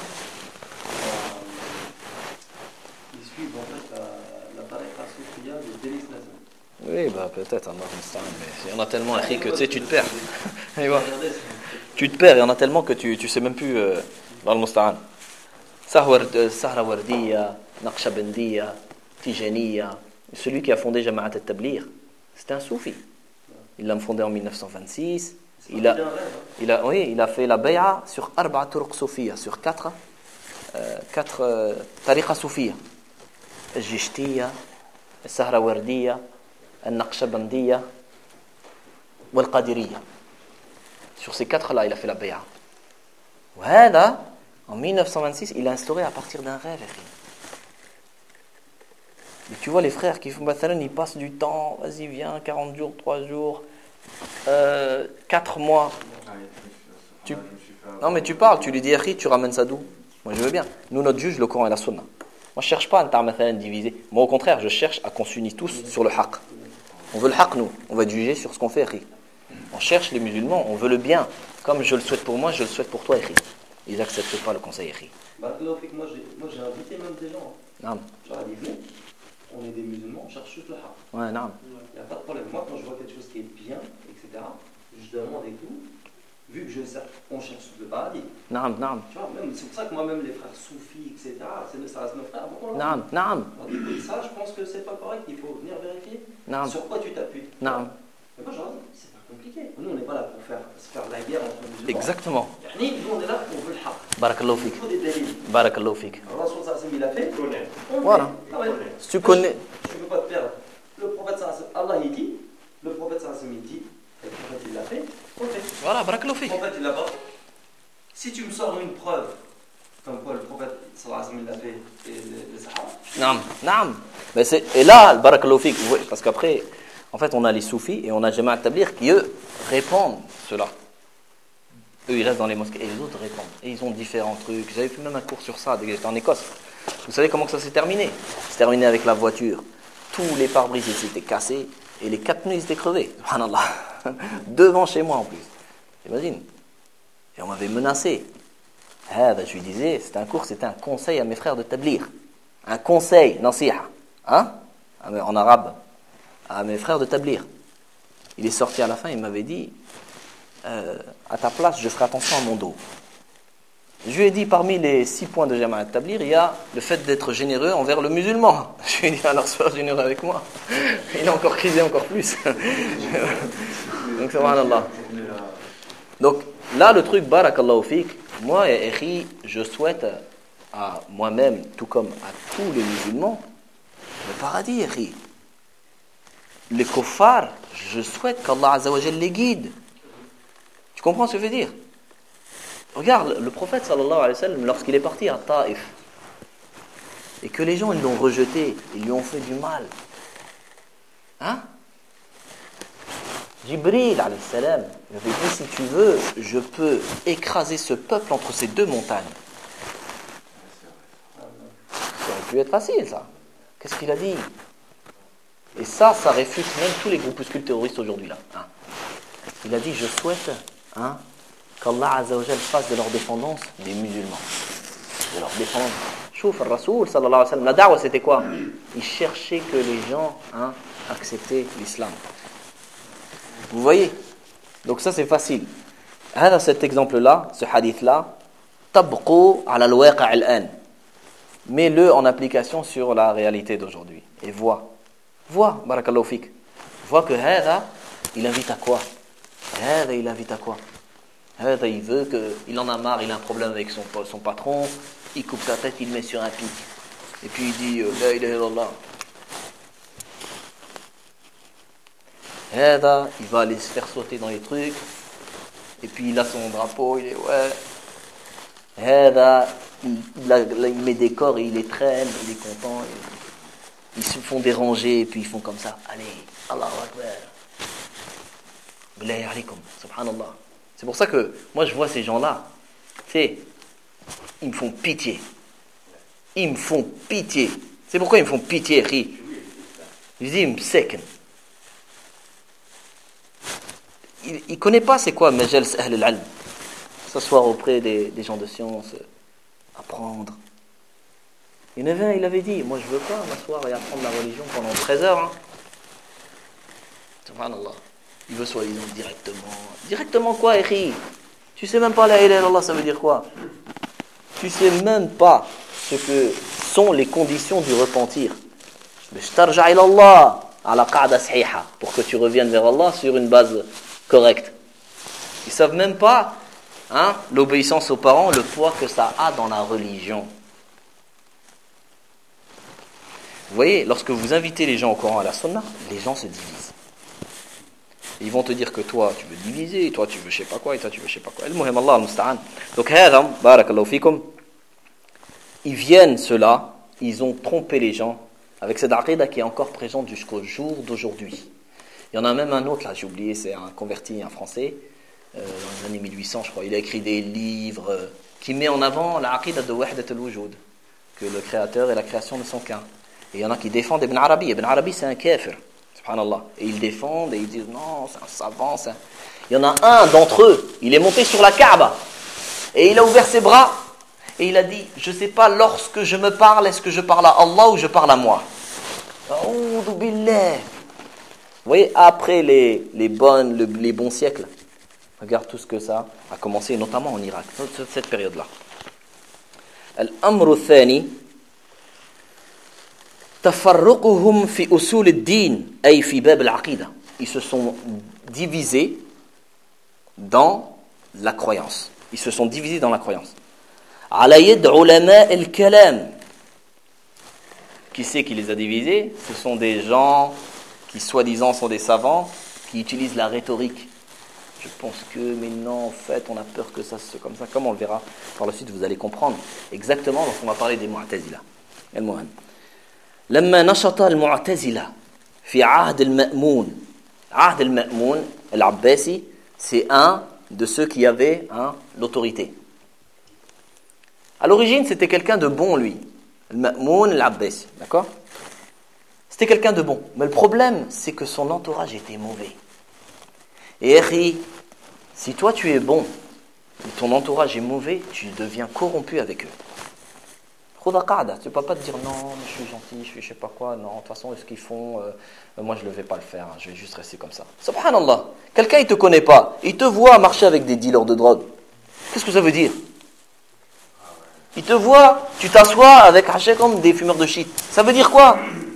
Ils suivent en fait la, la tariqa soufia de Denis Nassim. Oui, bah peut-être, Allah Musta'an, mais il y en a tellement écrit que tu sais, tu te perds. Tu te perds, il y en a tellement que tu ne sais même plus euh, dans le Musta'an. Sahra Wardiya, Naqshbandiya, Tijaniya. Celui qui a fondé Jama'at al-Tabligh, c'était un soufi. Il l'a fondé en mille neuf cent vingt-six. Il a, il a, oui, il a fait la bay'a sur Arba'a Turuq Soufiya, sur quatre, euh, quatre euh, tariqa soufiya. Al-Jishtiya, Sahra Wardiya, Al-Naqshbandiya, Wal-Qadiriya. Sur ces quatre-là, il a fait la bay'a. Voilà, en mille neuf cent vingt-six, il a instauré à partir d'un rêve. Et tu vois, les frères qui font Bathalan, ils passent du temps, vas-y, viens, quarante jours, trois jours, euh, quatre mois. Tu... Non, mais tu parles, tu lui dis, Akhi, tu ramènes ça d'où? Moi, je veux bien. Nous, notre juge, le Coran et la Sunna. Moi, je ne cherche pas à Bathalan diviser. Moi, au contraire, je cherche à qu'on s'unisse tous sur le haqq. On veut le haqq, nous. On va être jugé sur ce qu'on fait, Akhi. On cherche les musulmans, on veut le bien. Comme je le souhaite pour moi, je le souhaite pour toi, Akhi. Ils n'acceptent pas le conseil, Akhi. Bah, moi, j'ai, moi, j'ai invité même des gens. Non. J'aurais dit, venez. On est des musulmans, on cherche juste le haqq. Ouais, non. Il n'y a pas de problème. Moi, quand je vois quelque chose qui est bien, et cetera, je demande et tout. vu que je sais, on cherche le paradis. Naam, naam. Tu vois, même, c'est pour ça que moi-même, les frères soufis, et cetera, c'est, ça reste nos frères. Bon, Naam, naam. on dit, écoute, ça, je pense que c'est pas correct, il faut venir vérifier. Naam. Sur quoi tu t'appuies? Naam. Mais moi, je leur dis, c'est pas compliqué. Nous, on n'est pas là pour faire, se faire la guerre entre musulmans. Exactement. Yani, nous, on est là pour veut le haq. Barakallahu Il fik. faut des délits. Barakallahu fik. Allah, sur ça, il a fait. Connaît. On Voilà. fait. Ah ouais. Si tu connais. Tu ne peux pas te perdre. Le prophète, Allah, il dit. Le prophète, il dit. Le prophète, il l'a fait. On fait. Voilà, barakallahu Le fik. prophète, il l'a pas fait. Si tu me sors une preuve, comme quoi le prophète, sallallahu alayhi wa sallam, il l'a fait, et les, les sahaba. Naam, naam. Mais c'est, et là, barakallahu fik, oui, parce qu'après, en fait, on a les soufis et on a Jamaat Tabligh qui, eux, répandent cela. Eux, ils restent dans les mosquées et les autres répandent. Et ils ont différents trucs. J'avais fait même un cours sur ça, dès que j'étais en Écosse. Vous savez comment que ça s'est terminé? C'est terminé avec la voiture. Tous les pare-brises ils étaient cassés et les quatre pneus ils étaient crevés. Subhanallah. Devant chez moi en plus. T'imagines? Et on m'avait menacé. Ah, ben, je lui disais, c'était un cours, c'était un conseil à mes frères de Tabligh. Un conseil, nasiha. Hein? En arabe. À mes frères de Tabligh. Il est sorti à la fin, il m'avait dit euh, à ta place, je ferai attention à mon dos. Je lui ai dit, parmi les six points de Jamaat Tabligh, il y a le fait d'être généreux envers le musulman. Je lui ai dit, alors sois généreux avec moi. Il a encore crisé encore plus. Donc, subhanallah. Donc, là, le truc, barakallahu fik, moi, et je souhaite à moi-même, tout comme à tous les musulmans, le paradis, Echi. Les kuffars, je souhaite qu'Allah Azza wa Jal les guide. Tu comprends ce que je veux dire? Regarde, le prophète sallallahu alayhi wa sallam, lorsqu'il est parti à Taïf, et que les gens ils l'ont rejeté, ils lui ont fait du mal. Hein? Jibril alayhi salam, il avait dit, si tu veux, je peux écraser ce peuple entre ces deux montagnes. Ça aurait pu être facile, ça. Qu'est-ce qu'il a dit? Et ça, ça réfute même tous les groupuscules terroristes aujourd'hui là. Hein. Il a dit, je souhaite hein, qu'Allah Azza wa Jal fasse de leur dépendance des musulmans. De leur dépendance. Chouf, le Rasoul sallallahu alayhi wa sallam, la da'wa c'était quoi? Il cherchait que les gens hein, acceptaient l'islam. Vous voyez? Donc ça c'est facile. Dans cet exemple-là, ce hadith-là, tabqu ala al-waqi' al-an. Mets-le en application sur la réalité d'aujourd'hui. Et vois. Vois, barakallahu fik. Vois que hada, il invite à quoi? Hada, il invite à quoi? Hada, il veut que, il en a marre, il a un problème avec son, son patron, il coupe sa tête, il le met sur un pic. Et puis il dit, la ilaha illallah. Hada, il va aller se faire sauter dans les trucs. Et puis il a son drapeau, il est, ouais. Hada, il, il, il met des corps et il les traîne, il est content. Et, ils se font déranger et puis ils font comme ça. Allez, Allahu Akbar. Billahi alaykum, subhanallah. C'est pour ça que moi je vois ces gens-là, tu sais, ils me font pitié. Ils me font pitié. C'est pourquoi ils me font pitié, ri. Ils disent, ils me seken. Il ne connaît pas c'est quoi majals ahl al-ilm. S'asseoir auprès des, des gens de science, apprendre. Il y en avait un, il avait dit, moi je veux pas m'asseoir et apprendre la religion pendant treize heures. Hein. Subhanallah. Il veut soi-disant directement. Directement quoi, Eri? Tu sais même pas la ilaha illallah, ça veut dire quoi? Tu sais même pas ce que sont les conditions du repentir. Pour que tu reviennes vers Allah sur une base correcte. Ils savent même pas hein, l'obéissance aux parents, le poids que ça a dans la religion. Vous voyez, lorsque vous invitez les gens au Coran à la Sunna, les gens se divisent. Et ils vont te dire que toi, tu veux diviser, et toi, tu veux je sais pas quoi, et toi, tu veux je sais pas quoi. Al-Muhim, Allah al-Musta'an. Donc, hadam, barakallahu fikum, ils viennent, ceux-là, ils ont trompé les gens avec cette aqidah qui est encore présente jusqu'au jour d'aujourd'hui. Il y en a même un autre, là, j'ai oublié, c'est un converti, un Français, euh, dans les années mille huit cents, je crois. Il a écrit des livres euh, qui met en avant la aqidah de Wahdat al-Wujud, que le créateur et la création ne sont qu'un. Et il y en a qui défendent Ibn Arabi. Ibn Arabi, c'est un kafir. Subhanallah. Et ils défendent et ils disent non, c'est un savant. C'est un... Il y en a un d'entre eux, il est monté sur la Kaaba. Et il a ouvert ses bras. Et il a dit, je ne sais pas, lorsque je me parle, est-ce que je parle à Allah ou je parle à moi? A'oudhu billah. Vous voyez, après les, les, bonnes, le, les bons siècles, Regarde tout ce que ça a commencé, notamment en Irak, cette, cette période-là. Al-amru thani, tafarruquhum fi usul ad-din, ay fi bab al-aqida. Ils se sont divisés dans la croyance. Ils se sont divisés dans la croyance. Ala yad ulama al-kalam. Qui c'est qui les a divisés? Ce sont des gens qui, soi-disant, sont des savants, qui utilisent la rhétorique. Je pense que, mais non, en fait, on a peur que ça se... Comme ça, comme on le verra par la suite, vous allez comprendre exactement lorsqu'on va parler des Mu'tazila. المهم لما نشط المعتزلة في عهد المأمون عهد المأمون العباسي, c'est un de ceux qui avaient hein, l'autorité. À l'origine, c'était quelqu'un de bon, lui. Le Ma'moun al-Abbasi, d'accord? C'était quelqu'un de bon. Mais le problème, c'est que son entourage était mauvais. Et Eri, si toi tu es bon, et ton entourage est mauvais, tu deviens corrompu avec eux. Khuda qa'da, tu ne peux pas te dire non, je suis gentil, je suis je sais pas quoi, non, de toute façon, ce qu'ils font, euh, moi je ne vais pas le faire, hein, je vais juste rester comme ça. Subhanallah, quelqu'un il ne te connaît pas, il te voit marcher avec des dealers de drogue. Qu'est-ce que ça veut dire? Il te voit, tu t'assois avec haché comme des fumeurs de shit. Ça veut dire quoi?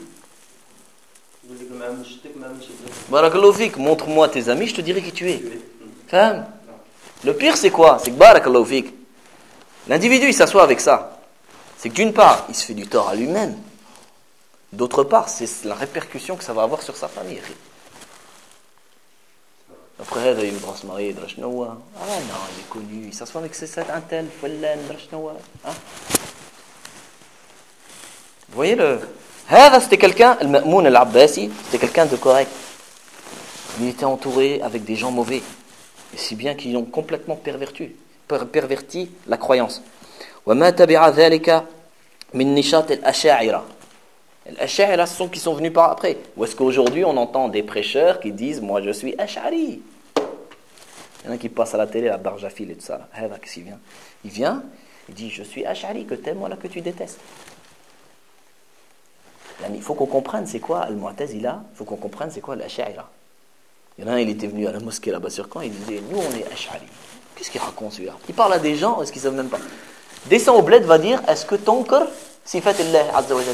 Barakallahu fik, montre-moi tes amis, je te dirai qui tu es. Faham? Le pire c'est quoi? C'est que barakallahu fik, l'individu il s'assoit avec ça. C'est que d'une part, il se fait du tort à lui-même. D'autre part, c'est la répercussion que ça va avoir sur sa famille. Après, il va se marier, ah non, il est connu, il s'assoit avec cet un tel, hein? Vous voyez le... C'était quelqu'un, le Ma'moun al-Abbasi, c'était quelqu'un de correct. Il était entouré avec des gens mauvais. Et si bien qu'ils ont complètement perverti, perverti la croyance. وما تبع ذلك من نشاط الأشاعرة. الأشاعرة ce sont qui sont venus par après. Ou est-ce qu'aujourd'hui on entend des prêcheurs qui disent moi je suis Ash'ari. Il y en a qui passent à la télé la Barjafil et tout ça. Là. Qu'est-ce qu'il vient? Il vient, il dit je suis Ash'ari, que t'aimes, voilà que tu détestes. Il faut qu'on comprenne c'est quoi Al-Mu'tazila, il faut qu'on comprenne c'est quoi l'Ash'arira. Il y en a un, il était venu à la mosquée là-bas sur Caen, il disait nous on est Ash'ari. Qu'est-ce qu'il raconte celui-là? Il parle à des gens, est-ce qu'ils savent même pas? Descend au bled, va dire est-ce que ton cœur sifat Allah Azza wa Jal?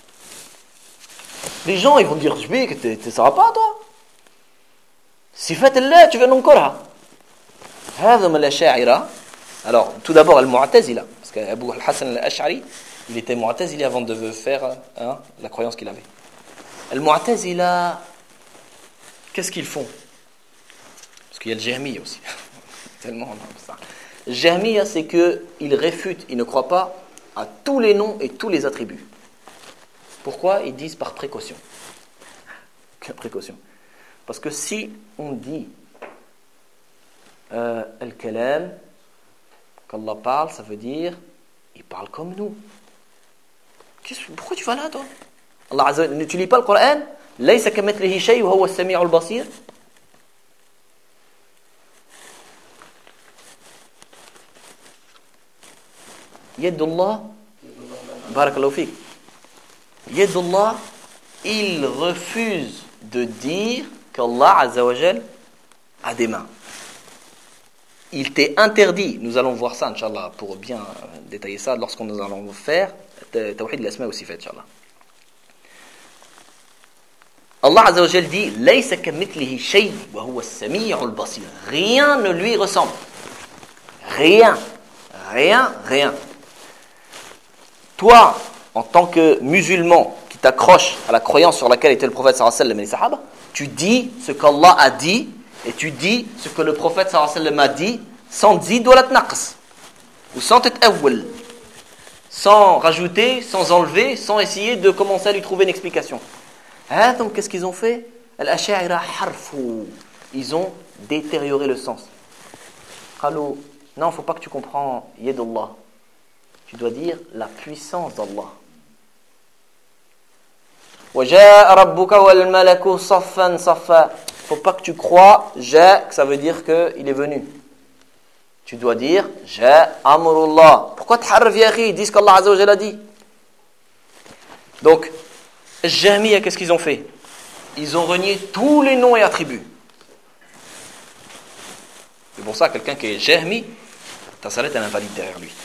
Les gens ils vont dire je vais que ça va pas toi? Sifat Allah tu veux non corps? هذا من الأشاعرة. Alors tout d'abord al-Mu'tazila parce qu'Abu al-Hasan al-Ash'ari il était Mu'tazili avant de faire hein, la croyance qu'il avait. Al-Mu'tazila, qu'est-ce qu'ils font? Parce qu'il y a le Jahmiya aussi. Tellement on a ça. Le Jahmiya, c'est qu'ils réfutent, ils ne croient pas à tous les noms et tous les attributs. Pourquoi? Ils disent par précaution. Quelle précaution? Parce que si on dit euh, Al-Kalam, qu'Allah parle, ça veut dire il parle comme nous. Pourquoi tu vas là, toi? Allah Azza wa Jalla, tu lis pas le Coran? Laysa kamithlihi shay wa huwa as-sami'ul basir. Yadullah, barakallahu fik. Yadullah, il refuse de dire qu'Allah Azza wa Jalla a des mains. Il t'est interdit, nous allons voir ça, Inch'Allah, pour bien détailler ça lorsqu'on nous allons faire Tawhid al-Asma wa Sifat, Inch'Allah. Allah Azza wa Jalla dit Laysa kamithlihi shay wa huwa as-sami'ul basir. Rien ne lui ressemble. Rien. Rien, rien. Toi, en tant que musulman qui t'accroche à la croyance sur laquelle était le prophète sallallahu alayhi wa sallam et les sahaba, tu dis ce qu'Allah a dit et tu dis ce que le prophète sallallahu alayhi wa sallam a dit sans zid wa la tnaqs ou sans tatawwal, sans rajouter, sans enlever, sans essayer de commencer à lui trouver une explication. Hein, donc qu'est-ce qu'ils ont fait? Al-Ash'arira harfu. Ils ont détérioré le sens. Khalou, non, il ne faut pas que tu comprends Yadullah. Tu dois dire la puissance d'Allah. وَجَاءَ رَبُّكَ وَالْمَلَكُ صَفًّا صَفًّا. Il ne faut pas que tu crois Ja, que ça veut dire qu'il est venu. Tu dois dire Ja amrullah. Pourquoi t'harf ya akhi? Ils disent qu'Allah Azza wa Jalla a dit. Donc, Jahmiya, qu'est-ce qu'ils ont fait? Ils ont renié tous les noms et attributs. C'est pour ça que quelqu'un qui est jahmi, ta salat elle est invalide derrière lui.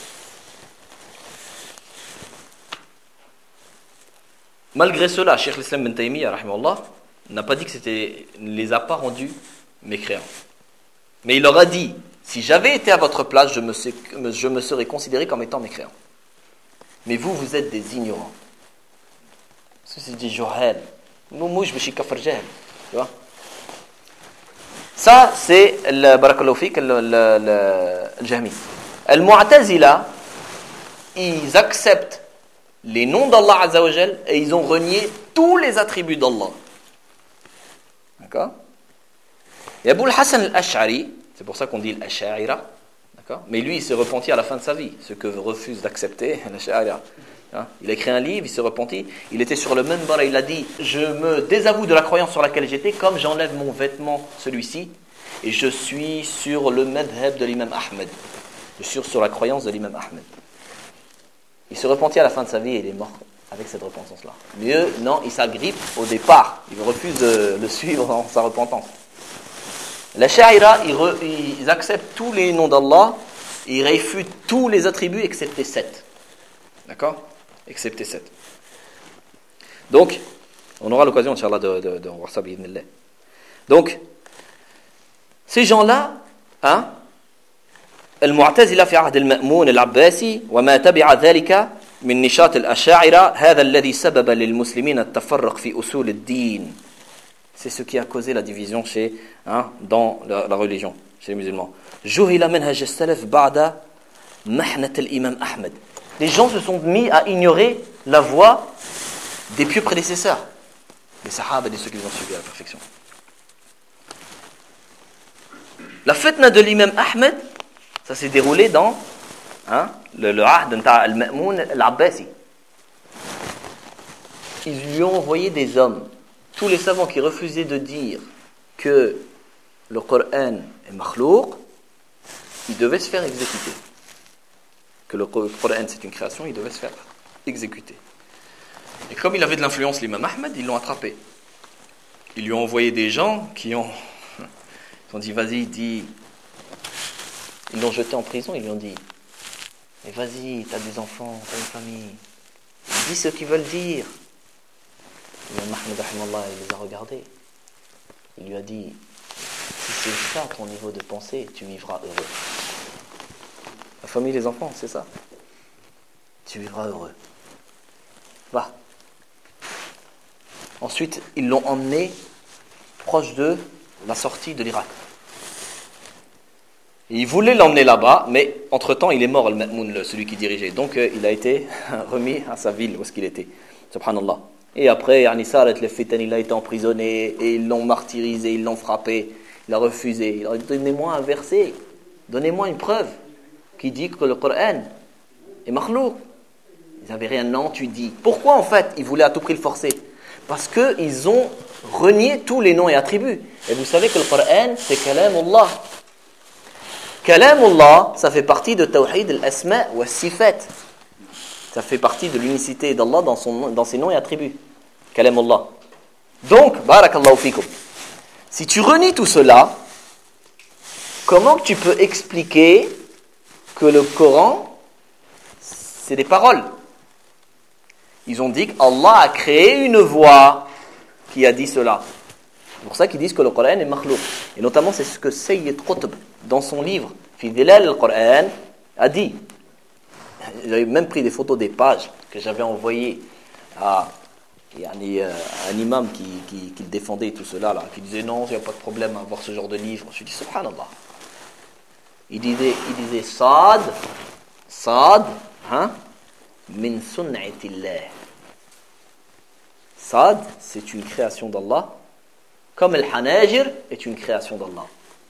Malgré cela, Cheikh l'Islam ibn Taymiyyah rahimahullah n'a pas dit que c'était, ne les a pas rendus mécréants. Mais il leur a dit, si j'avais été à votre place, je me, sais, je me serais considéré comme étant mécréant. Mais vous, vous êtes des ignorants. C'est des johel. Moi, je me suis kafir jahl. Tu vois? Ça, c'est le barakallahu fik, le, le, le, le jahmi. Al-Mu'tazila, ils acceptent les noms d'Allah Azza wa Jal et ils ont renié tous les attributs d'Allah. D'accord? Et Abu al-Hassan al-Ash'ari, c'est pour ça qu'on dit l'Ash'aira, d'accord? Mais lui, il s'est repenti à la fin de sa vie, ce que refuse d'accepter l'Ash'aira. Il a écrit un livre, il s'est repenti, il était sur le minbar et il a dit « Je me désavoue de la croyance sur laquelle j'étais, comme j'enlève mon vêtement, celui-ci, et je suis sur le madhab de l'imam Ahmed. Je suis sur la croyance de l'imam Ahmed. » Il s'est repenti à la fin de sa vie et il est mort avec cette repentance-là. Mieux, non, il s'agrippe au départ. Il refuse de le suivre dans sa repentance. Les Sha'ira, ils, re, ils acceptent tous les noms d'Allah, ils réfutent tous les attributs excepté sept. D'accord? Excepté sept. Donc, on aura l'occasion, Inch'Allah, de, de, de revoir ça, bi'idhnillah. Donc, ces gens-là, hein, المعتزلة في عهد المأمون العباسي وما تبع ذلك من نشاط الأشاعرة هذا الذي سبب للمسلمين التفرق في أصول الدين. C'est ce qui a causé la division chez, hein, dans la, la religion, chez les musulmans. جهل منهج السلف بعد محنة الإمام أحمد. Les gens se sont mis à ignorer la voie des pieux prédécesseurs, des sahaba et de ceux qui les ont suivis à la perfection. La fitna de l'imam Ahmed, ça s'est déroulé dans hein, le, le ahd al-Ma'moun al-Abbasi. Ils lui ont envoyé des hommes. Tous les savants qui refusaient de dire que le Coran est makhlouq, ils devaient se faire exécuter. Que le Coran c'est une création, ils devaient se faire exécuter. Et comme il avait de l'influence, l'imam Ahmed, ils l'ont attrapé. Ils lui ont envoyé des gens qui ont, ils ont dit, vas-y, dis. Ils l'ont jeté en prison, ils lui ont dit, mais vas-y, t'as des enfants, t'as une famille, dis ce qu'ils veulent dire. L'imam Ahmed, rahimahullah, il les a regardés. Il lui a dit, si c'est ça ton niveau de pensée, tu vivras heureux. La famille, les enfants, c'est ça. Tu vivras heureux. Va. Ensuite, ils l'ont emmené proche de la sortie de l'Irak. Il voulait l'emmener là-bas, mais entre-temps, il est mort, al-Ma'moun, celui qui dirigeait. Donc, euh, il a été remis à sa ville, où est-ce qu'il était. Subhanallah. Et après, yani Sarat al-Fitan, il a été emprisonné, et ils l'ont martyrisé, ils l'ont frappé, il a refusé. Il a dit, donnez-moi un verset, donnez-moi une preuve qui dit que le Coran est makhlouq. Ils n'avaient rien, non, tu dis. Pourquoi en fait ils voulaient à tout prix le forcer? Parce qu'ils ont renié tous les noms et attributs. Et vous savez que le Coran, c'est Kalamullah. Kalamullah, ça fait partie de Tawhid al-Asma wa Sifat. Ça fait partie de l'unicité d'Allah dans, son, dans ses noms et attributs. Kalamullah. Donc, barakallahu fikum. Si tu renies tout cela, comment tu peux expliquer que le Coran, c'est des paroles? Ils ont dit qu'Allah a créé une voix qui a dit cela. C'est pour ça qu'ils disent que le Coran est makhlouq. Et notamment, c'est ce que Sayyid Qutb, dans son livre, Fi Dhilal al-Coran, a dit. J'avais même pris des photos des pages que j'avais envoyées à, à un imam qui, qui, qui défendait tout cela, là, qui disait non, il n'y a pas de problème à avoir ce genre de livre. Je lui dis, subhanallah. Il disait, il disait Sad, Sad, hein, min sun'atillah. Sad, c'est une création d'Allah, comme le Hanajir est une création d'Allah.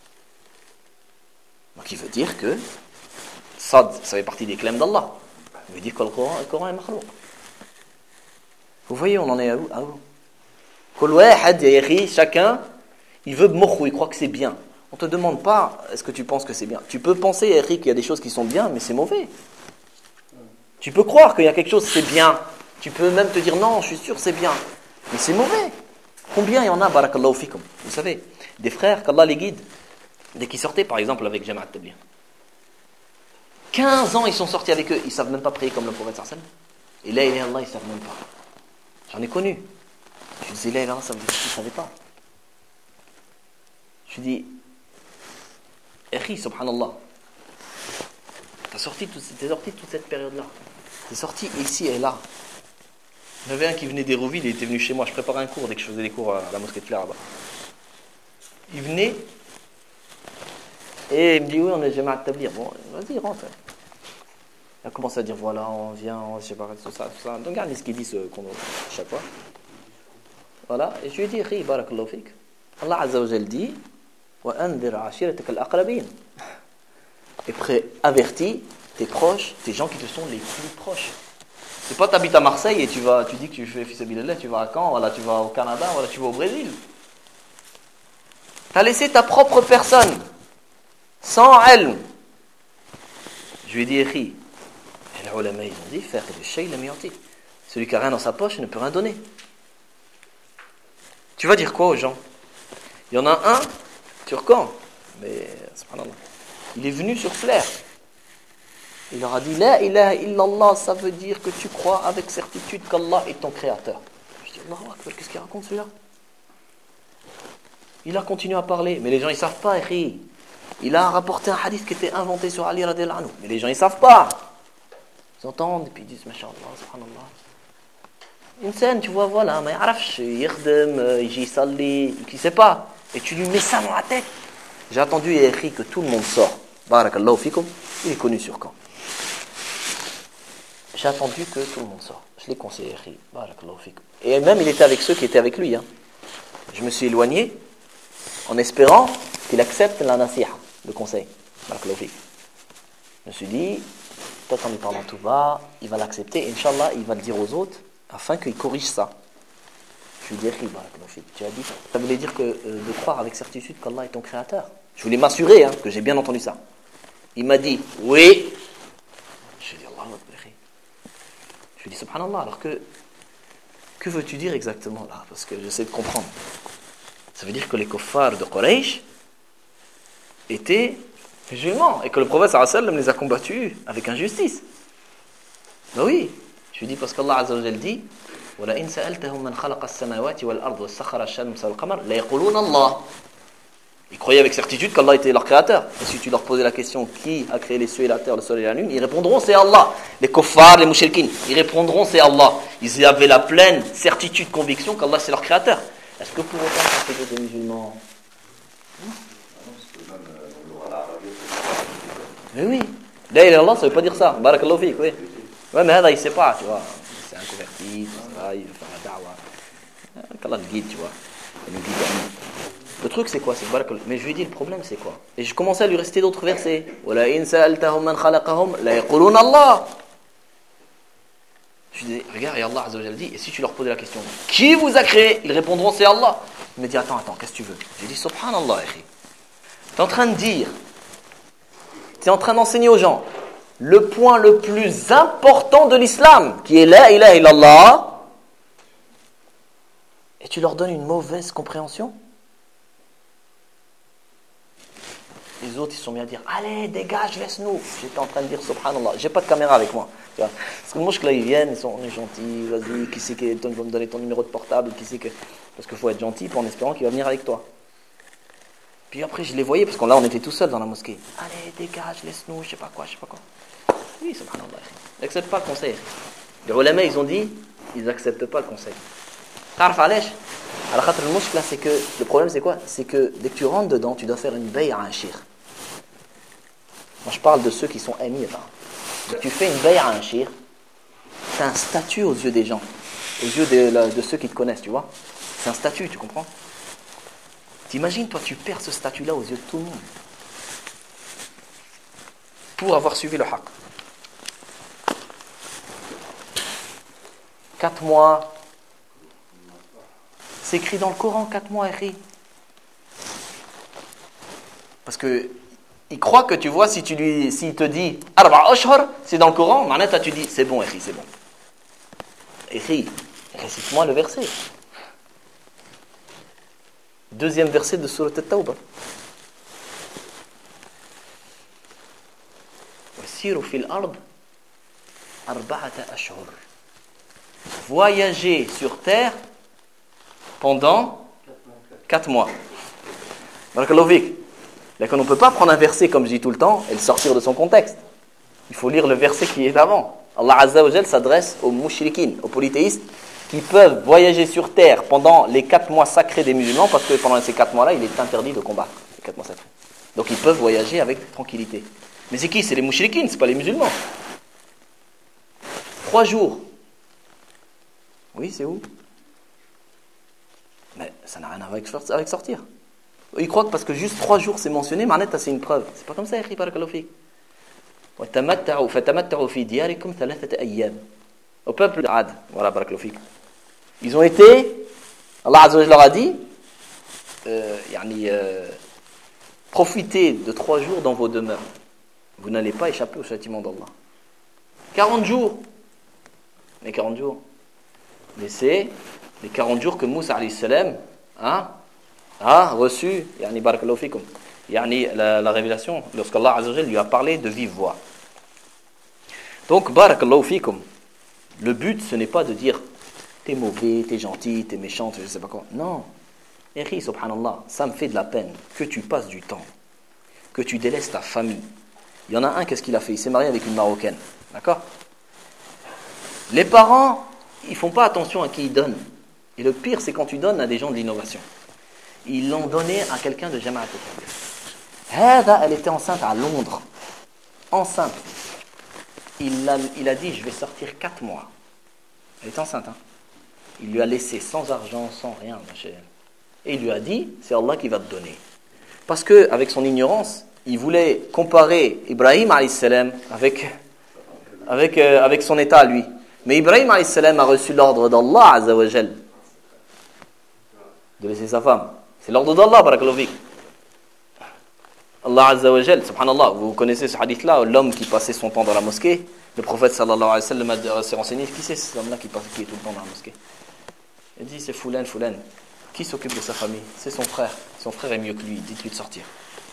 Donc il veut dire que Sad, ça fait partie des claims d'Allah. Il veut dire que le Coran, le Coran est makhlouq. Vous voyez, on en est à où, à où? Kul wahad yaghi, chacun, il veut mokhou, il croit que c'est bien. On ne te demande pas, est-ce que tu penses que c'est bien? Tu peux penser, Eric, qu'il y a des choses qui sont bien, mais c'est mauvais. Tu peux croire qu'il y a quelque chose, c'est bien. Tu peux même te dire, non, je suis sûr, c'est bien. Mais c'est mauvais. Combien il y en a, barakallahu fikum? Vous savez, des frères, qu'Allah les guide, dès qu'ils sortaient, par exemple, avec Jama'at Tabligh. quinze ans, ils sont sortis avec eux. Ils ne savent même pas prier comme le prophète sallallahu alayhi wa sallam. Et là, il est Allah, ils ne savent même pas. J'en ai connu. Je disais, là, il est Allah, ça veut dire qu'ils ne savaient pas. Je dis, Echi, subhanallah, t'es sorti, t'es sorti toute cette période-là. T'es sorti ici et là. Il y en avait un qui venait d'Hérouville, il était venu chez moi. Je préparais un cours dès que je faisais des cours à la mosquée de Claire là-bas. Il venait et il me dit, oui, on est Jama'at Tabligh. Bon, vas-y, rentre. Il a commencé à dire, voilà, on vient, on je sais pas, tout ça, tout ça. Donc, regardez ce qu'il dit ce, chaque fois. Voilà, et je lui ai dit, Khi, barakallahu fik. Allah Azza wa Jal dit, wa anzir ashiratak al-aqrabin. Et pré- avertis tes proches, tes gens qui te sont les plus proches. C'est pas t'habites à Marseille et tu vas, tu dis que tu fais fils Bilal, tu vas à Caen, voilà, tu vas au Canada, voilà, tu vas au Brésil. T'as laissé ta propre personne, sans ilm. Je lui ai dit, Echi, et les ulama, ils ont dit, faire le shay lam yu'ti. Celui qui a rien dans sa poche ne peut rien donner. Tu vas dire quoi aux gens? Il y en a un, turcan, mais, subhanallah, il est venu sur flair. Il leur a dit, la ilaha illallah, ça veut dire que tu crois avec certitude qu'Allah est ton créateur. Je dis, Allahu Akbar, qu'est-ce qu'il raconte celui-là? Il a continué à parler, mais les gens ils savent pas, Echi. Il a rapporté un hadith qui était inventé sur Ali radhiyallahu anhu, mais les gens ils savent pas. Ils entendent et puis ils disent, masha'Allah, subhanallah. Une scène, tu vois, voilà, mais yarafsh, yikhdem, yji salli, qui sait pas. Et tu lui mets ça dans la tête. J'ai attendu, Echi, que tout le monde sort. Barakallahu fikum, il est connu sur Caen. J'ai attendu que tout le monde sorte. Je l'ai conseillé, Echi, barakallahu fikum. Et même, il était avec ceux qui étaient avec lui. Hein. Je me suis éloigné en espérant qu'il accepte la nasiha, le conseil. Barakallahu fikum. Je me suis dit, peut-être en lui parlant tout bas, il va l'accepter. Et Inch'Allah, il va le dire aux autres afin qu'ils corrigent ça. Je lui ai dit, Echi, barakallahu fikum. Tu as dit, ça voulait dire que, euh, de croire avec certitude qu'Allah est ton créateur. Je voulais m'assurer hein, que j'ai bien entendu ça. Il m'a dit, oui. Je lui ai dit, Allahu Akbar. Je lui ai dit, subhanallah, alors que, que veux-tu dire exactement là? Parce que j'essaie de comprendre. Ça veut dire que les kuffars de Quraysh étaient musulmans et que le prophète sallallahu alayhi wa sallam les a combattus avec injustice. Ben oui. Je lui ai dit, parce qu'Allah Azza wa Jal dit, وَلَئِنْ سَأَلْتَهُمْ مَنْ خَلَقَ السَّمَاوَاتِ وَالْأَرْضِ وَسَخَّرَ الشَّمْسَ وَالْقَمَرَ لَيَقُولُونَ اللَّهُ. Ils croyaient avec certitude qu'Allah était leur créateur. Et si tu leur posais la question, qui a créé les cieux et la terre, le soleil et la lune, ils répondront, c'est Allah. Les kuffars, les mouchriquins, ils répondront, c'est Allah. Ils avaient la pleine certitude, conviction qu'Allah c'est leur créateur. Est-ce que pour autant, ça fait des musulmans? Mais oui. La ilaha illallah, ça ne veut pas dire ça. Barakallahu fiik, oui. Ouais, mais là, il ne sait pas, tu vois. C'est un converti, tout ça, il veut faire la da'wah. Qu'Allah le guide, tu vois. Il le guide. Le truc c'est quoi? C'est barakal. Mais je lui ai dit le problème c'est quoi? Et je commençais à lui réciter d'autres versets. Wala in sa'altahum man khalaqahum la yaquluna Allah. Je lui ai dit regarde, et Allah Azza wa Jalla dit, et si tu leur posais la question, qui vous a créé? Ils répondront c'est Allah. Il me dit attends attends, qu'est-ce que tu veux? J'ai dit subhanallah, akhi. Tu es en train de dire, tu es en train d'enseigner aux gens le point le plus important de l'islam, qui est la ilaha illallah, et tu leur donnes une mauvaise compréhension. Les autres, ils sont mis à dire, allez, dégage, laisse-nous. J'étais en train de dire, subhanallah, j'ai pas de caméra avec moi. Tu vois. Parce que moi, là, ils viennent, ils sont, on est gentils, vas-y, qui c'est qui va me donner ton numéro de portable, qui c'est que... Parce qu'il faut être gentil, en espérant qu'il va venir avec toi. Puis après, je les voyais, parce que là, on était tout seuls dans la mosquée. Allez, dégage, laisse-nous, je sais pas quoi, je sais pas quoi. Oui, subhanallah. Ils n'acceptent pas le conseil. Les ulama, ils ont dit, ils n'acceptent pas le conseil. Tarf alèche. Alors, le c'est que le problème, c'est quoi? C'est que dès que tu rentres dedans, tu dois faire une veille à un shir. Moi, je parle de ceux qui sont émirs. Dès que tu fais une veille à un shir, tu as un statut aux yeux des gens, aux yeux de, de ceux qui te connaissent, tu vois. C'est un statut, tu comprends? T'imagines, toi, tu perds ce statut-là aux yeux de tout le monde pour avoir suivi le haqq. Quatre mois. C'est écrit dans le Coran, quatre mois, Echi. Parce que il croit que tu vois, si tu lui, s'il te dit Arba Ashhar, c'est dans le Coran, maintenant tu dis c'est bon, Echi, c'est bon. Echi, récite-moi le verset. Deuxième verset de Surat At-Tawbah. siru fil ard arba'ata ashhur. Voyager sur terre pendant quatre mois. Barakallahu fik. On ne peut pas prendre un verset, comme je dis tout le temps, et le sortir de son contexte. Il faut lire le verset qui est avant. Allah Azza wa Jal s'adresse aux mushrikin, aux polythéistes, qui peuvent voyager sur terre pendant les quatre mois sacrés des musulmans, parce que pendant ces quatre mois-là, il est interdit de combattre, les quatre mois sacrés. Donc ils peuvent voyager avec tranquillité. Mais c'est qui? C'est les mushrikin, c'est pas les musulmans. Trois jours. Oui, c'est où? Mais ça n'a rien à voir avec sortir. Ils croient que parce que juste trois jours c'est mentionné, Manetta c'est une preuve. C'est pas comme ça, Yakhi, barakallahu fik. Au peuple d'Ad, voilà, barakallahu fik. Ils ont été, Allah Azza wa Jalla leur a dit, euh, yani, euh, profitez de trois jours dans vos demeures. Vous n'allez pas échapper au châtiment d'Allah. quarante jours. Les quarante jours. Mais c'est les quarante jours que Moussa alayhi salam hein, a reçu, yani barakallahu fikum, yani la, la révélation, lorsqu'Allah Azza wa Jalla lui a parlé de vive voix. Donc, barakallahu fikum, le but ce n'est pas de dire t'es mauvais, t'es gentil, t'es méchant, je ne sais pas quoi. Non. Eri, subhanallah, ça me fait de la peine que tu passes du temps, que tu délaisses ta famille. Il y en a un, qu'est-ce qu'il a fait? Il s'est marié avec une Marocaine. D'accord? Les parents, ils font pas attention à qui ils donnent. Et le pire, c'est quand tu donnes à des gens de l'innovation. Ils l'ont donné à quelqu'un de Jama'at al-Tabligh. Elle était enceinte à Londres. Enceinte. Il a, il a dit, je vais sortir quatre mois. Elle était enceinte. Hein? Il lui a laissé sans argent, sans rien. Et il lui a dit, c'est Allah qui va te donner. Parce qu'avec son ignorance, il voulait comparer Ibrahim alayhi salam avec, avec, euh, avec son état à lui. Mais Ibrahim alayhi salam a reçu l'ordre d'Allah Azza wa Jal de laisser sa femme. C'est l'ordre d'Allah, barakallahu fik. Allah Azza wa Jal, subhanallah, vous connaissez ce hadith-là, l'homme qui passait son temps dans la mosquée, le prophète sallallahu alayhi wa sallam s'est renseigné, qui c'est cet homme-là qui, passe, qui est tout le temps dans la mosquée? Il dit, c'est Foulan, Foulan. Qui s'occupe de sa famille? C'est son frère. Son frère est mieux que lui, dites-lui de sortir.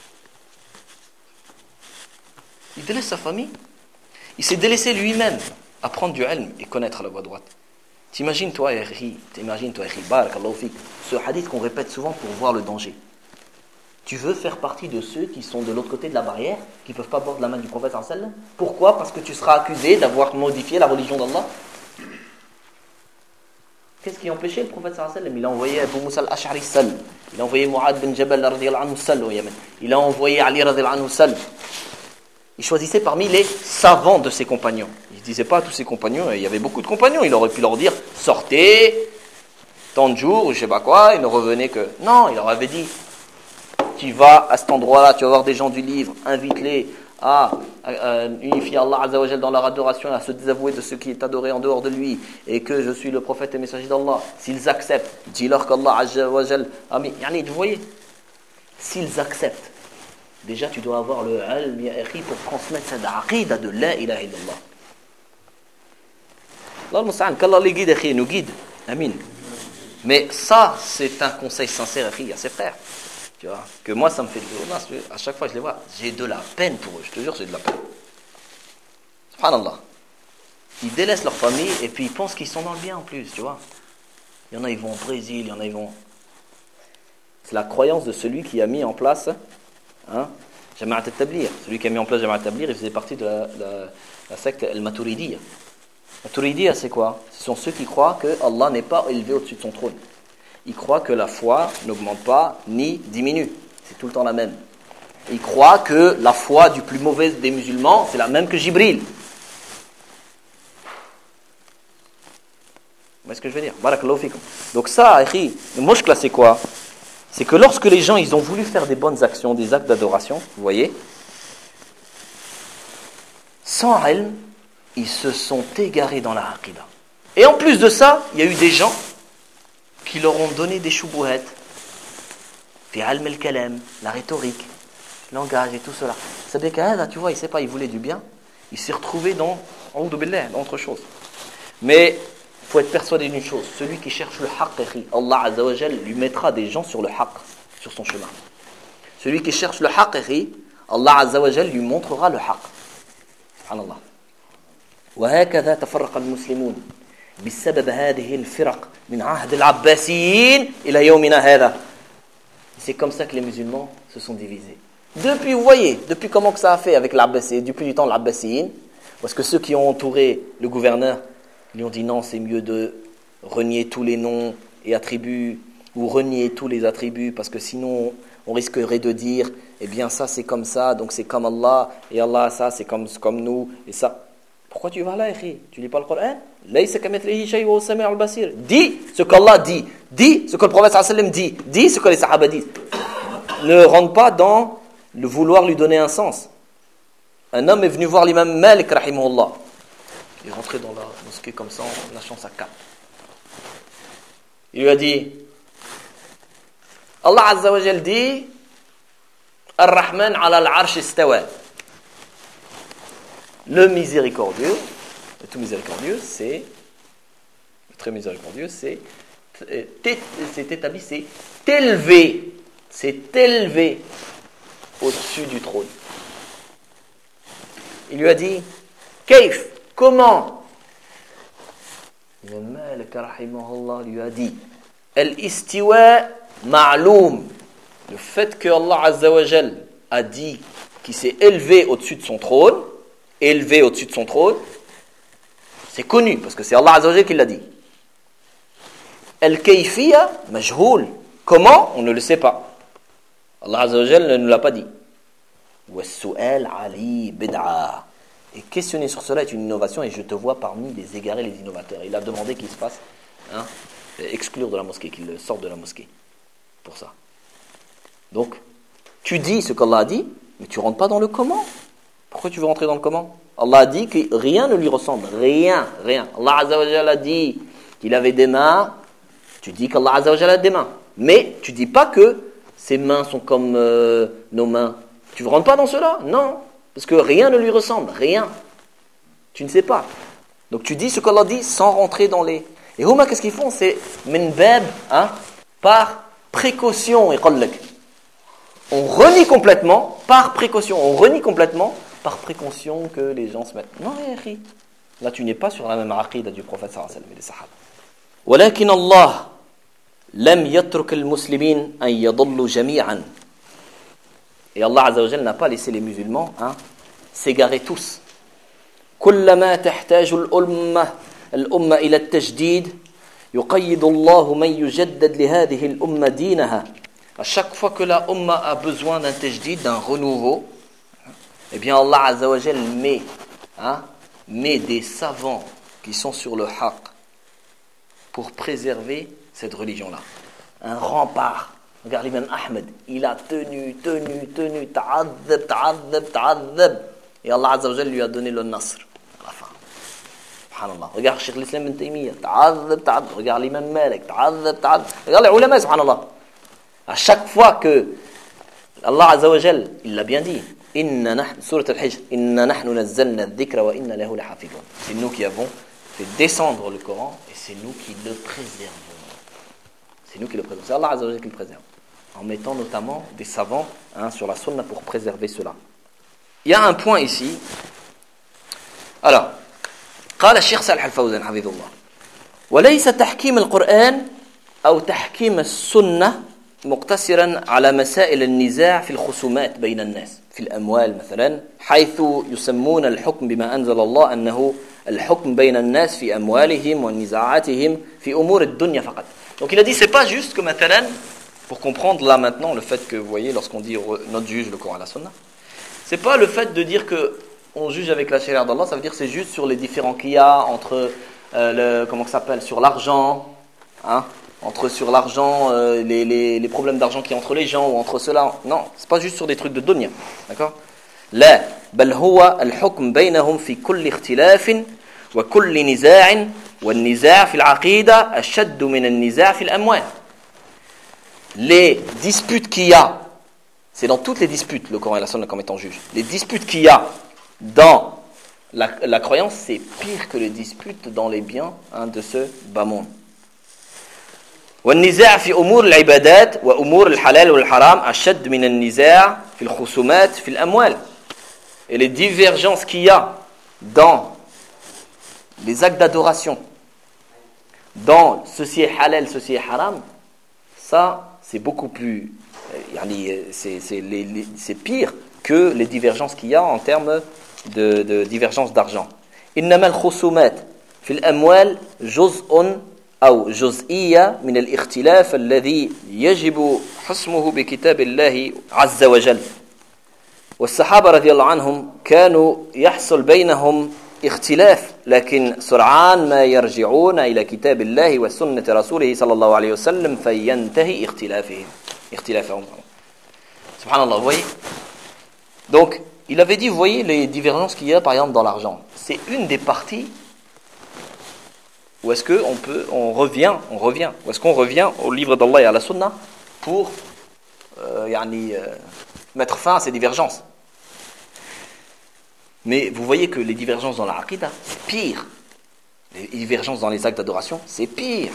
Il délaisse sa famille. Il s'est délaissé lui-même à prendre du ilm et connaître la voie droite. T'imagines toi, Eri, t'imagines toi, Eri, barakallahu fik, ce hadith qu'on répète souvent pour voir le danger. Tu veux faire partie de ceux qui sont de l'autre côté de la barrière, qui ne peuvent pas boire de la main du prophète sallallahu alayhi wa sallam? Pourquoi? Parce que tu seras accusé d'avoir modifié la religion d'Allah. Qu'est-ce qui a empêché le prophète sallallahu alayhi wa sallam? Il a envoyé Abu Moussa al-Ash'ari seul. Il a envoyé Mu'ad bin Jabal radiyallahu anhu seul au Yémen. Il a envoyé Ali radiyallahu anhu seul. Il choisissait parmi les savants de ses compagnons. Il ne disait pas à tous ses compagnons, il y avait beaucoup de compagnons, il aurait pu leur dire, sortez, tant de jours, ou je ne sais pas quoi, il ne revenait que... Non, il leur avait dit, tu vas à cet endroit-là, tu vas voir des gens du livre, invite-les à, à, à unifier Allah Azza wa Jal dans leur adoration, à se désavouer de ce qui est adoré en dehors de lui, et que je suis le prophète et messager d'Allah. S'ils acceptent, dis-leur qu'Allah Azza wa Jal... Ah mais, yani, vous voyez, s'ils acceptent, déjà, tu dois avoir le ilm, ya akhi, pour transmettre cette aqida de la ilaha illallah. Allah musta'an, qu'Allah les guide, akhi, nous guide. Amin. Mais ça, c'est un conseil sincère, akhi, à ses frères. Tu vois, que moi, ça me fait de... À chaque fois que je les vois, j'ai de la peine pour eux. Je te jure, j'ai de la peine. Subhanallah. Ils délaissent leur famille et puis ils pensent qu'ils sont dans le bien en plus, tu vois. Il y en a, ils vont au Brésil, il y en a, ils vont... C'est la croyance de celui qui a mis en place... Hein? Jama'at al-Tabligh, celui qui a mis en place Jama'at al-Tabligh, il faisait partie de la, la, la secte al-Maturidiyya. Maturidiyya, c'est quoi? Ce sont ceux qui croient que Allah n'est pas élevé au-dessus de son trône. Ils croient que la foi n'augmente pas ni diminue. C'est tout le temps la même. Ils croient que la foi du plus mauvais des musulmans, c'est la même que Jibril. Vous voyez ce que je veux dire? Barakallahu fikum. Donc ça, akhi, le mushkla, c'est quoi? C'est que lorsque les gens ils ont voulu faire des bonnes actions, des actes d'adoration, vous voyez, sans ilm, ils se sont égarés dans la aqida. Et en plus de ça, il y a eu des gens qui leur ont donné des choubouhettes, fi ilm al-kalam, la rhétorique, le langage et tout cela. C'est-à-dire que, tu vois, il ne sait pas, il voulait du bien, il s'est retrouvé dans, en de billah, dans autre chose. Mais il faut être persuadé d'une chose, celui qui cherche le haqq, Allah Azza wa Jal lui mettra des gens sur le haqq, sur son chemin. Celui qui cherche le haqq, Allah Azza wa Jal lui montrera le haqq. Subhanallah. وهكذا تفرق المسلمون بسبب هذه الفرق من عهد العباسيين إلى يومنا هذا. C'est comme ça que les musulmans se sont divisés. Depuis, vous voyez, depuis comment que ça a fait avec l'Abbasiyyin, depuis du temps de l'Abbasiyyin, parce que ceux qui ont entouré le gouverneur, lui ont dit non, c'est mieux de renier tous les noms et attributs, ou renier tous les attributs, parce que sinon on risquerait de dire, eh bien ça c'est comme ça, donc c'est comme Allah, et Allah ça c'est comme, comme nous, et ça. Pourquoi tu vas là, Ekhi? Tu lis pas le Coran? Laysa kamithlihi shay'un wa huwa as-sami'ul basir. Dis ce qu'Allah dit, dis ce que le prophète sallallahu alayhi wa sallam dit, dis ce que les sahaba disent. Ne rentre pas dans le vouloir lui donner un sens. Un homme est venu voir l'imam Malik rahimahullah. Il est rentré dans la mosquée comme ça en lâchant sa cape. Il lui a dit, Allah Azza wa Jal dit, Ar-Rahman ala al-arsh istawa. Le miséricordieux, le tout miséricordieux, c'est, le très miséricordieux, c'est, c'est établi, c'est élevé, c'est élevé au-dessus du trône. Il lui a dit, Kaif, comment? Le Malik rahimahullah lui a dit, Al-istiwa ma'loum. Le fait que Allah Azza wa Jal a dit qu'il s'est élevé au-dessus de son trône, élevé au-dessus de son trône, c'est connu, parce que c'est Allah Azza wa Jal qui l'a dit. Al-kayfiya majhoul. Comment? On ne le sait pas. Allah Azza wa Jal ne nous l'a pas dit. Wa-su'al ali bid'a. Et questionner sur cela est une innovation, et je te vois parmi les égarés, les innovateurs. Il a demandé qu'il se fasse hein, exclure de la mosquée, qu'il sorte de la mosquée. Pour ça. Donc, tu dis ce qu'Allah a dit, mais tu ne rentres pas dans le comment. Pourquoi tu veux rentrer dans le comment? Allah a dit que rien ne lui ressemble. Rien, rien. Allah Azza wa Jalla a dit qu'il avait des mains. Tu dis qu'Allah Azza wa Jalla a des mains. Mais tu ne dis pas que ses mains sont comme euh, nos mains. Tu ne rentres pas dans cela? Non. Parce que rien ne lui ressemble. Rien. Tu ne sais pas. Donc tu dis ce qu'Allah dit sans rentrer dans les... Et Houma, qu'est-ce qu'ils font? C'est min bab, hein, par précaution. On renie complètement par précaution. On renie complètement par précaution que les gens se mettent. Non, là tu n'es pas sur la même aqida du prophète sallallahu alayhi wa sallam et des sahaba. ولكن الله لم يترك المسلمين أن يضلوا جميعا. Et Allah Azza wa Jalla n'a pas laissé les musulmans hein, s'égarer tous. كلما تحتاج الأمة الأمة إلى التجديد يقيد الله من يجدد لهذه الأمة دينها. À chaque fois que la umma a besoin d'un tajdid, d'un renouveau, eh bien Allah Azza wa Jalla met, hein, met des savants qui sont sur le haqq pour préserver cette religion-là. Un rempart. Regarde l'imam Ahmed, il a tenu, tenu, tenu, ta'adhab, ta'adhab, ta'adhab. Et Allah Azza wa Jalla lui a donné le nasr à la fin. Subhanallah. Regarde Cheikh l'Islam ibn Taymiyyah, ta'adhab, ta'adhab. Regarde l'imam Malik, ta'adhab, ta'adhab. Regarde les ulama, subhanallah. À chaque fois que Allah Azza wa Jalla, il l'a bien dit, Inna nahnu, Surat al-Hijr, Inna nahnu nazzalna adh-dhikra wa inna lahu lahafidun. C'est nous qui avons fait descendre le Coran et c'est nous qui le préservons. C'est nous qui le préservons. C'est Allah Azza wa Jalla qui le préserve. En mettant notamment des savants hein, sur la sunna pour préserver cela. Il y a un point ici. Alors, قال الشيخ صالح الفوزان حفظه الله وليس تحكيم القرآن أو تحكيم السنة مقتصرا على مسائل النزاع في الخصومات بين الناس في الأموال مثلا حيث يسمون الحكم بما أنزل الله أنه الحكم بين الناس في أموالهم ونزاعاتهم في أمور الدنيا فقط. Donc il a dit c'est pas juste que maintenant pour comprendre là maintenant le fait que vous voyez lorsqu'on dit notre juge le Coran et la Sunna, c'est pas le fait de dire que on juge avec la charia d'Allah, ça veut dire que c'est juste sur les différends qu'il y a entre euh, le comment ça s'appelle sur l'argent, hein, entre sur l'argent euh, les, les les problèmes d'argent qu'il y a entre les gens ou entre cela. Non, c'est pas juste sur des trucs de dunya, d'accord? لا بل هو الحكم بينهم في كل اختلاف وكل نزاع والنزاع في العقيدة أشد من النزاع في الأموال. Les disputes qu'il y a, c'est dans toutes les disputes, le Coran et la Sunna comme étant juge. Les disputes qu'il y a dans la, la croyance, c'est pire que les disputes dans les biens hein, de ce bas monde. والنزاع في أمور العبادات وأمور الحلال والحرام أشد من النزاع في الخصومات في الأموال. Et les divergences qu'il y a dans les actes d'adoration, dans ceci est halal, ceci est haram, ça c'est beaucoup plus, c'est, c'est, les, les, c'est pire que les divergences qu'il y a en termes de, de divergence d'argent. إنما الخصومات في الأموال جزء أو جزئية من الاختلاف الذي يجب حسمه بكتاب الله عز وجل. والصحابة رضي الله عنهم كانوا يحصل بينهم اختلاف لكن سرعان ما يرجعون إلى كتاب الله وسنة رسوله صلى الله عليه وسلم فينتهي اختلافهم اختلافهم. Subhanallah, vous voyez. Donc, il avait dit, vous voyez les divergences qu'il y a par exemple dans l'argent. C'est une des parties où est-ce que on peut, on revient, on revient. Où est-ce qu'on revient au livre d'Allah et à la Sunna pour euh, yani, euh, mettre fin à ces divergences. Mais vous voyez que les divergences dans la Aqidah, c'est pire. Les divergences dans les actes d'adoration, c'est pire.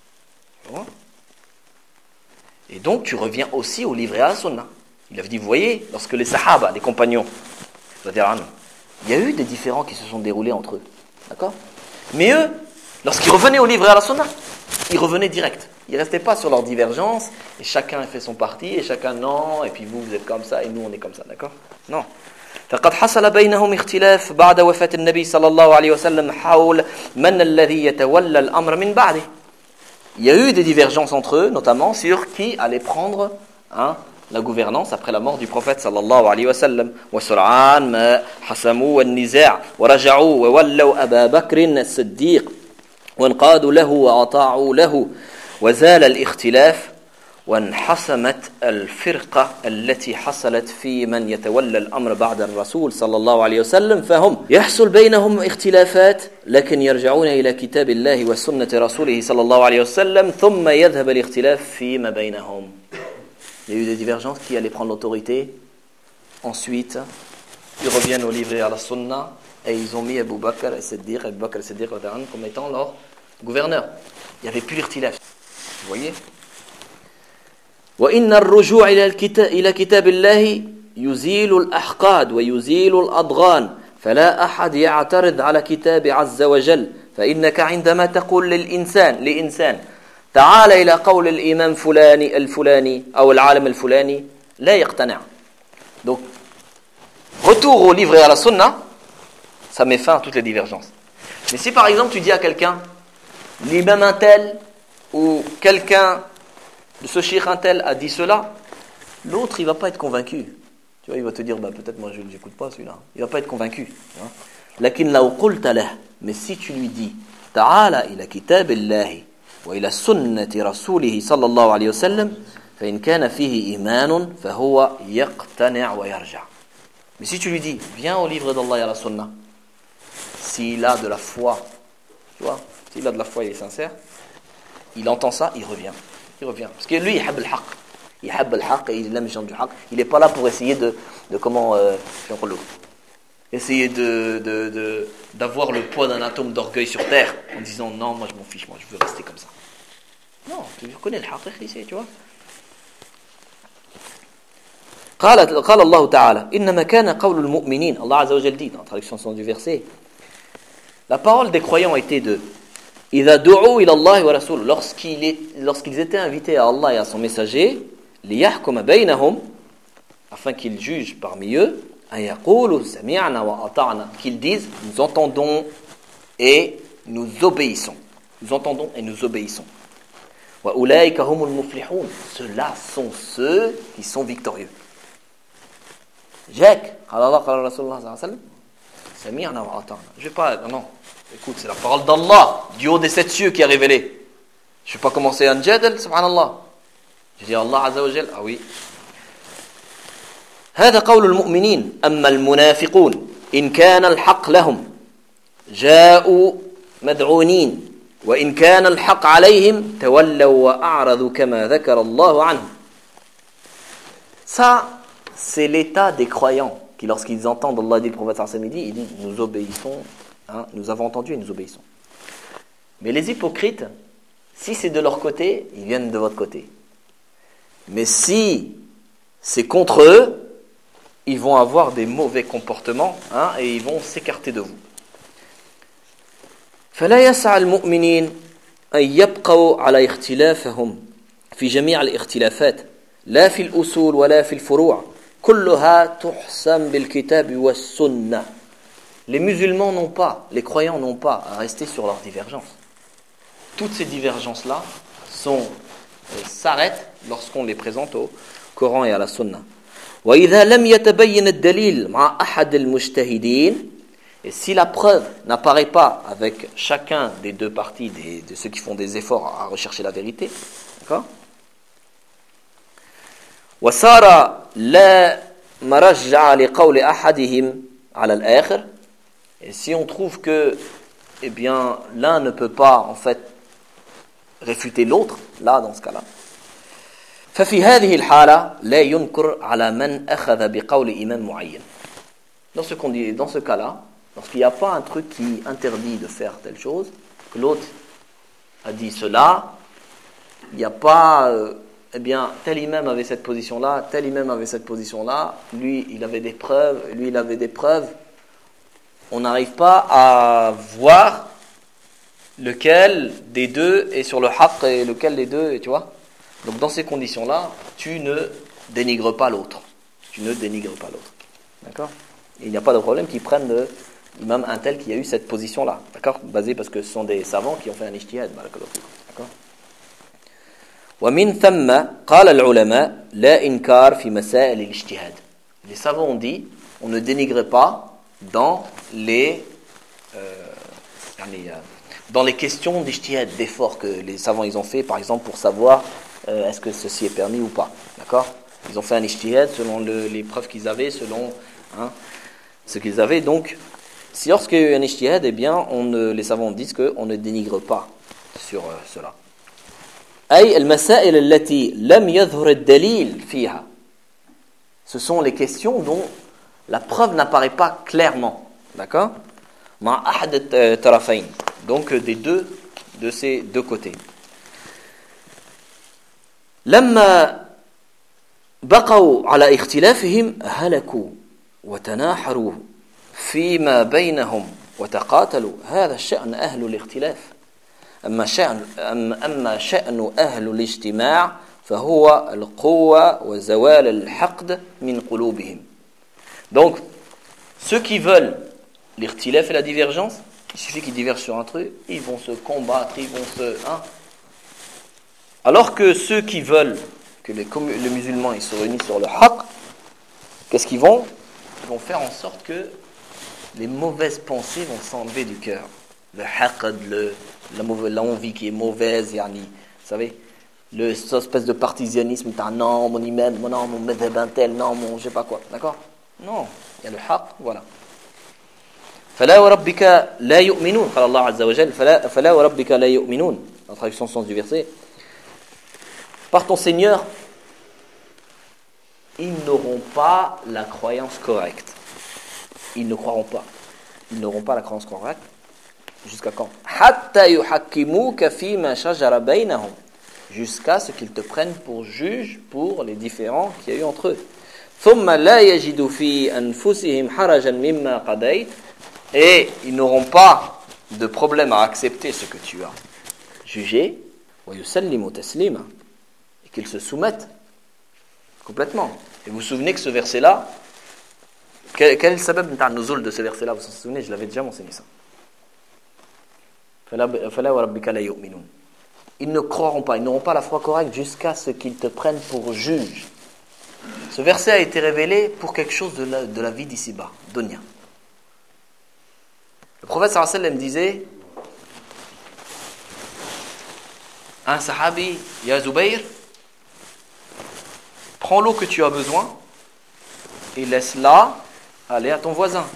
Et donc, tu reviens aussi au livre et à la Sunna. Il avait dit, vous voyez, lorsque les Sahaba, les compagnons, il y a eu des différends qui se sont déroulés entre eux. D'accord ? Mais eux, lorsqu'ils revenaient au livre et à la Sunna, ils revenaient direct. Ils ne restaient pas sur leurs divergences, et chacun fait son parti, et chacun non, et puis vous, vous êtes comme ça, et nous, on est comme ça. D'accord ? Non. فقد حصل بينهم اختلاف بعد وفاة النبي صلى الله عليه وسلم حول من الذي يتولى الأمر من بعده. Il y a eu des divergences entre eux, notamment sur qui allait prendre hein, la gouvernance après la mort du prophète صلى الله عليه وسلم. وسرعان ما حسموا النزاع ورجعوا وولوا أبا بكر الصديق وانقادوا له وأطاعوا له وزال الاختلاف وانحسمت الفرقة التي حصلت في من يتولى الأمر بعد الرسول صلى الله عليه وسلم فهم يحصل بينهم اختلافات لكن يرجعون إلى كتاب الله وسنة رسوله صلى الله عليه وسلم ثم يذهب الاختلاف فيما بينهم. Il y a eu des divergences qui allaient prendre l'autorité. Ensuite, ils reviennent au livre et à la sunna et ils ont mis Abu Bakr al-Siddiq, Abu Bakr al-Siddiq comme étant leur gouverneur. Il n'y avait plus l'irtilaf. Vous voyez? وإن الرجوع إلى الكتاب إلى كتاب الله يزيل الأحقاد ويزيل الأضغان فلا أحد يعترض على كتاب عز وجل فإنك عندما تقول للإنسان لإنسان تعال إلى قول الإمام فلاني الفلاني أو العالم الفلاني لا يقتنع. Donc retour au livre et à la sunna, ça met fin à toutes les divergences. Mais si par exemple tu dis à quelqu'un l'imam un tel ou quelqu'un ce cheikh un tel a dit cela, l'autre il va pas être convaincu. Tu vois, il va te dire bah peut-être moi je n'écoute pas celui-là. Il va pas être convaincu. Lakin law qulta lah, mais si tu lui dis ta'ala ila kitabillahi wa ila sunnati rasulih sallallahu alayhi wa sallam fa in kana fihi iman fa huwa yaqtani' wa yarja'. Mais si tu lui dis viens au livre d'Allah et à la sunna, s'il a de la foi, tu vois, s'il a de la foi, il est sincère, il entend ça, il revient. Il revient. Parce que lui, il aime le haqq. Il aime le haqq et il aime les gens du haqq. Il n'est pas là pour essayer de, de comment, euh, essayer de, de, de, d'avoir le poids d'un atome d'orgueil sur terre en disant non, moi je m'en fiche, moi je veux rester comme ça. Non, tu reconnais le haqq ici, tu vois. قال قال الله تعالى إنما كان قول المؤمنين. Allah Azza wa Jalla dit dans la traduction du verset, la parole des croyants était de إذا دعوا إلى الله ورسوله, lorsqu'il est, lorsqu'ils étaient invités à Allah et à son messager, ليحكم بينهم, afin qu'ils jugent parmi eux, أن يقولوا سمعنا وأطعنا, qu'ils disent nous entendons et nous obéissons. Nous entendons et nous obéissons. وأولئك هم المفلحون, ceux-là sont ceux qui sont victorieux. Jacques, قال الله قال رسول الله صلى الله عليه وسلم سمعنا وأطعنا. Je vais pas, non. Écoute, c'est la parole d'Allah, du haut des sept cieux qui a révélé. Je ne vais pas commencer un jadal, subhanallah. Je dis Allah Azza wa Jal, ah oui. هذا قول المؤمنين أما المنافقون إن كان الحق لهم جاءوا مدعونين وإن كان الحق عليهم تولوا وأعرضوا كما ذكر الله عنهم. Ça, c'est l'état des croyants qui, lorsqu'ils entendent Allah dit le prophète sallallahu alayhi wa sallam, ils disent nous obéissons. Hein, nous avons entendu et nous obéissons. Mais les hypocrites, si c'est de leur côté, ils viennent de votre côté. Mais si c'est contre eux, ils vont avoir des mauvais comportements hein, et ils vont s'écarter de vous. فلا يسعى المؤمنين أن يبقوا على اختلافهم في جميع الاختلافات لا في الأصول ولا في الفروع كلها تحسم بالكتاب والسنة. Les musulmans n'ont pas, les croyants n'ont pas à rester sur leurs divergences. Toutes ces divergences-là sont, euh, s'arrêtent lorsqu'on les présente au Coran et à la Sunna. وإذا لم يتبين الدليل مع أحد المجتهدين. Et si la preuve n'apparaît pas avec chacun des deux parties, des, de ceux qui font des efforts à rechercher la vérité, d'accord? وصار لا مرجع لقول أحدهم على الآخر. Et si on trouve que, eh bien, l'un ne peut pas en fait réfuter l'autre, là dans ce cas-là, ففي هذه الحالة لا ينكر على من أخذ بقول إمام معين. Dans ce qu'on dit, dans ce cas-là, lorsqu'il n'y a pas un truc qui interdit de faire telle chose, que l'autre a dit cela, il n'y a pas, euh, eh bien, tel imam avait cette position-là, tel imam avait cette position-là, lui il avait des preuves, lui il avait des preuves, on n'arrive pas à voir lequel des deux est sur le haqq et lequel des deux, tu vois. Donc dans ces conditions-là, tu ne dénigres pas l'autre. Tu ne dénigres pas l'autre. D'accord ? Il n'y a pas de problème qu'ils prennent le imam un tel qui a eu cette position-là. D'accord ? Basé parce que ce sont des savants qui ont fait un ijtihad. D'accord ? ومن ثم قال العلماء لا إنكار في مسائل الاجتهاد. Les savants ont dit, on ne dénigre pas dans les euh, dans les questions d'ijtihad, d'efforts que les savants ils ont fait, par exemple pour savoir euh, est-ce que ceci est permis ou pas. D'accord ? Ils ont fait un ijtihad selon le, les preuves qu'ils avaient, selon hein, ce qu'ils avaient. Donc, si lorsqu'il y a eu un ijtihad, eh bien, on ne, les savants disent qu'on ne dénigre pas sur euh, cela. أي المسائل التي لم يظهر الدليل فيها. Ce sont les questions dont la preuve n'apparaît pas clairement. D'accord ? مع أحد الطرفين. Donc des deux, de ces deux côtés. لما بقوا على اختلافهم هلكوا وتناحروا فيما بينهم وتقاتلوا. هذا الشأن أهل الاختلاف. أما شأن أما شأن أهل الاجتماع فهو القوة وزوال الحقد من قلوبهم. Donc ceux qui veulent l'ikhtilaf et la divergence, il suffit qu'ils divergent sur un truc, ils vont se combattre, ils vont se hein. Alors que ceux qui veulent que les, les musulmans ils se réunissent sur le haqq, qu'est-ce qu'ils vont ? Ils vont faire en sorte que les mauvaises pensées vont s'enlever du cœur. Le haqq, le, la mauvaise, l'envie qui est mauvaise, yani, vous savez, le, cette espèce de partisanisme, t'as non, mon imam, non, mon madhab un tel, non, mon je sais pas quoi, d'accord ? Non, il y a le haqq, voilà. فلا وربك لا يؤمنون قال الله عز وجل فلا فلا وربك لا يؤمنون. En traduction sens du verset, par ton Seigneur, ils n'auront pas la croyance correcte. Ils ne croiront pas. Ils n'auront pas la croyance correcte. Jusqu'à quand ? حتى يحكموك فيما شجر بينهم. Jusqu'à ce qu'ils te prennent pour juge pour les différends qu'il y a eu entre eux. ثم لا يجدوا في أنفسهم حرجا مما قضيت. Et ils n'auront pas de problème à accepter ce que tu as jugé. ويسلموا تسليما. Et qu'ils se soumettent complètement. Et vous vous souvenez que ce verset-là, quel, quel est le sabab de ce verset-là ? Vous vous souvenez, je l'avais déjà mentionné ça. Ils ne croiront pas, ils n'auront pas la foi correcte jusqu'à ce qu'ils te prennent pour juge. Ce verset a été révélé pour quelque chose de la, de la vie d'ici-bas, dunya. Le prophète sallallahu alayhi wa sallam disait, un sahabi, ya Zubayr, prends l'eau que tu as besoin et laisse-la aller à ton voisin.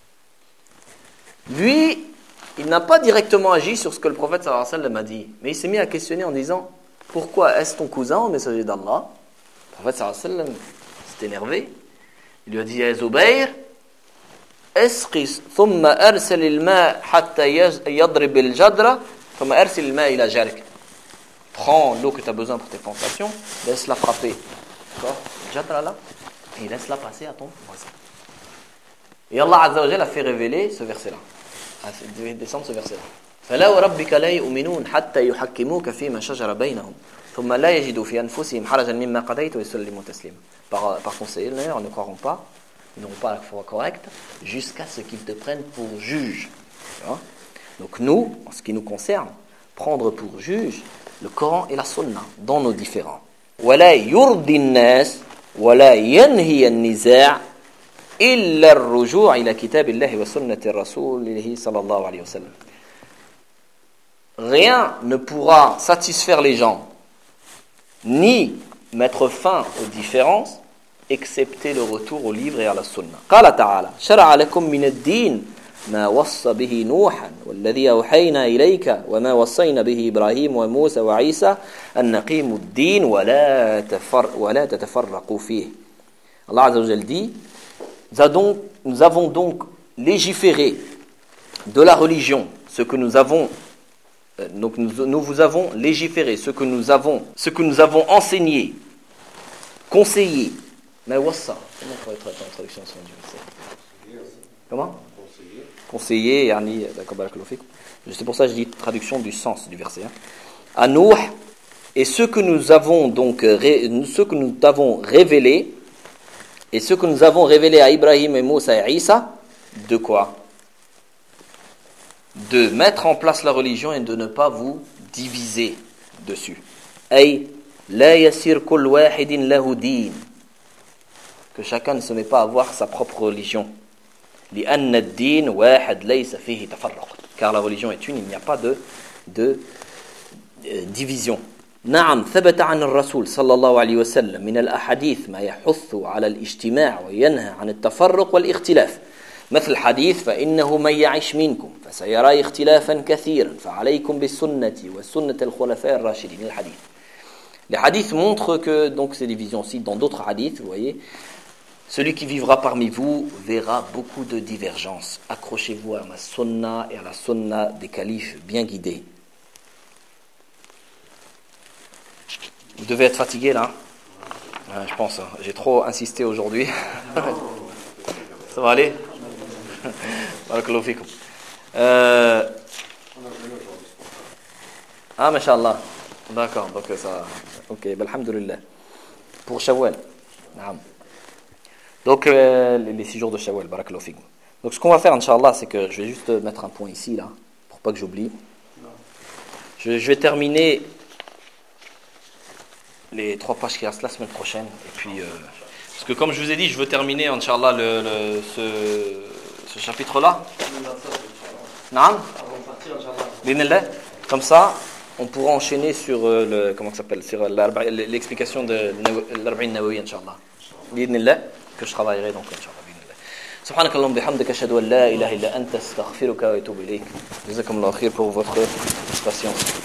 Lui, il n'a pas directement agi sur ce que le prophète sallallahu alayhi wa sallam a dit, mais il s'est mis à questionner en disant, pourquoi est-ce ton cousin au messager d'Allah ? Le prophète sallallahu alayhi wa sallam s'est énervé. Il lui a dit, ya Zubayr, اسقي ثم أرسل الماء حتى يضرب الجدرة ثم أرسل الماء إلى جارك. Prends l'eau que tu as besoin pour tes plantations, laisse-la frapper. D'accord ? Jadra là, et laisse-la passer à ton voisin. Et Allah Azza wa Jalla a fait révéler ce verset-là. A fait descendre ce verset-là. فلا وربك لا يؤمنون حتى يحكموك فيما شجر بينهم ثم لا يجدوا في أنفسهم حرجا مما قضيت ويسلموا تسليما. Par, par ton Seigneur, ils ne croiront pas, ils n'auront pas la foi correcte jusqu'à ce qu'ils te prennent pour juge. Donc nous, en ce qui nous concerne, prendre pour juge le Coran et la Sunna dans nos différends. ولا يرضي الناس ولا ينهي النزاع إلا الرجوع إلى كتاب الله وسنة رسوله صلى الله عليه وسلم. Rien ne pourra satisfaire les gens, ni mettre fin aux différences, excepté le retour au livre et à la sunna. قال تعالى شرع لكم من الدين ما وصى به نوحا والذي أوحينا إليك وما وصينا به إبراهيم وموسى وعيسى أن نقيموا الدين ولا تفر ولا تتفرقوا فيه. Allah Azza wa Jalla dit, nous avons donc légiféré de la religion ce que nous avons donc nous, nous vous avons légiféré ce que nous avons ce que nous avons enseigné, conseillé. Mais wassa, comment on pourrait traduire en traduction sur du verset? Comment? Conseiller. Conseiller, yani, d'accord, barakallahu fik. C'est pour ça que je dis traduction du sens du verset. Hein. À Nuh, et ce que nous avons donc ce que nous t'avons révélé, et ce que nous avons révélé à Ibrahim et Moussa et Isa, de quoi? De mettre en place la religion et de ne pas vous diviser dessus. Ay la yasir kull wahidin lahu din, que chacun ne se met pas à avoir sa propre religion. Li anna ad-din wahid laysa fihi tafarruq, car la religion est une, il n'y a pas de de euh, division. نعم ثبت عن الرسول صلى الله عليه وسلم من الأحاديث ما يحث على الاجتماع وينهى عن التفرق والاختلاف مثل حديث فإنه من يعش منكم فسيرى اختلافا كثيرا فعليكم بالسنة والسنة الخلفاء الراشدين. الحديث les hadiths montrent que donc ces divisions aussi dans d'autres hadiths, vous voyez, celui qui vivra parmi vous verra beaucoup de divergences. Accrochez-vous à la sunna et à la sunna des califes bien guidés. Vous devez être fatigué là, ouais, je pense. Hein. J'ai trop insisté aujourd'hui. Ça va aller? Barakallahu fikum. Euh... Ah, mashallah. D'accord, donc ça. Ok, alhamdulillah. Pour Shawwal. Donc, euh, les six jours de Shawwal, barakallahu fikum. Donc, ce qu'on va faire, Inch'Allah, c'est que je vais juste mettre un point ici, là, pour pas que j'oublie. Je, je vais terminer les trois pages qui restent la semaine prochaine. Et puis, euh, parce que comme je vous ai dit, je veux terminer, Inch'Allah, le, le, ce, ce chapitre-là. Naam. Comme ça, on pourra enchaîner sur euh, le, comment ça s'appelle, sur l'explication de l'Arba'in Nawawi, Inch'Allah. Bidnillah, que je travaillerai donc, Inch'Allah. سبحانك اللهم بحمدك أشهد أن لا إله إلا أنت أستغفرك وأتوب إليك. جزاكم الله خير pour votre patience.